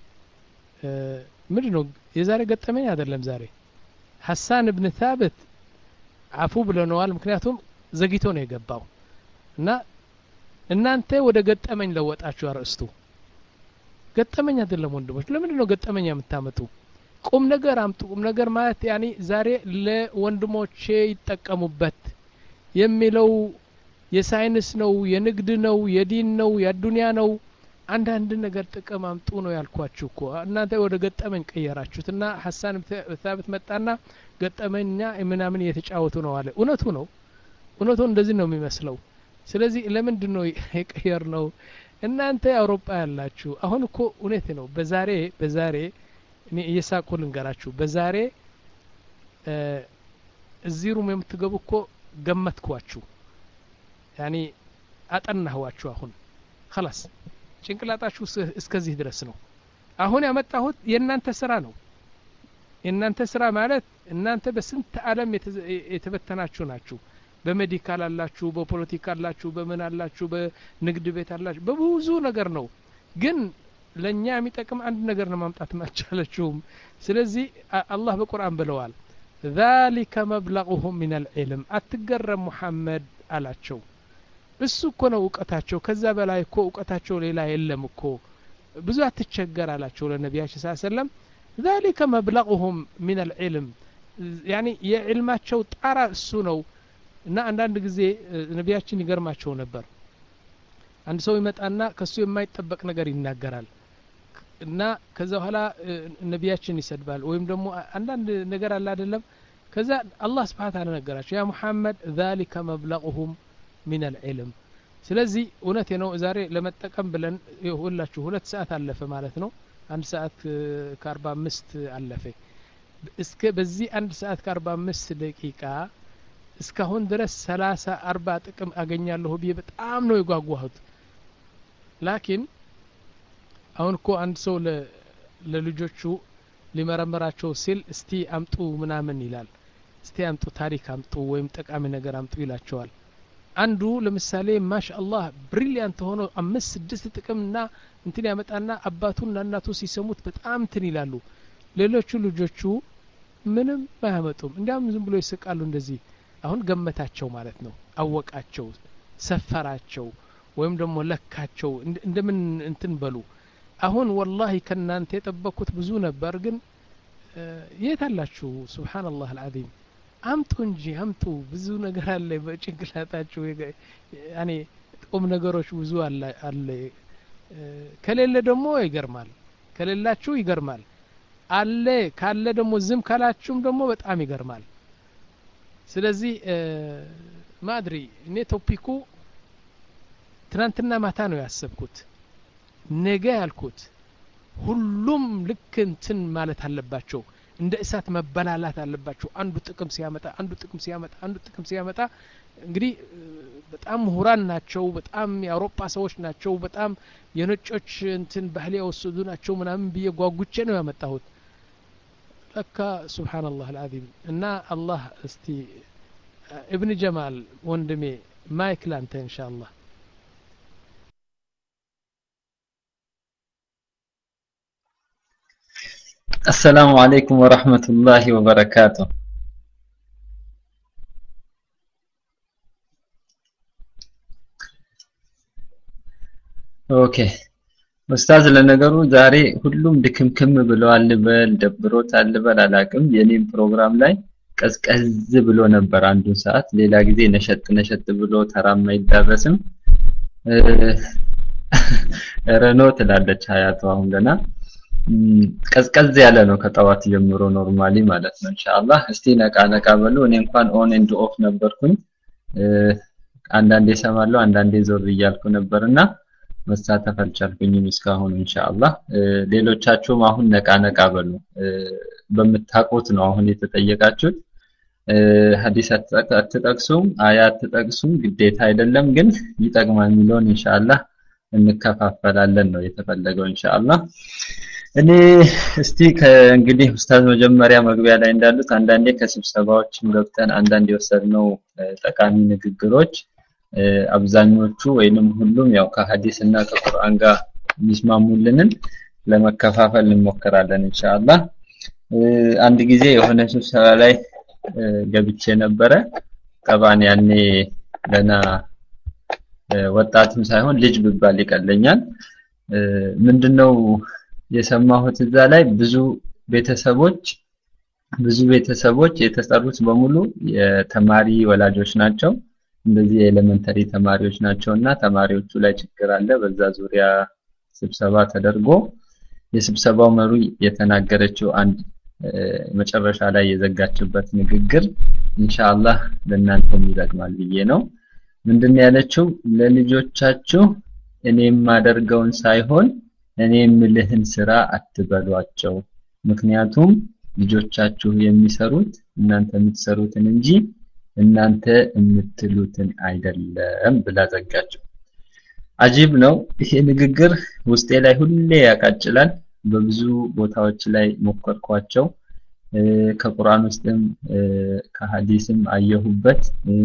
ምንድነው የዛሬ ገጠመኝ አይደለም ዛሬ ሐሳን ኢብኑ ሳብት አፉ ብለነዋል ምክንያቱም ዘግይቶ ነው የገባው እና እናንተ ወደ ገጠመኝ ለወጣችሁ አርእስቱ ገጠመኝ አይደለም ወንድሞች ለምን ነው ገጠመኝ የምታመጡ ቁም ነገር አምጡ ቁም ነገር ማለት ያኒ ዛሬ ለወንድሞቼ ይጠቀሙበት የሚለው የሳይንስ ነው የንግድ ነው የዲን ነው የዱንያ ነው አንድ አንድ ነገር ጥቅም አምጡ ነው ያልኳችሁ እኮ እናንተ ወደ ገጠመኝ ቀየራችሁትና ሐሳን ሳብት መጣና ገጠመኛ ምናምን እየተጫወቱ ነው አለ እውነቱ ነው እውነቱ እንደዚህ ነው የሚመስለው ስለዚህ ለምንድን ነው የቀየር ነው እናንተ አውሮፓ ያላችሁ አሁን እኮ እውነት ነው በዛሬ በዛሬ እኔ እየሳቁ ልንገራችሁ በዛሬ እዚህ ሩም የምትገቡ እኮ ገመትኳችሁ ያኒ አጠናህዋችሁ አሁን خلاص ጭንቅላታችሁ እስከዚህ ድረስ ነው አሁን ያመጣሁት የእናንተ ስራ ነው የእናንተ ስራ ማለት እናንተ በስንት ዓለም የተበተናችሁ ናችሁ በሜዲካል አላችሁ በፖለቲካ አላችሁ በምን አላችሁ በንግድ ቤት አላችሁ በብዙ ነገር ነው ግን ለኛ የሚጠቅም አንድ ነገር ነው ማምጣት ማቻለችሁም ስለዚህ አላህ በቁርአን ብለዋል ذلك مبلغهم من العلم አትገረም ሙሐመድ አላቸው እሱ እኮ ነው ዕውቀታቸው ከዛ በላይ እኮ ዕውቀታቸው ሌላ የለም እኮ ብዙ አትቸገር አላቸው ለነቢያችን ሰለላሁ ዐለይሂ ወሰለም ذلك مبلغهم من العلم يعني የዕልማቸው ጣራ እሱ ነው እና አንዳንድ ጊዜ ነቢያችን ይገርማቸው ነበር አንድ ሰው ይመጣና ከሱ የማይጠበቅ ነገር ይናገራል እና ከዛ በኋላ ነቢያችን ይሰድባል ወይም ደግሞ አንዳንድ ነገር አለ አይደለም ከዛ አላህ Subhanahu Ta'ala ነገራቸው ያ ሙሐመድ ذلك مبلغهم من العلم ስለዚህ እውነቴ ነው ዛሬ ለመጠቀም ብለን ሁላችሁ ሁለት ሰዓት አለፈ ማለት ነው አንድ ሰዓት ከ45 አለፈ እስከ በዚህ አንድ ሰዓት ከ45 ደቂቃ እስካሁን ድረስ ሰላሳ አርባ ጥቅም አገኛለሁ ብዬ በጣም ነው የጓጓሁት ላኪን አሁን እኮ አንድ ሰው ለልጆቹ ሊመረመራቸው ሲል እስቲ አምጡ ምናምን ይላል እስቲ አምጡ ታሪክ አምጡ ወይም ጠቃሚ ነገር አምጡ ይላቸዋል አንዱ ለምሳሌ ማሻአላህ ብሪሊያንት ሆኖ አምስት ስድስት ጥቅምና እንትን ያመጣና አባቱና እናቱ ሲሰሙት በጣም እንትን ይላሉ ሌሎቹ ልጆቹ ምንም ማያመጡም እንዲያም ዝም ብሎ ይስቃሉ እንደዚህ አሁን ገመታቸው ማለት ነው አወቃቸው ሰፈራቸው ወይም ደግሞ ለካቸው እንደምን እንትን በሉ አሁን والله ከናንተ የጠበቁት ብዙ ነበር ግን የታላችሁ ሱብሃንአላህ አልዓዚም አምጡ እንጂ አምጡ ብዙ ነገር አለ በጭንቅላታችሁ ያኔ ቁም ነገሮች ብዙ አለ አለ ከሌለ ደግሞ ይገርማል ከሌላችሁ ይገርማል አለ ካለ ደግሞ ዝም ካላችሁም ደግሞ በጣም ይገርማል ስለዚህ ማድሪ እኔ ቶፒኩ ትናንትና ማታ ነው ያሰብኩት ነገ ያልኩት ሁሉም ልክ እንትን ማለት አለባቸው እንደ እሳት መበላላት አለባቸው አንዱ ጥቅም ሲያመጣ አንዱ ጥቅም ሲያመጣ አንዱ ጥቅም ሲያመጣ እንግዲህ በጣም ምሁራን ናቸው በጣም የአውሮፓ ሰዎች ናቸው በጣም የነጮች እንትን ባህል ያወሰዱ ናቸው ምናምን ብዬ ጓጉቼ ነው ያመጣሁት ለካ ሱብሃንአላህ አልዓዚም እና አላህ እስቲ ابن جمال ወንድሜ ማይክ ላንተ ኢንሻአላህ السلام عليكم ورحمة الله وبركاته اوكي ኡስታዝ ለነገሩ ዛሬ ሁሉም ድክምክም ብለዋል በል ደብሮታል በል አላቅም የኔም ፕሮግራም ላይ ቀዝቀዝ ብሎ ነበር አንዱ ሰዓት ሌላ ጊዜ ነሸጥ ነሸጥ ብሎ ተራማ ይዳረስም ረኖ ትላለች ሀያቱ አሁን ገና ቀዝቀዝ ያለ ነው ከጠዋት ጀምሮ ኖርማሊ ማለት ነው ኢንሻአላህ እስቲ ነቃ ነቃ በሉ እኔ እንኳን ኦን ኤንድ ኦፍ ነበርኩኝ አንዳንዴ ሰማለሁ አንዳንዴ ዞር ይያልኩ ነበርና መሳተፍ አልቻልኩኝም እስካሁን ኢንሻአላህ ሌሎቻችሁም አሁን ነቃ ነቃ በሉ በመታቆት ነው አሁን የተጠየቃችሁት ሐዲስ አትጠቅሱም አያት አትጠቅሱም ግዴታ አይደለም ግን ይጠቅማል የሚለውን ኢንሻአላህ እንከፋፈላለን ነው የተፈለገው ኢንሻአላህ እኔ እስቲ ከእንግዲህ ኡስታዝ መጀመሪያ መግቢያ ላይ እንዳሉት አንዳንዴ ከስብሰባዎችም ገብተን አንዳንዴ የወሰድነው ጠቃሚ ንግግሮች አብዛኞቹ ወይንም ሁሉም ያው ከሐዲስና ከቁርአን ጋር የሚስማሙልንን ለመከፋፈል እንሞክራለን ኢንሻአላህ አንድ ጊዜ የሆነ ስብሰባ ላይ ገብቼ ነበረ ጠባን ያኔ ለና ወጣትም ሳይሆን ልጅ ብባል ይቀለኛል ምንድነው የሰማሁት እዛ ላይ ብዙ ቤተሰቦች ብዙ ቤተሰቦች የተጠሩት በሙሉ የተማሪ ወላጆች ናቸው እንደዚህ የኤሌመንተሪ ተማሪዎች ናቸውና ተማሪዎቹ ላይ ችግር አለ በዛ ዙሪያ ስብሰባ ተደርጎ የስብሰባው መሪ የተናገረችው አንድ መጨረሻ ላይ የዘጋችበት ንግግር ኢንሻአላህ ለእናንተም ይጠቅማል ብዬ ነው ምንድነው ያለችው ለልጆቻችሁ እኔም ማደርገውን ሳይሆን እኔ የምልህን ስራ አትበሏቸው ምክንያቱም ልጆቻችሁ የሚሰሩት እናንተ የምትሰሩትን እንጂ እናንተ የምትሉትን አይደለም ብላ ዘጋቸው አጂብ ነው ይሄ ንግግር ውስጤ ላይ ሁሌ ያቃጭላል በብዙ ቦታዎች ላይ ሞከርኳቸው ከቁርአን ውስጥም ከሐዲስም አየሁበት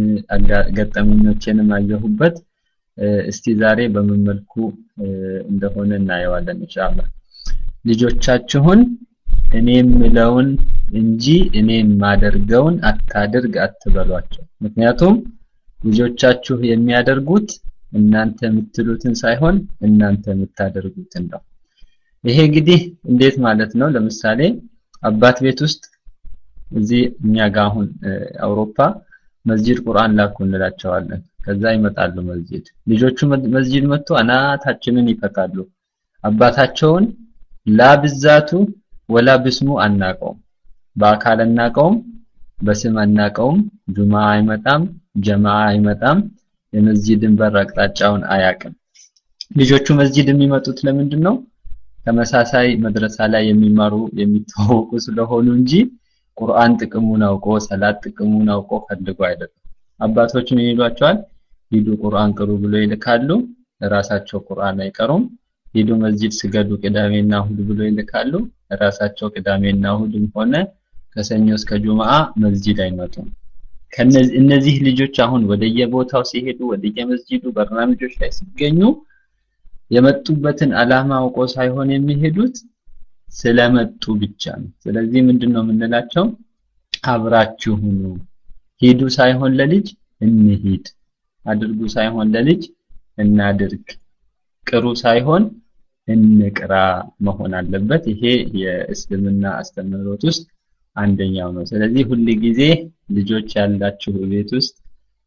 ገጠመኞችንም አየሁበት እስቲ ዛሬ በምን መልኩ እንደሆነ እናየዋለን ኢንሻአላህ ልጆቻችሁን እኔ የምለውን እንጂ እኔ የማደርገውን አታድርግ አትበሏቸው ምክንያቱም ልጆቻችሁ የሚያደርጉት እናንተ የምትሉትን ሳይሆን እናንተ የምታደርጉትን ነው ይሄ እንግዲህ እንዴት ማለት ነው ለምሳሌ አባት ቤት ውስጥ እዚህ እኛ ጋር አሁን አውሮፓ መስጂድ ቁርአን ላኩ እንላቸዋለን ከዛ ይመጣሉ መስጂድ ልጆቹ መስጂድ መጥቶ አናታችንን ይፈታሉ አባታቸውን ላብዛቱ ወላ ብስሙ አናቀውም በአካል አናቀውም በስም አናቀውም ጁማ አይመጣም ጀማዓ አይመጣም የመስጂድን በር አቅጣጫውን አያቅም ልጆቹ መስጂድ የሚመጡት ለምንድን ነው ተመሳሳይ መድረሳ ላይ የሚማሩ የሚተዋወቁ ስለሆኑ እንጂ ቁርአን ጥቅሙን አውቆ ሰላት ጥቅሙን አውቆ ፈልጎ አይደለም አባቶች ምን ይሏቸዋል ሂዱ ቁርአን ቅሩ ብሎ ይልካሉ ራሳቸው ቁርአን አይቀሩም ሂዱ መስጂድ ስገዱ ቅዳሜና እሁድ ብሎ ይልካሉ ራሳቸው ቅዳሜና እሁድም ሆነ ከሰኞ እስከ ጁማዓ መስጂድ አይመጡም ከነዚህ እነዚህ ልጆች አሁን ወደየቦታው ሲሄዱ ወደየመስጂዱ በርናምጆች ላይ ሲገኙ የመጡበትን አላማ አውቆ ሳይሆን የሚሄዱት ስለመጡ ብቻ ነው ስለዚህ ምንድነው የምንላቸው አብራችሁ ነው ሄዱ ሳይሆን ለልጅ እንሂድ አድርጉ ሳይሆን ለልጅ እናድርግ ቅሩ ሳይሆን እንቅራ መሆን አለበት ይሄ የእስልምና አስተምህሮት ውስጥ አንደኛው ነው ስለዚህ ሁሉ ጊዜ ልጆች ያላችሁ ቤት ውስጥ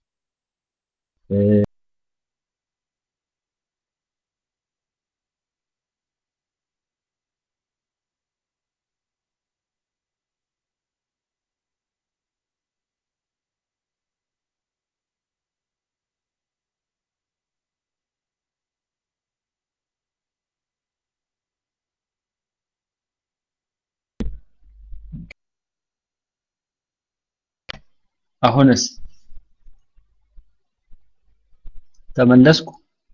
አሁንስ ተመለስኩ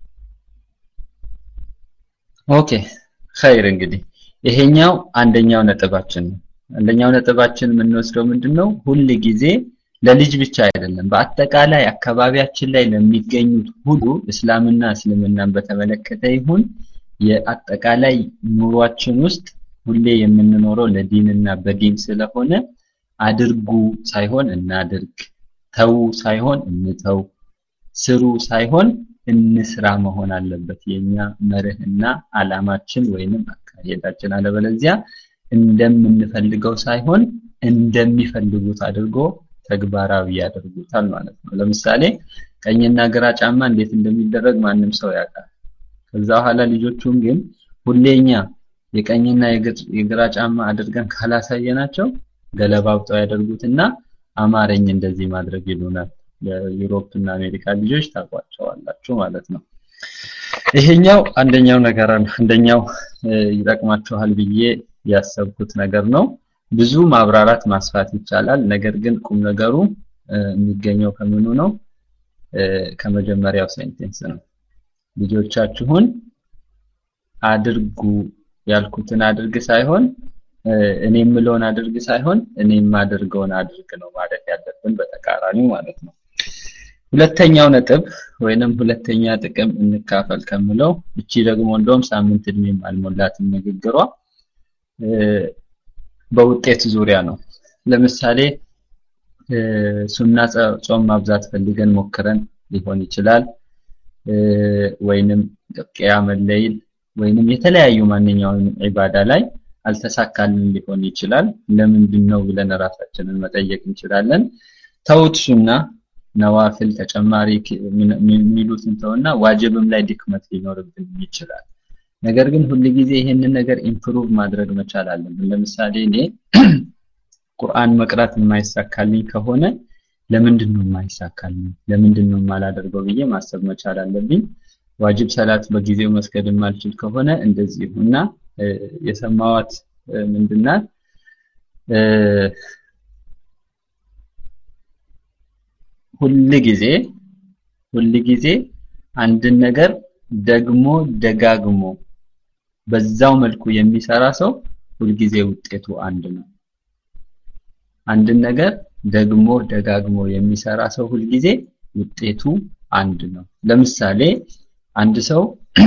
ኦኬ خير እንግዲህ ይሄኛው አንደኛው ነጥባችን ነው አንደኛው ነጥባችን የምንወስደው ምንድነው ሁሉ ጊዜ ለልጅ ብቻ አይደለም በአጠቃላይ አካባቢያችን ላይ ለሚገኙት ሁሉ እስላምና እስልምናን በተመለከተ ይሁን የአጠቃላይ ኑሯችን ውስጥ ሁሌ የምንኖረው ለዲንና በዲን ስለሆነ አድርጉ ሳይሆን እናድርግ ተው ሳይሆን እንተው ስሩ ሳይሆን እንስራ መሆን አለበት የኛ መርህና አላማችን ወይንም አካሄዳችን አለበለዚያ እንደምንፈልገው ሳይሆን እንደሚፈልጉት አድርጎ ተግባራዊ ያደርጉታል ማለት ነው ለምሳሌ ቀኝና ግራ ጫማ እንዴት እንደሚደረግ ማንም ሰው ያውቃል ከዛ በኋላ ልጆቹም ግን ሁሌኛ የቀኝና የግራ ጫማ አድርገን ካላሳየናቸው ገለባብጠው ያደርጉትና አማረኝ እንደዚህ ማድረግ ይሉናል የዩሮፕ እና አሜሪካ ልጆች ታቋጫዋላችሁ ማለት ነው ይሄኛው አንደኛው ነገር አንደኛው ይጠቅማችኋል ብዬ ያሰብኩት ነገር ነው ብዙ ማብራራት ማስፋት ይቻላል። ነገር ግን ቁም ነገሩ የሚገኘው ከምኑ ነው? ከመጀመሪያው ሴንቴንስ ነው። ልጆቻችሁን አድርጉ ያልኩትን አድርግ ሳይሆን እኔ የምለውን አድርግ ሳይሆን እኔ የማደርገውን አድርግ ነው ማለት ያለብን፣ በተቃራኒው ማለት ነው። ሁለተኛው ነጥብ ወይንም ሁለተኛ ጥቅም እንካፈል ከምለው እቺ ደግሞ እንደውም ሳምንት እድሜ ማልሞላት ንግግሯ በውጤት ዙሪያ ነው። ለምሳሌ ሱና ጾም ማብዛት ፈልገን ሞክረን ሊሆን ይችላል፣ ወይንም ቂያም ለይል ወይንም የተለያዩ ማንኛውም ዒባዳ ላይ አልተሳካልን ሊሆን ይችላል። ለምንድነው ብለን ራሳችንን መጠየቅ እንችላለን። ተውት ሱና ነዋፊል ተጨማሪ የሚሉትን ተውና ዋጅብም ላይ ድክመት ሊኖርብን ይችላል። ነገር ግን ሁሉ ጊዜ ይሄንን ነገር ኢምፕሩቭ ማድረግ መቻል አለብን። ለምሳሌ እኔ ቁርአን መቅራት የማይሳካልኝ ከሆነ ለምንድነው የማይሳካልኝ? ለምንድነው የማላደርገው ብዬ ማሰብ መቻል አለብኝ። ዋጅብ ሰላት በጊዜው መስገድ የማልችል ከሆነ እንደዚሁና የሰማዋት ምንድናት ሁሉ ጊዜ ሁሉ ጊዜ አንድን ነገር ደግሞ ደጋግሞ በዛው መልኩ የሚሰራ ሰው ሁሉ ጊዜ ውጤቱ አንድ ነው። አንድን ነገር ደግሞ ደጋግሞ የሚሰራ ሰው ሁሉ ጊዜ ውጤቱ አንድ ነው። ለምሳሌ አንድ ሰው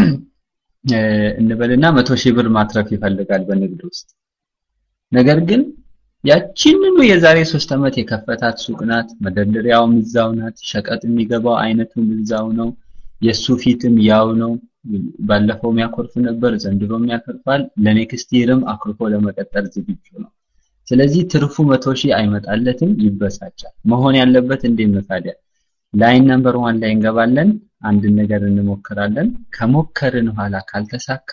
እንበልና መቶ ሺህ ብር ማትረፍ ይፈልጋል በንግድ ውስጥ። ነገር ግን ያቺንኑ የዛሬ ሶስት አመት የከፈታት ሱቅ ናት፣ መደርደሪያውም እዛው ናት፣ ሸቀጥ የሚገባው አይነቱም እዛው ነው፣ የሱ ፊትም ያው ነው። ባለፈው የሚያኮርፍ ነበር፣ ዘንድሮም ያከርፋል፣ ለኔክስት ይርም አክርፎ ለመቀጠል ዝግጁ ነው። ስለዚህ ትርፉ መቶ ሺህ አይመጣለትም፣ ይበሳጫል። መሆን ያለበት እንዴት ነው ታዲያ? ላይን ነምበር ዋን ላይ እንገባለን፣ አንድ ነገር እንሞክራለን። ከሞከርን ኋላ ካልተሳካ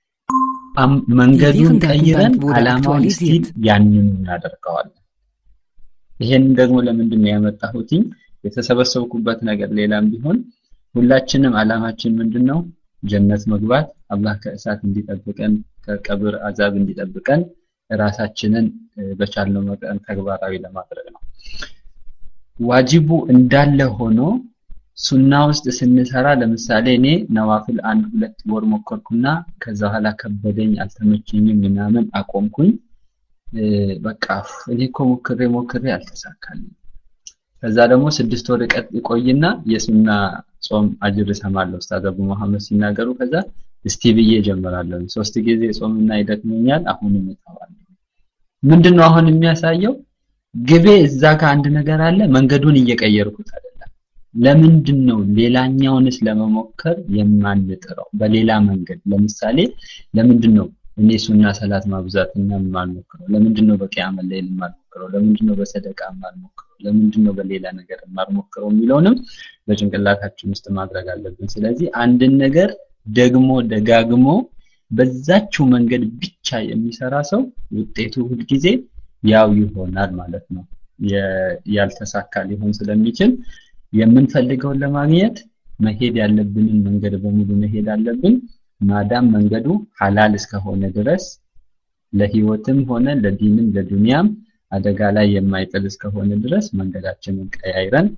መንገዱን ቀይረን አላማውን ስቲል ያንኑ እናደርገዋለን። ይሄን ደግሞ ለምንድን ነው ያመጣሁት? የተሰበሰብኩበት ነገር ሌላም ቢሆን ሁላችንም አላማችን ምንድነው? ጀነት መግባት፣ አላህ ከእሳት እንዲጠብቀን፣ ከቀብር አዛብ እንዲጠብቀን ራሳችንን በቻልነው መጠን ተግባራዊ ለማድረግ ነው። ዋጅቡ እንዳለ ሆኖ ሱና ውስጥ ስንሰራ ለምሳሌ እኔ ነዋፊል አንድ ሁለት ወር ሞከርኩና ከዛ ኋላ ከበደኝ አልተመቸኝም ምናምን አቆምኩኝ። በቃ እኔ እኮ ሞክሬ ሞክሬ አልተሳካልኝ። ከዛ ደግሞ ስድስት ወር ቀጥ ይቆይና የሱና ጾም አጅር ሰማለሁ ኡስታዝ አቡ መሐመድ ሲናገሩ፣ ከዛ እስቲ ብዬ ጀምራለሁ። ሶስት ጊዜ ጾምና ይደክመኛል፣ አሁንም እተዋለሁ። ምንድነው አሁን የሚያሳየው? ግቤ እዛ ጋር አንድ ነገር አለ፣ መንገዱን እየቀየርኩት አይደለም። ለምንድነው ሌላኛውንስ ለመሞከር የማንጥረው በሌላ መንገድ? ለምሳሌ ለምንድነው እኔ ሱና ሰላት ማብዛትና የማልሞክረው? ለምንድነው በቂያም ላይ የማልሞክረው? ለምንድነው በሰደቃ የማልሞክረው? ለምንድነው በሌላ ነገር የማልሞክረው የሚለውንም በጭንቅላታችን ውስጥ ማድረግ አለብን። ስለዚህ አንድን ነገር ደግሞ ደጋግሞ በዛችው መንገድ ብቻ የሚሰራ ሰው ውጤቱ ሁሉ ጊዜ ያው ይሆናል ማለት ነው። ያልተሳካ ሊሆን ስለሚችል የምንፈልገውን ለማግኘት መሄድ ያለብንን መንገድ በሙሉ መሄድ አለብን። ማዳም መንገዱ ሐላል እስከሆነ ድረስ ለህይወትም ሆነ ለዲንም ለዱንያም አደጋ ላይ የማይጥል እስከሆነ ድረስ መንገዳችንን ቀያይረን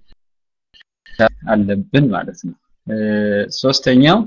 አለብን ማለት ነው። ሶስተኛው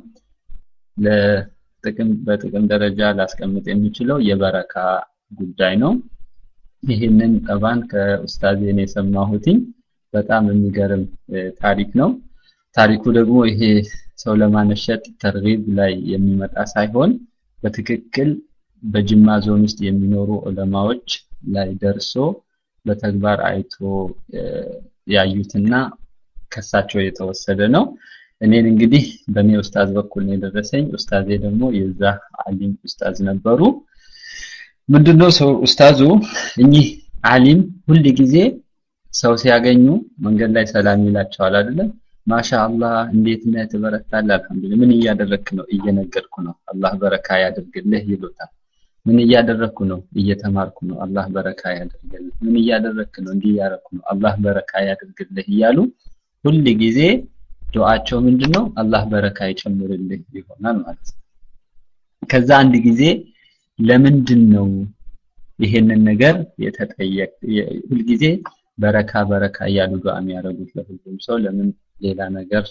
ለጥቅም በጥቅም ደረጃ ላስቀምጥ የሚችለው የበረካ ጉዳይ ነው። ይሄንን ጠባን ከኡስታዝ የኔ ሰማሁትኝ በጣም የሚገርም ታሪክ ነው። ታሪኩ ደግሞ ይሄ ሰው ለማነሸጥ ተርጊብ ላይ የሚመጣ ሳይሆን በትክክል በጅማ ዞን ውስጥ የሚኖሩ ዑለማዎች ላይ ደርሶ በተግባር አይቶ ያዩትና ከሳቸው የተወሰደ ነው። እኔን እንግዲህ በኔ ኡስታዝ በኩል ነው የደረሰኝ። ኡስታዜ ደግሞ የዛ ዓሊም ኡስታዝ ነበሩ። ምንድነው ሰው ኡስታዙ እኚህ ዓሊም ሁሉ ጊዜ ሰው ሲያገኙ መንገድ ላይ ሰላም ይላቸዋል አይደል? ማሻአላህ እንዴት ነህ ተበረታለህ አልሐምዱሊላህ ምን እያደረክ ነው? እየነገርኩ ነው አላህ በረካ ያድርግልህ ይሉታል። ምን እያደረኩ ነው? እየተማርኩ ነው አላህ በረካ ያድርግልህ። ምን እያደረክ ነው? እንዲህ ያደረኩ ነው አላህ በረካ ያድርግልህ እያሉ ሁሉ ጊዜ ዱዓቸው ምንድነው? አላህ በረካ ይጨምርልህ ይሆናል ማለት ነው። ከዛ አንድ ጊዜ ለምንድነው ይሄንን ነገር የተጠየቅ ሁልጊዜ በረካ በረካ እያሉ ዱዓ የሚያደርጉት ለሁሉም ሰው ለምን ሌላ ነገር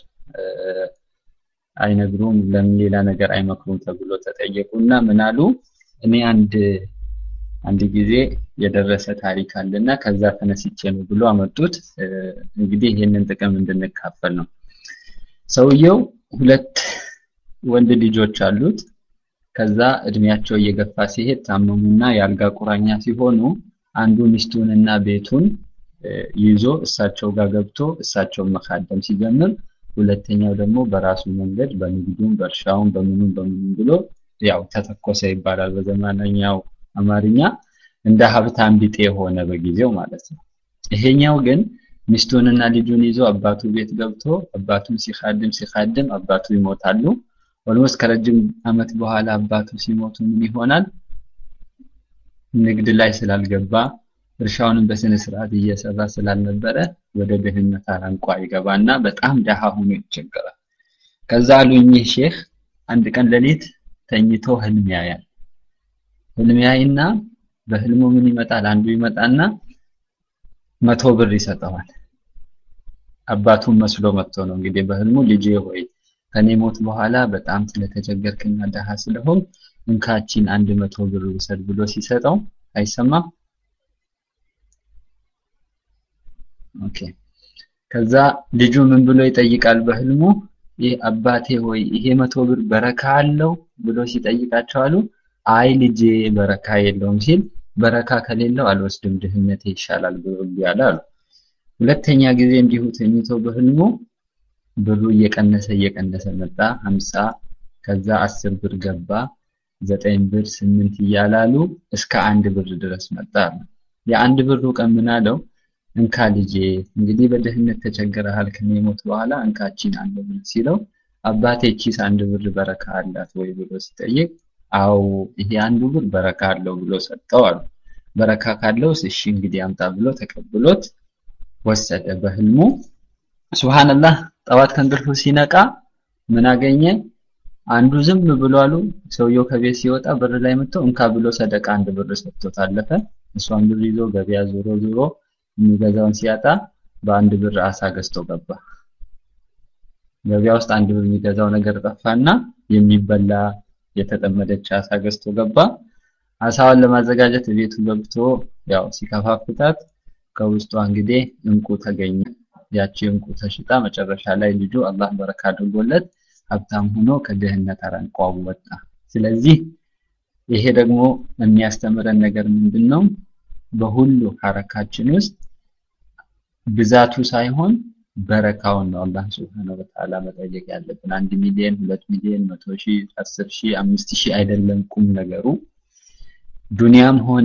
አይነግሩም ለምን ሌላ ነገር አይመክሩም ተብሎ ተጠየቁና ምን አሉ እኔ አንድ አንድ ጊዜ የደረሰ ታሪክ አለና ከዛ ተነስቼ ነው ብሎ አመጡት እንግዲህ ይሄንን ጥቅም እንድንካፈል ነው ሰውየው ሁለት ወንድ ልጆች አሉት ከዛ እድሜያቸው እየገፋ ሲሄድ ታመሙና ያልጋ ቁራኛ ሲሆኑ አንዱ ሚስቱንና ቤቱን ይዞ እሳቸው ጋር ገብቶ እሳቸው መካደም ሲጀምር ሁለተኛው ደግሞ በራሱ መንገድ በንግዱም በእርሻውም በምኑም በምኑም ብሎ ያው ተተኮሰ ይባላል በዘመናኛው አማርኛ እንደ ሀብታም ቢጤ ሆነ በጊዜው ማለት ነው ይሄኛው ግን ሚስቱንና ልጁን ይዞ አባቱ ቤት ገብቶ አባቱን ሲखाድም ሲखाድም አባቱ ይሞታሉ ኦልሞስት ከረጅም አመት በኋላ አባቱ ሲሞቱ ምን ይሆናል ንግድ ላይ ስላልገባ እርሻውንም በስነ ስርዓት እየሰራ ስላልነበረ ወደ ድህነት አረንቋ ይገባና በጣም ደሃ ሆኖ ይቸገራል ከዛ አሉኝ ሼክ አንድ ቀን ሌሊት ተኝቶ ህልም ያያል ህልም ያይና በህልሙ ምን ይመጣል አንዱ ይመጣና መቶ ብር ይሰጠዋል አባቱን መስሎ መጥቶ ነው እንግዲህ በህልሙ ልጄ ሆይ ከኔ ሞት በኋላ በጣም ስለተቸገርክና ደሃ ስለሆን እንካቺን አንድ መቶ ብር ውሰድ ብሎ ሲሰጠው አይሰማም ኦኬ ከዛ ልጁ ምን ብሎ ይጠይቃል በህልሙ ይሄ አባቴ ሆይ ይሄ መቶ ብር በረካ አለው ብሎ ሲጠይቃቸው አሉ አይ ልጄ በረካ የለውም ሲል በረካ ከሌለው አልወስድም ድህነቴ ይሻላል ብሎ ያላሉ ሁለተኛ ጊዜ እንዲሁ ተኝቶ በህልሙ ብሩ እየቀነሰ እየቀነሰ መጣ ሃምሳ ከዛ አስር ብር ገባ ዘጠኝ ብር ስምንት እያላሉ እስከ አንድ ብር ድረስ መጣ የአንድ ብሩ ቀን ምን አለው እንካ ልጄ እንግዲህ በድህነት ተቸገረሃል ከመሞት በኋላ እንካቺን አንድ ብር ሲለው አባቴ ቺስ አንድ ብር በረካ አላት ወይ ብሎ ሲጠይቅ አው ይሄ አንዱ ብር በረካ አለው ብሎ ሰጠው አሉ በረካ ካለው እሺ እንግዲህ አምጣ ብሎ ተቀብሎት ወሰደ በህልሙ ሱብሃንአላህ ጠዋት ከእንቅልፉ ሲነቃ ምን አገኘ አንዱ ዝም ብሎ አሉ ሰውየው ከቤት ሲወጣ በር ላይ መጥቶ እንካ ብሎ ሰደቃ አንድ ብር ሰጥቶት አለፈ እሷን ብር ይዞ ገበያ ዞሮ ዞሮ የሚገዛውን ሲያጣ በአንድ ብር አሳ ገዝቶ ገባ ገበያ ውስጥ አንድ ብር የሚገዛው ነገር ጠፋና የሚበላ የተጠመደች አሳ ገዝቶ ገባ አሳውን ለማዘጋጀት ቤቱ ገብቶ ያው ሲከፋፍታት ከውስጡ እንግዲህ እንቁ ተገኘ ያቺ እንቁ ተሽጣ መጨረሻ ላይ ልጁ አላህ በረካ አድርጎለት ሀብታም ሆኖ ከድህነት አረንቋው ወጣ ስለዚህ ይሄ ደግሞ የሚያስተምረን ነገር ምንድነው በሁሉ ሐረካችን ውስጥ ብዛቱ ሳይሆን በረካውን ነው አላህ Subhanahu Wa Ta'ala መጠየቅ ያለብን አንድ ሚሊዮን ሁለት ሚሊዮን መቶ ሺህ አስር ሺህ አምስት ሺህ አይደለም ቁም ነገሩ ዱንያም ሆነ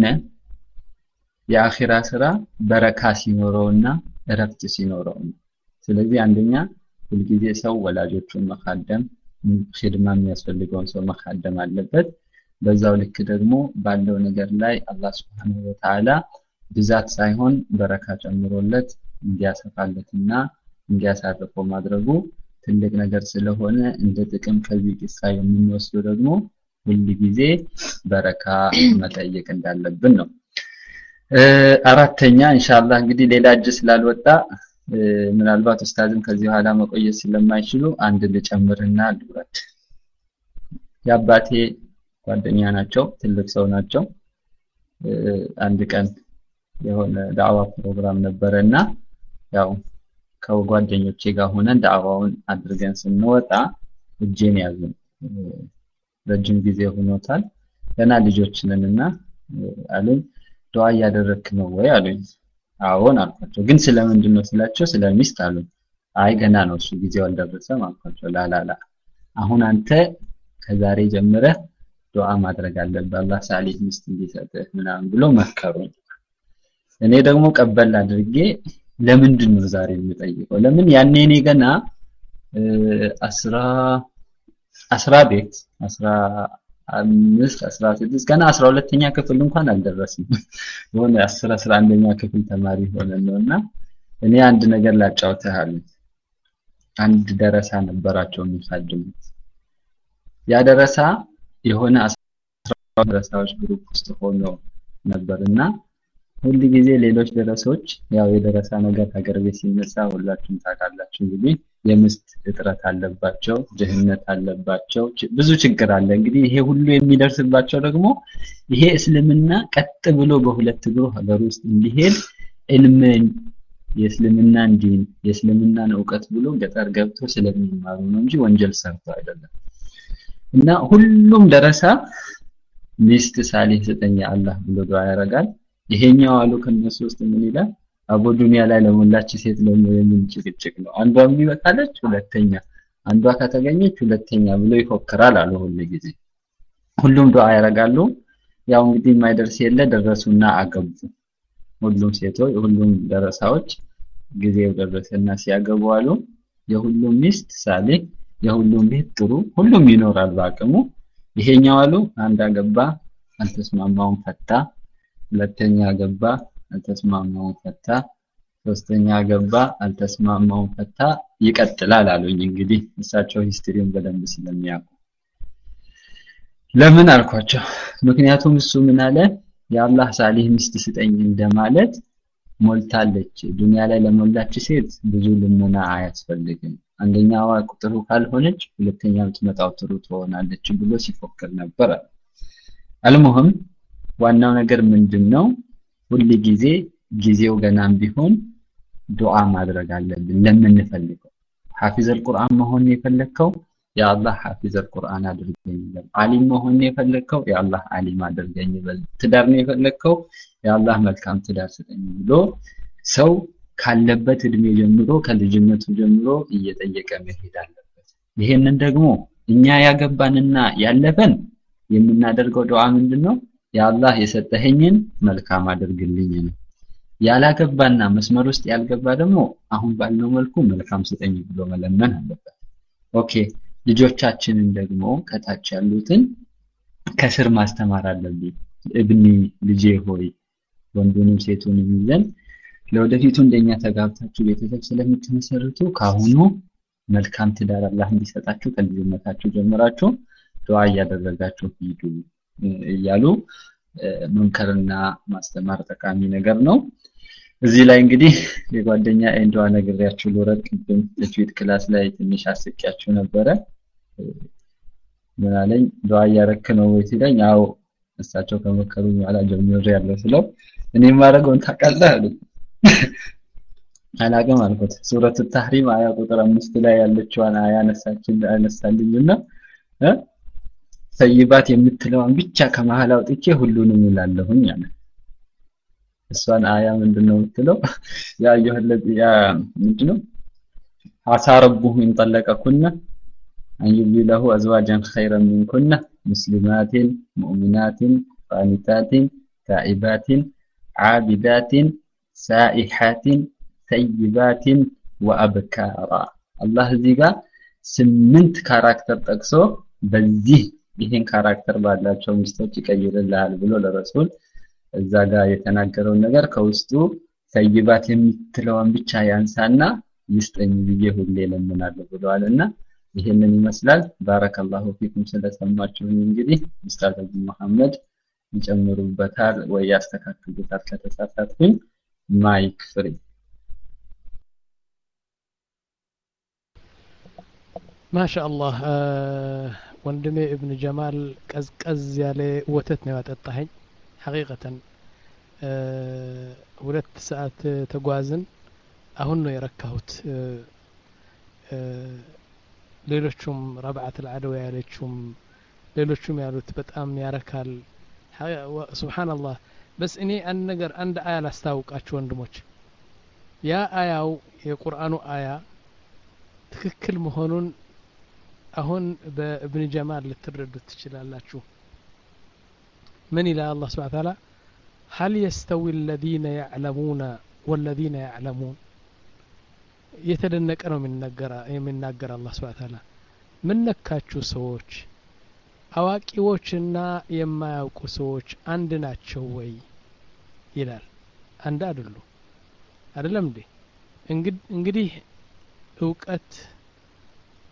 የአኺራ ስራ በረካ ሲኖረውና እረፍት ሲኖረው ስለዚህ አንደኛ ሁልጊዜ ሰው ወላጆቹን መካደም ኺድማ የሚያስፈልገውን ሰው መካደም አለበት በዛው ልክ ደግሞ ባለው ነገር ላይ አላህ Subhanahu Wa Ta'ala ብዛት ሳይሆን በረካ ጨምሮለት እንዲያሰፋለትና እንዲያሳርፈው ማድረጉ ትልቅ ነገር ስለሆነ እንደ ጥቅም ከዚህ ቂሳ የምንወስደው ደግሞ ሁልጊዜ በረካ መጠየቅ እንዳለብን ነው አራተኛ ኢንሻአላህ እንግዲህ ሌላ እጅ ስላልወጣ ምናልባት ኡስታዝም ከዚህ ኋላ መቆየት ስለማይችሉ አንድ ልጨምርና ልውረድ ያባቴ ጓደኛ ናቸው ትልቅ ሰው ናቸው አንድ ቀን የሆነ ዳዕዋ ፕሮግራም ነበርና ያው ከጓደኞቼ ጋር ሆነን ዳዕዋውን አድርገን ስንወጣ እጄን ያዙን ረጅም ጊዜ ሆኖታል ገና ልጆች ነንና አሉኝ ዱዓ ያደረክ ነው ወይ አሉኝ አዎን አልኳቸው ግን ስለምንድን ነው ስላቸው ስለሚስት አሉኝ አይ ገና ነው እሱ ጊዜው አልደረሰም አልኳቸው ላላላ አሁን አንተ ከዛሬ ጀምረህ ዱዓ ማድረግ አለብህ አላህ ሳሊህ ሚስት እንዲሰጥህ ምናምን ብሎ መከሩኝ እኔ ደግሞ ቀበል አድርጌ ለምንድን ነው ዛሬ የምጠይቀው ለምን ያኔ እኔ ገና አስራ አስራ ቤት አስራ አምስት አስራ ስድስት ገና አስራ ሁለተኛ ክፍል እንኳን አልደረስም የሆነ አስራ አስራ አንደኛ ክፍል ተማሪ ሆነን ነውና እኔ አንድ ነገር ላጫውተሃል አንድ ደረሳ ነበራቸው የሚፋድሙት ያ ደረሳ የሆነ አስራ ደረሳዎች ግሩፕ ውስጥ ሆኖ ነበርና ሁሉ ጊዜ ሌሎች ደረሶች ያው የደረሳ ነገር ሀገር ቤት ሲነሳ ሁላችሁም ታውቃላችሁ እንግዲህ የምስት እጥረት አለባቸው ድህነት አለባቸው ብዙ ችግር አለ እንግዲህ ይሄ ሁሉ የሚደርስባቸው ደግሞ ይሄ እስልምና ቀጥ ብሎ በሁለት እግሩ ሀገር ውስጥ እንዲሄድ ዕልምን የእስልምናን ዲን የእስልምናን ዕውቀት ብሎ ገጠር ገብቶ ስለሚማሩ ነው እንጂ ወንጀል ሰርቶ አይደለም እና ሁሉም ደረሳ ሚስት ሳሊህ ዘጠኝ አላህ ብሎ ዱዓ ያረጋል ይሄኛው አሉ ከነሱ ውስጥ ምን ይላል አቡ ዱንያ ላይ ለሞላች ሴት ለሞ የሚል ጭቅጭቅ ነው አንዷ ምን ይበቃለች ሁለተኛ አንዷ ከተገኘች ሁለተኛ ብሎ ይፎክራል አሉ ሁሉ ጊዜ ሁሉም ዱዓ ያረጋሉ ያው እንግዲህ የማይደርስ የለ ደረሱና አገቡ ሁሉም ሴቶች ሁሉም ደረሳዎች ጊዜው ደረሰና ሲያገቡ አሉ የሁሉም ሚስት ሳሊህ የሁሉም ቤት ጥሩ ሁሉም ይኖራል ባቀሙ ይሄኛው አሉ አንድ አገባ አልተስማማውን ፈታ ሁለተኛ አገባ አልተስማማውን ፈታ ሶስተኛ አገባ አልተስማማውን ፈታ ይቀጥላል አሉኝ እንግዲህ እሳቸው ሂስትሪውን በደንብ ስለሚያውቁ ለምን አልኳቸው ምክንያቱም እሱ ምን አለ ያላህ ሳሊህ ሚስት ስጠኝ እንደማለት ሞልታለች ዱንያ ላይ ለሞላች ሴት ብዙ ልመና አያስፈልግም አንደኛዋ ቁጥሩ ካልሆነች ሁለተኛው ትመጣው ጥሩ ትሆናለች ብሎ ሲፎክር ነበር አልሙህም ዋናው ነገር ምንድነው ሁሉ ጊዜ ጊዜው ገናም ቢሆን ዱዓ ማድረግ አለብን ለምንፈልገው ሐፊዝ አልቁርአን መሆን የፈለከው ያ አላህ ሐፊዝ አልቁርአን አድርገኝ ይበል ዓሊም መሆን የፈለከው ያ አላህ ዓሊም አድርገኝ ይበል ትዳር ነው የፈለከው ያ አላህ መልካም ትዳር ስጠኝ ብሎ ሰው ካለበት እድሜ ጀምሮ ከልጅነቱ ጀምሮ እየጠየቀ መሄድ አለበት ይሄንን ደግሞ እኛ ያገባንና ያለፈን የምናደርገው ዱዓ ምንድነው ያ አላህ የሰጠኸኝን መልካም አድርግልኝ ነው ያላገባና መስመር ውስጥ ያልገባ ደግሞ አሁን ባለው መልኩ መልካም ስጠኝ ብሎ መለመን አለበት ኦኬ ልጆቻችንን ደግሞ ከታች ያሉትን ከስር ማስተማር አለብን እብኒ ልጄ ሆይ ወንዱንም ሴቱንም ይዘን ለወደፊቱ እንደኛ ተጋብታችሁ ቤተሰብ ስለምትመሰርቱ ካሁኑ መልካም ትዳር አላህ እንዲሰጣችሁ ከልጅነታችሁ ጀምራችሁ ዱዓ ያደረጋችሁ ሂዱ እያሉ መንከርና ማስተማር ጠቃሚ ነገር ነው እዚህ ላይ እንግዲህ የጓደኛ እንዷ ነገርያችሁ ልወረድ ቅድም ለትዊት ክላስ ላይ ትንሽ አስቂያችሁ ነበረ ምናለኝ ዱዓ ያረክ ነው ወይ ሲለኝ አው እሳቸው ከመከሩ በኋላ ጀምሬ ያለው ስለው እኔ ማረጋውን ታውቃለህ አሉ አላገም አልኩት ሱረቱ ተህሪም አያ ቁጥር አምስት ላይ ያለችዋን አያ ነሳችን አነሳልኝና እ ሰይባት የምትለውን ብቻ ከመሃል አውጥቼ ሁሉንም ይላለሁኝ አለ እሷን አያ ምንድነው የምትለው ያ አዩሀ ያ ምንድነው አሳ ረቡሁ እንጠለቀኩና አንይቢለሁ አዝዋጃን ኸይረን ሚንኩና ሙስሊማቲን ሙእሚናቲን ቃኒታቲን ታኢባቲን ዓቢዳቲን ሳኢሓቲን ሰይባቲን ወአብካራ አላህ እዚህ ጋር ስምንት ካራክተር ጠቅሶ በዚህ ይሄን ካራክተር ባላቸው ሚስቶች ይቀይርልሃል ብሎ ለረሱል እዛ ጋር የተናገረው ነገር ከውስጡ ሰይባት የምትለውን ብቻ ያንሳና ይስጠኝ ብዬ ሁሌ ለምናለሁ ብለዋልና ይሄንን ይመስላል ባረከላሁ ፊኩም ስለሰማችሁኝ እንግዲህ ኡስታዝ አቡ መሐመድ ይጨምሩበታል ወይ ያስተካክሉታል ከተሳሳትኩኝ ማይክ ፍሪ ማሻአላህ ወንድሜ ኢብኑ ጀማል ቀዝቀዝ ያለ ወተት ነው ያጠጣኸኝ ሐቂቀተን ሁለት ሰዓት ተጓዝን አሁን ነው የረካሁት ሌሎቹም ረብዓት العدو ያለችም ሌሎቹም ያሉት በጣም ያረካል ሱብሃንአላህ በስ እኔ አንድ ነገር አንድ አያ ላስታውቃችሁ ወንድሞች ያ አያው የቁርአኑ አያ ትክክል መሆኑን አሁን በኢብኑ ጀማል ልትረዱት ትችላላችሁ من إلى الله سبحانه وتعالى هل يستوي الذين يعلمون والذين يعلمون يتدنق ነው የሚናገራ የሚናገር አላህ Subhanahu Wa Ta'ala ምን ነካችሁ ሰዎች አዋቂዎችና የማያውቁ ሰዎች አንድ ናቸው ወይ ይላል አንድ አይደሉ አይደለም እንዴ እንግዲህ ዕውቀት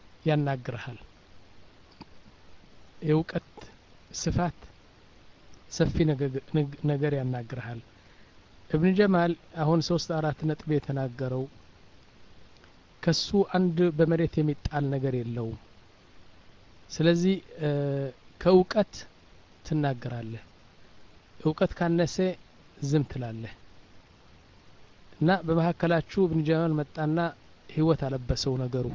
ያናግራል የዕውቀት ስፋት ሰፊ ነገር ያናግርሃል። እብን ጀማል አሁን ሶስት አራት ነጥብ የተናገረው ከሱ አንድ በመሬት የሚጣል ነገር የለውም። ስለዚህ ከእውቀት ትናገራለህ፣ እውቀት ካነሰ ዝም ትላለህ እና በመካከላችሁ እብን ጀማል መጣና ህይወት አለበሰው ነገሩ።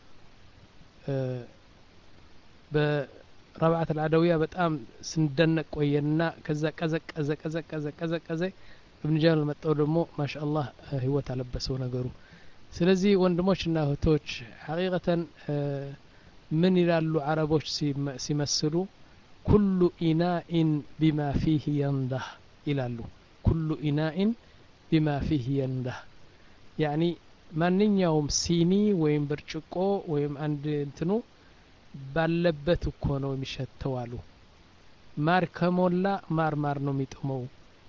በረብዓት العدوية በጣም ስንደነቅ ቆየና ከዛ ቀዘቀዘ ቀዘቀዘ ቀዘቀዘ እብን ጀማል መጣው ደግሞ ማሻአላህ ህይወት አለበሰው ነገሩ። ስለዚህ ወንድሞችና እህቶች ሐቂቀተን ምን ይላሉ አረቦች ሲመስሉ ኩሉ ኢናኢን ቢማ ፊህ ينضح ይላሉ። ኩሉ ኢናኢን ቢማ ፊህ ينضح ያኒ ማንኛውም ሲኒ ወይም ብርጭቆ ወይም አንድ እንትኑ ባለበት እኮ ነው የሚሸተው አሉ። ማር ከሞላ ማር ማር ነው የሚጥመው።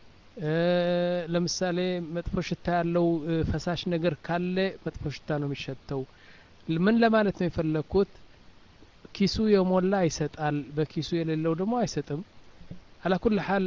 ለምሳሌ መጥፎ ሽታ ያለው ፈሳሽ ነገር ካለ መጥፎ ሽታ ነው የሚሸተው። ምን ለማለት ነው የፈለኩት? ኪሱ የሞላ ይሰጣል፣ በኪሱ የሌለው ደግሞ አይሰጥም። አላ ኩል ሐል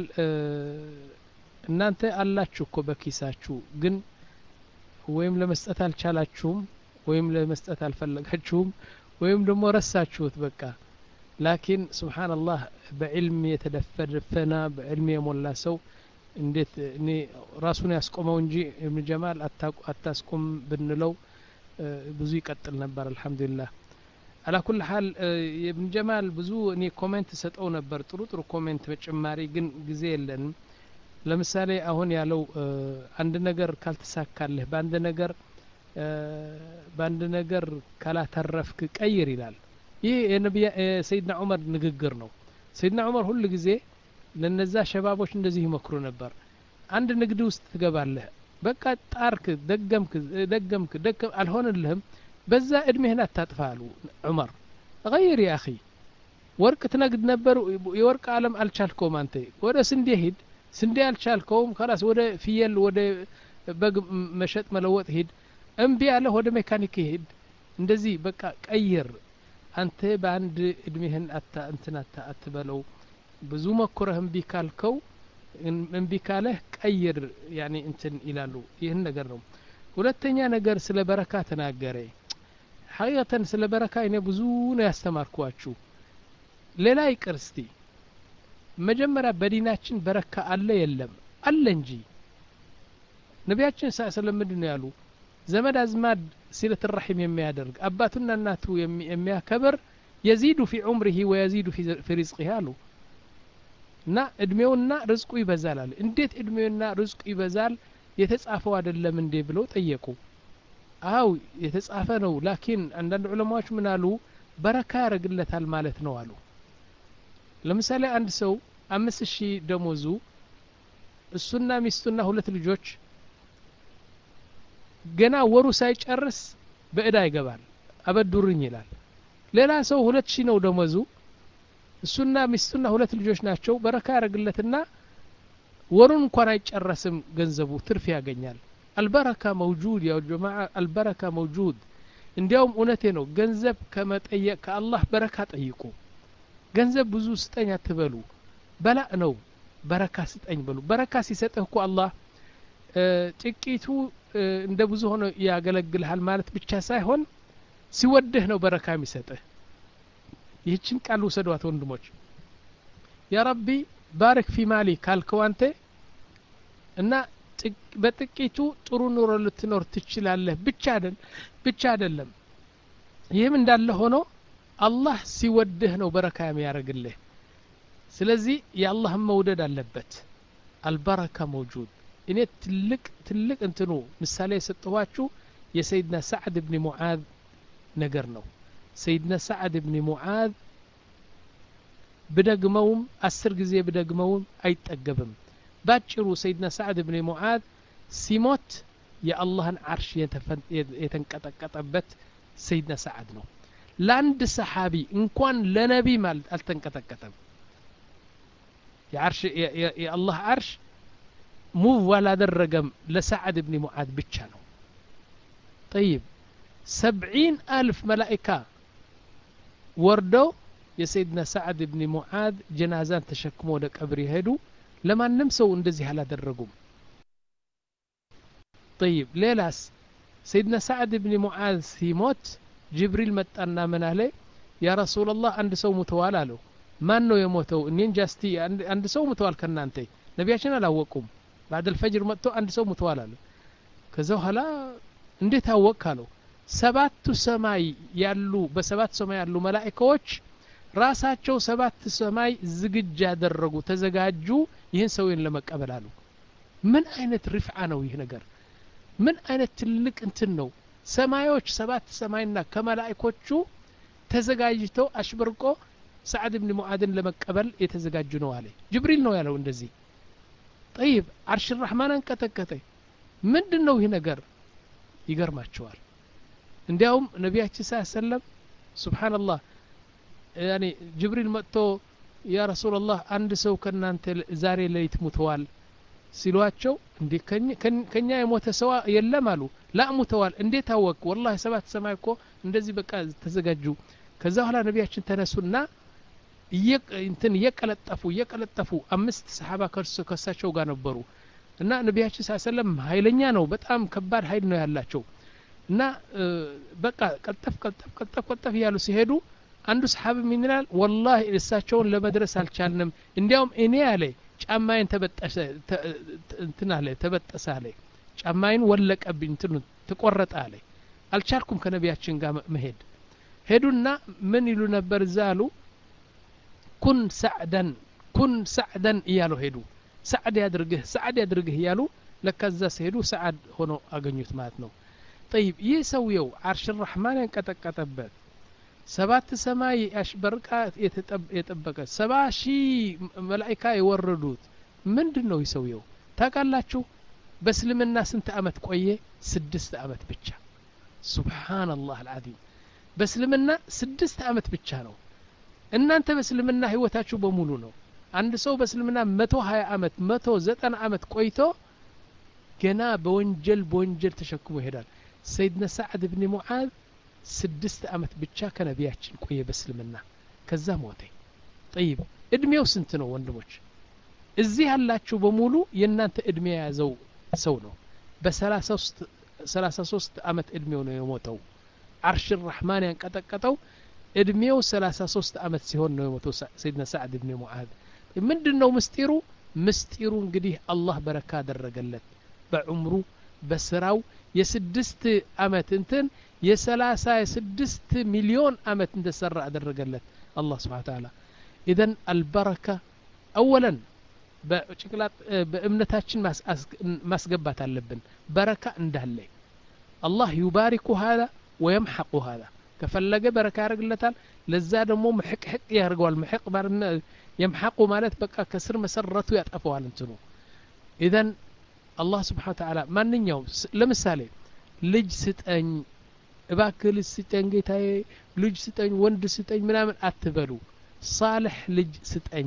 እናንተ አላችሁ እኮ በኪሳችሁ፣ ግን ወይም ለመስጠት አልቻላችሁም ወይም ለመስጠት አልፈለጋችሁም ወይም ደግሞ ረሳችሁት በቃ። ላኪን ሱብሃንአላህ በዕልም የተደፈነ በዕልም የሞላ ሰው እንዴት እኔ ራሱን ያስቆመው እንጂ እብን ጀማል አታስቆም ብንለው ብዙ ይቀጥል ነበር። አልহামዱሊላህ አላ ኩል ሐል የእብን ጀማል ብዙ እኔ ኮሜንት ሰጠው ነበር፣ ጥሩ ጥሩ ኮሜንት በጭማሪ ግን ጊዜ የለንም። ለምሳሌ አሁን ያለው አንድ ነገር ካልተሳካለህ በአንድ ነገር በአንድ ነገር ካላተረፍክ ቀይር ይላል። ይህ የነብዩ ሰይድና ዑመር ንግግር ነው። ሰይድና ዑመር ሁሉ ጊዜ ለነዛ ሸባቦች እንደዚህ ይመክሩ ነበር። አንድ ንግድ ውስጥ ትገባለህ፣ በቃ ጣርክ ደገምክ ደገምክ ደገም አልሆነልህም፣ በዛ እድሜህን አታጥፋሉ ዑመር። غير يا اخي ወርቅ ትነግድ ነበር፣ የወርቅ ዓለም አልቻልከውም አንተ፣ ወደ ስንዴ ሂድ። ስንዴ አልቻልከውም خلاص ወደ ፍየል ወደ በግ መሸጥ መለወጥ ሂድ። እምቢ ያለ ወደ ሜካኒክ ሂድ። እንደዚህ በቃ ቀይር። አንተ በአንድ እድሜህን አታ እንትን አታ አትበለው። ብዙ መኩረህ እምቢ ካልከው እምቢ ካለህ ቀይር ያኒ እንትን ይላሉ። ይህን ነገር ነው። ሁለተኛ ነገር ስለ በረካ ተናገረ። ሐቂቀተን ስለ በረካ እኔ ብዙ ነው ያስተማርኳችሁ። ሌላ ይቅር እስቲ መጀመሪያ በዲናችን በረካ አለ የለም? አለ እንጂ። ነቢያችን ሰለላሁ ዐለይሂ ወሰለም ምንድነው ያሉ? ዘመድ አዝማድ ሲለት الرحم የሚያደርግ አባቱና እናቱ የሚያከብር يزيد في عمره ويزيد في رزقه አሉ። እና እድሜውና ርዝቁ ይበዛል አለ። እንዴት እድሜውና ርዝቁ ይበዛል? የተጻፈው አይደለም እንዴ ብለው ጠየቁ። አው የተጻፈ ነው፣ ላኪን አንዳንድ ዑለማዎች ምን አሉ? በረካ ያረግለታል ማለት ነው አሉ። ለምሳሌ አንድ ሰው አምስት ሺህ ደሞዙ እሱና ሚስቱና ሁለት ልጆች ገና ወሩ ሳይጨርስ በእዳ ይገባል፣ አበድሩኝ ይላል። ሌላ ሰው ሁለት ሺህ ነው ደሞዙ፣ እሱና ሚስቱና ሁለት ልጆች ናቸው። በረካ ያረግለትና ወሩን እንኳን አይጨረስም፣ ገንዘቡ ትርፍ ያገኛል። አልበረካ መውጁድ ያ ጀማዓ፣ አልበረካ መውጁድ። እንዲያውም እውነቴ ነው፣ ገንዘብ ከመጠየቅ ከአላህ በረካ ጠይቁ። ገንዘብ ብዙ ስጠኝ አትበሉ፣ በላእ ነው። በረካ ስጠኝ በሉ። በረካ ሲሰጥህ እኮ አላህ ጥቂቱ እንደ ብዙ ሆኖ ያገለግልሃል ማለት ብቻ ሳይሆን ሲወድህ ነው በረካ የሚሰጥህ። ይህችን ቃል ውሰዷት ወንድሞች። ያ ረቢ ባረክ ፊ ማሊ ካልከው አንተ እና በጥቂቱ ጥሩ ኑሮ ልትኖር ትችላለህ ብቻ አይደል ብቻ አይደለም። ይህም እንዳለ ሆኖ አላህ ሲወድህ ነው በረካ የሚያደርግልህ። ስለዚህ የአላህን መውደድ አለበት። አልበረካ መውጁድ። እኔ ትልቅ ትልቅ እንትኑ ምሳሌ የሰጠኋችሁ የሰይድና ሰዕድ ብን ሙዓዝ ነገር ነው። ሰይድና ሰዕድ ብን ሙዓዝ ብደግመውም አስር ጊዜ ብደግመውም አይጠገብም። ባጭሩ ሰይድና ሰዕድ ብን ሙዓዝ ሲሞት የአላህን ዓርሽ የተንቀጠቀጠበት ሰይድና ሰዕድ ነው። ለአንድ ሰሓቢ እንኳን ለነቢ ማለት አልተንቀጠቀጠም። የዓርሽ የአላህ ዓርሽ ሙቭ አላደረገም፣ ለሰዕድ ብን ሙዓዝ ብቻ ነው። ጠይብ ሰብዒን አልፍ መላኢካ ወርደው የሰይድና ሰዓድ ብን ሙዓዝ ጀናዛን ተሸክሞ ወደ ቀብር ይሄዱ ለማንም ሰው እንደዚህ አላደረጉም طيب ሌላስ ሰይድና ሰዓድ ብን ሙዓዝ ሲሞት ጅብሪል መጣና ምን አለ ያ ረሱላህ አንድ ሰው ሙተዋል አለው ማን ነው የሞተው እኔ እንጃ እስቲ አንድ ሰው ሙተዋል ከናንተ ነቢያችን አላወቁም بعد الفجر መጥቶ አንድ ሰው ሙተዋል አለ ከዛ ኋላ እንዴት አወቅ አለው ሰባቱ ሰማይ ያሉ በሰባት ሰማይ ያሉ መላእክቶች ራሳቸው ሰባት ሰማይ ዝግጅ ያደረጉ ተዘጋጁ ይህን ሰውን ለመቀበል አሉ ምን አይነት ሪፍዓ ነው ይህ ነገር ምን አይነት ትልቅ እንትን ነው ሰማዮች ሰባት ሰማይና ከመላእክቶቹ ተዘጋጅተው አሽብርቆ ሰዓድ ብን ሙዓዝን ለመቀበል የተዘጋጁ ነው አለ ጅብሪል ነው ያለው እንደዚህ طيب عرش الرحمن አንቀጠቀጠ ምንድነው ይህ ነገር ይገርማቸዋል እንዲያውም ነቢያችን ሰለላሁ ሱብሃንአላህ ያኒ ጅብሪል መጥቶ ያ ረሱላህ አንድ ሰው ከናንተ ዛሬ ለይት ሙተዋል ሲሏቸው እንዴ ከኛ የሞተ ሰው የለም አሉ ላ ሙተዋል እንዴት ታወቅ والله ሰባት ሰማይ እኮ እንደዚህ በቃ ተዘጋጁ ከዛ ኋላ ነቢያችን ተነሱና እንትን የቀለጠፉ የቀለጠፉ አምስት ሰሃባ ከሳቸው ጋር ነበሩ እና ነቢያችን ሰለላሁ ኃይለኛ ነው በጣም ከባድ ኃይል ነው ያላቸው እና በቃ ቀልጠፍ ቀልጠፍ ቀልጠፍ ቀልጠፍ ያሉ ሲሄዱ አንዱ ሰሃባ ምን ይላል والله እሳቸውን ለመድረስ አልቻልንም እንዲያውም እኔ አለ ጫማዬን ተበጠሰ እንትን አለ ተበጠሰ አለ ጫማዬን ወለቀብኝ እንትን ተቆረጠ አለ አልቻልኩም ከነቢያችን ጋር መሄድ ሄዱና ምን ይሉ ነበር ዛሉ ኩን ሰዕደን ኩን ሰዕደን እያሉ ሄዱ ሰዕድ ያድርግህ ሰዕድ ያድርግህ እያሉ ለከዛ ሲሄዱ ሰዓድ ሆኖ አገኙት ማለት ነው طيب ይህ ሰውየው አርሽ الرحمن ያንቀጠቀጠበት ሰባት ሰማይ ያሽበርቃ የተጠበቀ ሰባ ሺህ መላእክታ የወረዱት ምንድነው ይሰውየው ታውቃላችሁ በእስልምና ስንት አመት ቆየ ስድስት አመት ብቻ ሱብሃንአላህ العظيم በእስልምና ስድስት አመት ብቻ ነው እናንተ በእስልምና ህይወታችሁ በሙሉ ነው አንድ ሰው በእስልምና መቶ ሀያ አመት መቶ ዘጠና አመት ቆይቶ ገና በወንጀል በወንጀል ተሸክሞ ይሄዳል ሰይድና ሰዓድ ብን ሙዓዝ ስድስት አመት ብቻ ከነቢያችን ቆየ በእስልምና ከዛ ሞተ طيب እድሜው ስንት ነው ወንድሞች እዚህ ያላችሁ በሙሉ የናንተ እድሜ ያዘው ሰው ነው በ33 አመት እድሜው ነው የሞተው አርሽ الرحمن ያንቀጠቀጠው እድሜው ሰላሳ ሶስት አመት ሲሆን ነው የሞተው ሰይድና ሰዓድ ብን ሙዓዝ ምንድነው ምስጢሩ ምስጢሩ እንግዲህ አላህ በረካ አደረገለት በዑምሩ በስራው የስድስት አመት እንትን የሰላሳ ስድስት ሚሊዮን አመት እንደሰራ አደረገለት አላህ Subhanahu Wa Ta'ala اذا البركه اولا በጭቅላት በእምነታችን ማስገባት አለብን በረካ እንዳለ አላህ ይባርኩ هذا ويمحق هذا ከፈለገ በረካ ያርግለታል ለዛ ደግሞ محقحق ያርገዋል محق ባርነ يمحق ማለት በቃ ከስር መሰረቱ ያጠፋዋል እንትኑ اذا الله سبحانه وتعالى ማንኛው ለምሳሌ ልጅ ስጠኝ እባክህ ልጅ ስጠኝ ጌታዬ ልጅ ስጠኝ ወንድ ስጠኝ ምናምን አትበሉ صالح ልጅ ስጠኝ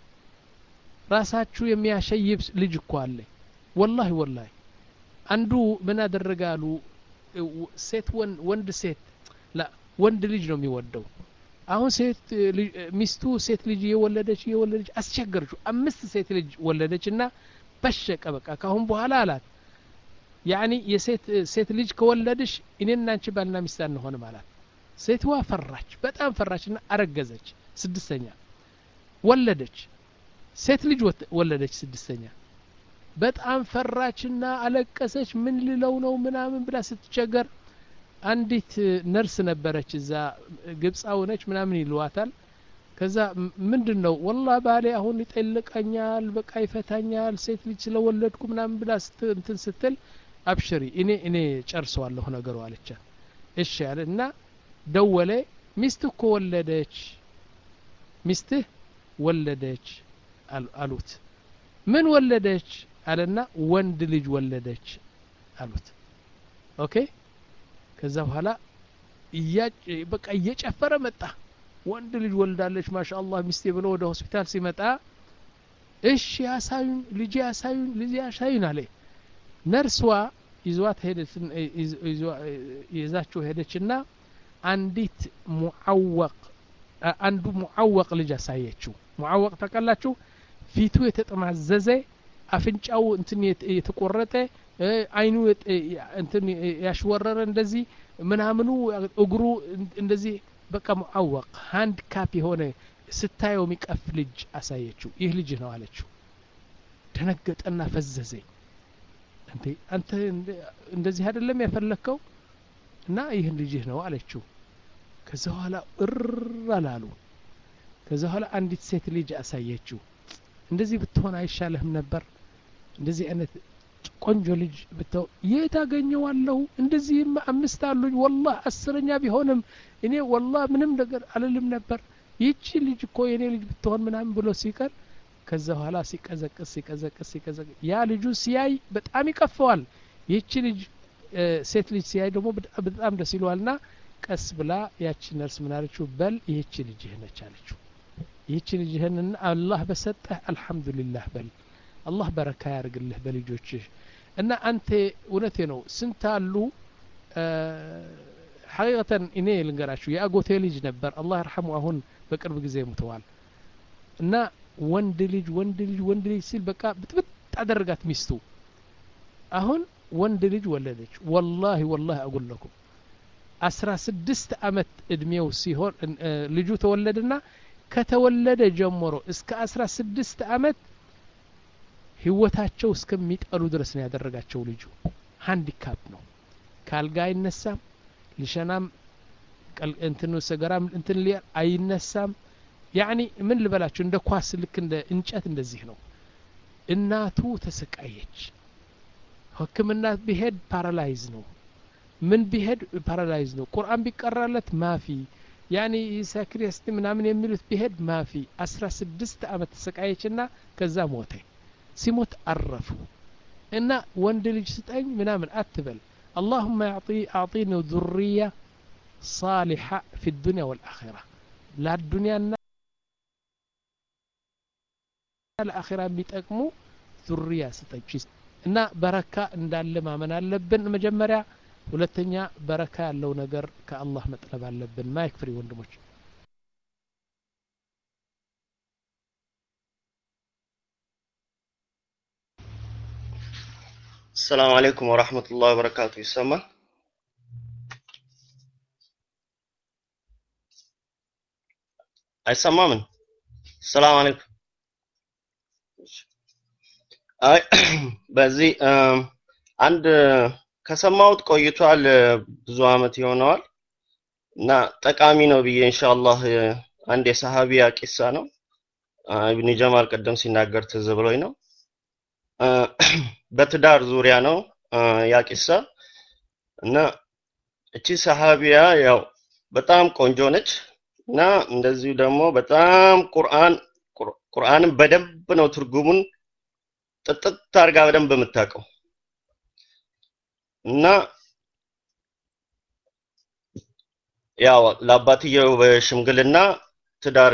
ራሳችሁ የሚያሸይብ ልጅ እኮ አለ والله والله አንዱ ምን አደረጋሉ ሴት ወንድ ሴት ላ ወንድ ልጅ ነው የሚወደው አሁን ሴት ሚስቱ ሴት ልጅ የወለደች የወለደች አስቸገረችው አምስት ሴት ልጅ ወለደችና በሸቀ በቃ ካሁን በኋላ አላት ያኒ የሴት ሴት ልጅ ከወለደሽ እኔና አንቺ ባልና ሚስት አንሆን ማለት ሴትዋ ፈራች በጣም ፈራችና አረገዘች ስድስተኛ ወለደች ሴት ልጅ ወለደች ስድስተኛ በጣም ፈራችና አለቀሰች ምን ልለው ነው ምናምን ብላ ስትቸገር አንዲት ነርስ ነበረች እዛ ግብጻው ነች ምናምን ይሏታል ከዛ ምንድነው والله ባሌ አሁን ይጠልቀኛል በቃ ይፈታኛል ሴት ልጅ ስለወለድኩ ምናምን ብላ እንትን ስትል አብሽሪ እኔ እኔ ጨርሰዋለሁ ነገሩ አለቻት እሺ አለና ደወለ ሚስትህ እኮ ወለደች ሚስትህ ወለደች አሉት ምን ወለደች አለና ወንድ ልጅ ወለደች አሉት ኦኬ ከዛ በኋላ በቃ እየጨፈረ መጣ ወንድ ልጅ ወልዳለች ማሻአላህ ሚስቴ ብሎ ወደ ሆስፒታል ሲመጣ እሺ ያሳዩን ልጅ ያሳዩን ልጅ ያሳዩን አለ ነርስዋ ይዟት ሄደች ይዛቸው ሄደችና አንዲት ሙዓወቅ አንዱ ሙዓወቅ ልጅ አሳየችው ሙዓወቅ ታውቃላችሁ ፊቱ የተጠማዘዘ አፍንጫው እንትን የተቆረጠ አይኑ እንትን ያሽወረረ እንደዚህ ምናምኑ እግሩ እንደዚህ በቃ ሙዓወቅ ሃንድ ካፕ የሆነ ስታየው የሚቀፍ ልጅ አሳየችው ይህ ልጅ ነው አለችው ደነገጠና ፈዘዘ እንዴ አንተ እንደዚህ አይደለም ያፈለከው እና ይህን ልጅ ነው አለችው ከዛ በኋላ እርራላሉ ከዛ በኋላ አንዲት ሴት ልጅ አሳየችው እንደዚህ ብትሆን አይሻልህም ነበር እንደዚህ አይነት ቆንጆ ልጅ ብተው የታገኘዋለሁ እንደዚህ አምስት አሉኝ والله አስረኛ ቢሆንም እኔ والله ምንም ነገር አልልም ነበር ይቺ ልጅ እኮ የኔ ልጅ ብትሆን ምናምን ብሎ ሲቀር ከዛ በኋላ ሲቀዘቅስ ሲቀዘቅስ ሲቀዘቅስ ያ ልጁ ሲያይ በጣም ይቀፈዋል ይቺ ልጅ ሴት ልጅ ሲያይ ደግሞ በጣም ደስ ይለዋልና ቀስ ብላ ያቺ ነርስ ምን አለችው በል ይቺ ልጅ ነች አለችው ይቺ ልጅ ህንን አላህ በሰጠህ አልহামዱሊላህ በል አላህ በረካ ያርግልህ በልጆችህ እና አንተ እውነቴ ነው ስንት አሉ ሐቂቀተ እኔ ልንገራችሁ ያጎቴ ልጅ ነበር አላህ ይርሐሙ አሁን በቅርብ ጊዜ ሞተዋል እና ወንድ ልጅ ወንድ ልጅ ወንድ ልጅ ሲል በቃ ብጥብጥ አደረጋት ሚስቱ አሁን ወንድ ልጅ ወለደች والله والله اقول لكم አስራ ስድስት አመት እድሜው ሲሆን ልጁ ተወለደና ከተወለደ ጀምሮ እስከ አስራ ስድስት አመት ህይወታቸው እስከሚጠሉ ድረስ ነው ያደረጋቸው ልጁ ሃንዲካፕ ነው ካልጋ አይነሳም ልሸናም እንትኑ ሰገራም እንትን ሊያ አይነሳም يعني ምን ልበላችሁ እንደ ኳስ ልክ እንደ እንጨት እንደዚህ ነው እናቱ ተሰቃየች ህክምና ቢሄድ ፓራላይዝ ነው ምን ቢሄድ ፓራላይዝ ነው ቁርአን ቢቀራለት ማፊ يعني ሳክሪስቲ ምናምን የሚሉት ቢሄድ ማፊ አስራ ስድስት አመት ተሰቃየችና ከዛ ሞተ ሲሞት አረፉ እና ወንድ ልጅ ስጠኝ ምናምን አትበል اللهم يعطي اعطيني ذريه صالحه في الدنيا والاخره لا الدنيا الآخرة بيتقمو ذرية ستجي እና በረካ እንዳለ ማመን አለብን መጀመሪያ ሁለተኛ በረካ ያለው ነገር ከአላህ መጥለብ አለብን ማይክ ፍሪ ወንድሞች السلام عليكم ورحمة الله وبركاته يسمى አይሰማ ምን السلام عليكم አይ በዚህ አንድ ከሰማውት ቆይቷል ብዙ አመት ይሆነዋል እና ጠቃሚ ነው ብዬ ኢንሻአላህ አንድ የሰሃቢያ ቂሳ ነው ኢብኑ ጀማል ቀደም ሲናገር ትዝ ብሎኝ ነው በትዳር ዙሪያ ነው ያ ቂሳ እና እቺ ሰሃቢያ ያው በጣም ቆንጆ ነች እና እንደዚሁ ደግሞ በጣም ቁርአን ቁርአንን በደንብ ነው ትርጉሙን ጥጥት አርጋ በደንብ የምታውቀው እና ያው ለአባትየው በሽምግልና ትዳር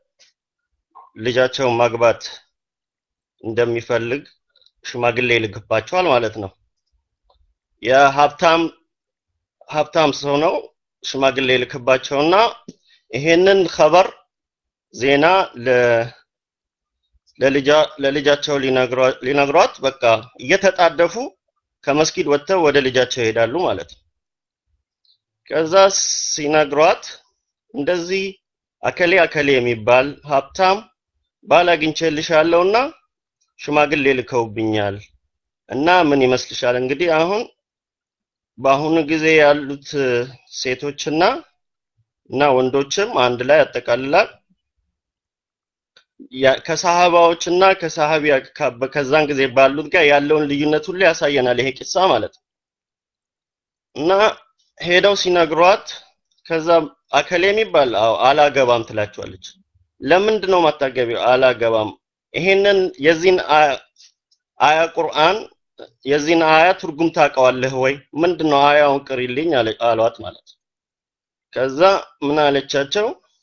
ልጃቸው ማግባት እንደሚፈልግ ሽማግሌ ልግባቸዋል ማለት ነው የሀብታም ሀብታም ሰው ነው ሽማግሌ ልክባቸውና ይሄንን خبر ዜና ለ ለልጃ ለልጃቸው ሊነግሯት በቃ እየተጣደፉ ከመስጊድ ወጥተው ወደ ልጃቸው ይሄዳሉ ማለት ነው ከዛ ሲነግሯት እንደዚህ አከሌ አከሌ የሚባል ሀብታም ባላግንቸልሻለውና ሽማግሌ ልከውብኛል እና ምን ይመስልሻል እንግዲህ አሁን በአሁኑ ጊዜ ያሉት ሴቶችና እና ወንዶችም አንድ ላይ ያጠቃልላል ከሰሃባዎችና ከሰሃቢያ ከዛን ጊዜ ባሉት ጋር ያለውን ልዩነት ሁሉ ያሳየናል ይሄ ቂሳ ማለት እና ሄደው ሲነግሯት ከዛ አከሌ የሚባል አላገባም ትላቸዋለች ለምንድን ነው ማታገቢው አላገባም ይሄንን የዚህን አያ ቁርአን የዚህን አያ ትርጉም ታውቀዋለህ ወይ ምንድነው አያውን ቅሪልኝ አሏት ማለት ከዛ ምን አለቻቸው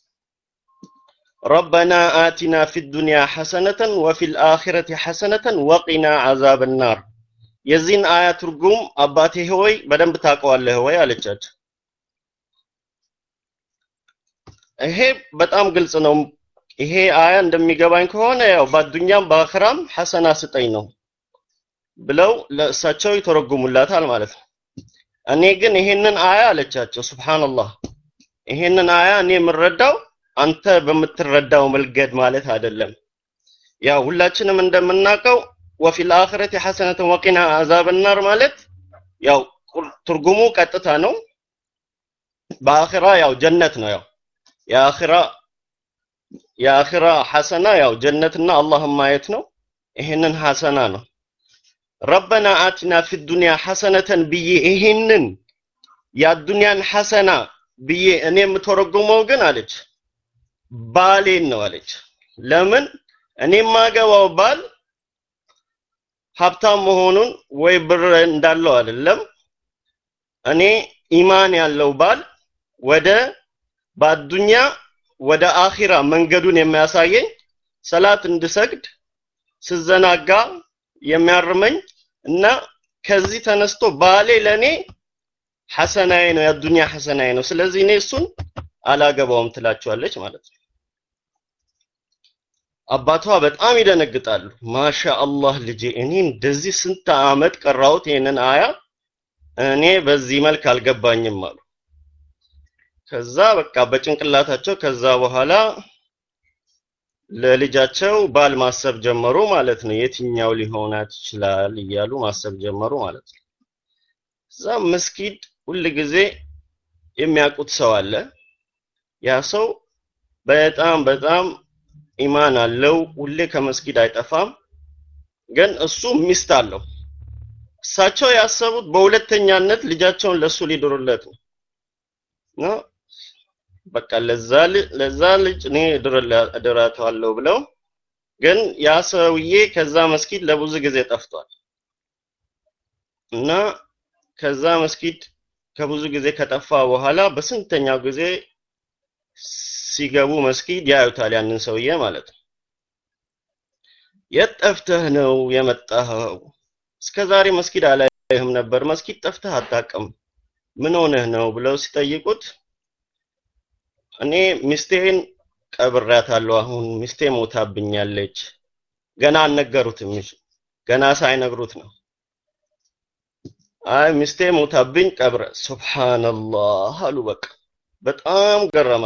ربنا آتنا في الدنيا حسنة وفي الآخرة حسنة وقنا عذاب النار የዚህን አያ ትርጉም አባቴ ሆይ በደንብ ታውቀዋለህ ወይ አለቻቸው ይሄ በጣም ግልጽ ነው ይሄ አያ እንደሚገባኝ ከሆነ ያው በአዱኛም በአኺራም ሐሰና ስጠኝ ነው ብለው ለእሳቸው ይተረጉሙላታል ማለት ነው እኔ ግን ይሄንን አያ አለቻቸው ሱብሃንአላህ ይሄንን አያ እኔ የምረዳው አንተ በምትረዳው መልገድ ማለት አይደለም ያው ሁላችንም እንደምናቀው وفي الاخره حسنه وقنا عذاب النار ማለት ያው ትርጉሙ ቀጥታ ነው በአኺራ ያው ጀነት ነው ያው የአኺራ የአኺራ ሐሰና ያው ጀነትና አላህን ማየት ነው ይሄንን ሐሰና ነው ربنا آتنا في الدنيا حسنة ብዬ ይሄንን የዱንያን ሐሰና ብዬ እኔ የምተረጉመው ግን አለች ባሌን ነው አለች ለምን እኔ ማገባው ባል ሀብታም መሆኑን ወይ ብር እንዳለው አይደለም እኔ ኢማን ያለው ባል ወደ በአዱኛ ወደ አኺራ መንገዱን የሚያሳየኝ ሰላት እንድሰግድ ስዘናጋ የሚያርመኝ እና ከዚህ ተነስቶ ባሌ ለኔ ሐሰናዬ ነው የዱንያ ሐሰናዬ ነው ስለዚህ እኔ እሱን አላገባውም ትላቸዋለች ማለት ነው አባቷ በጣም ይደነግጣሉ ማሻአላህ ልጄ እኔ እንደዚህ ስንት አመት ቀራውት ይሄንን አያ እኔ በዚህ መልክ አልገባኝም አሉ ከዛ በቃ በጭንቅላታቸው ከዛ በኋላ ለልጃቸው ባል ማሰብ ጀመሩ ማለት ነው የትኛው ሊሆናት ይችላል እያሉ ማሰብ ጀመሩ ማለት ነው እዛ መስጊድ ሁሉ ጊዜ የሚያውቁት ሰው አለ ያ ሰው በጣም በጣም ኢማን አለው ሁሌ ከመስጊድ አይጠፋም ግን እሱ ሚስት አለው እሳቸው ያሰቡት በሁለተኛነት ልጃቸውን ለሱ ሊድሩለት ነው ነው በቃ ለዛል ለዛል ልጅ እኔ ድራታለሁ ብለው ግን ያ ሰውዬ ከዛ መስጊድ ለብዙ ጊዜ ጠፍቷል እና ከዛ መስጊድ ከብዙ ጊዜ ከጠፋ በኋላ በስንተኛው ጊዜ ሲገቡ መስጊድ ያዩታል ያንን ሰውዬ ማለት ነው የጠፍተህ ነው የመጣኸው እስከዛሬ መስጊድ አላየህም ነበር መስጊድ ጠፍተህ አታውቅም ምን ሆነህ ነው ብለው ሲጠይቁት እኔ ሚስቴን ቀብራታለሁ አሁን ሚስቴ ሞታብኛለች ገና አልነገሩትም ገና ሳይነግሩት ነው አይ ሚስቴ ሞታብኝ ቀብረ ሱብሃንአላህ አሉ በቃ በጣም ገረማ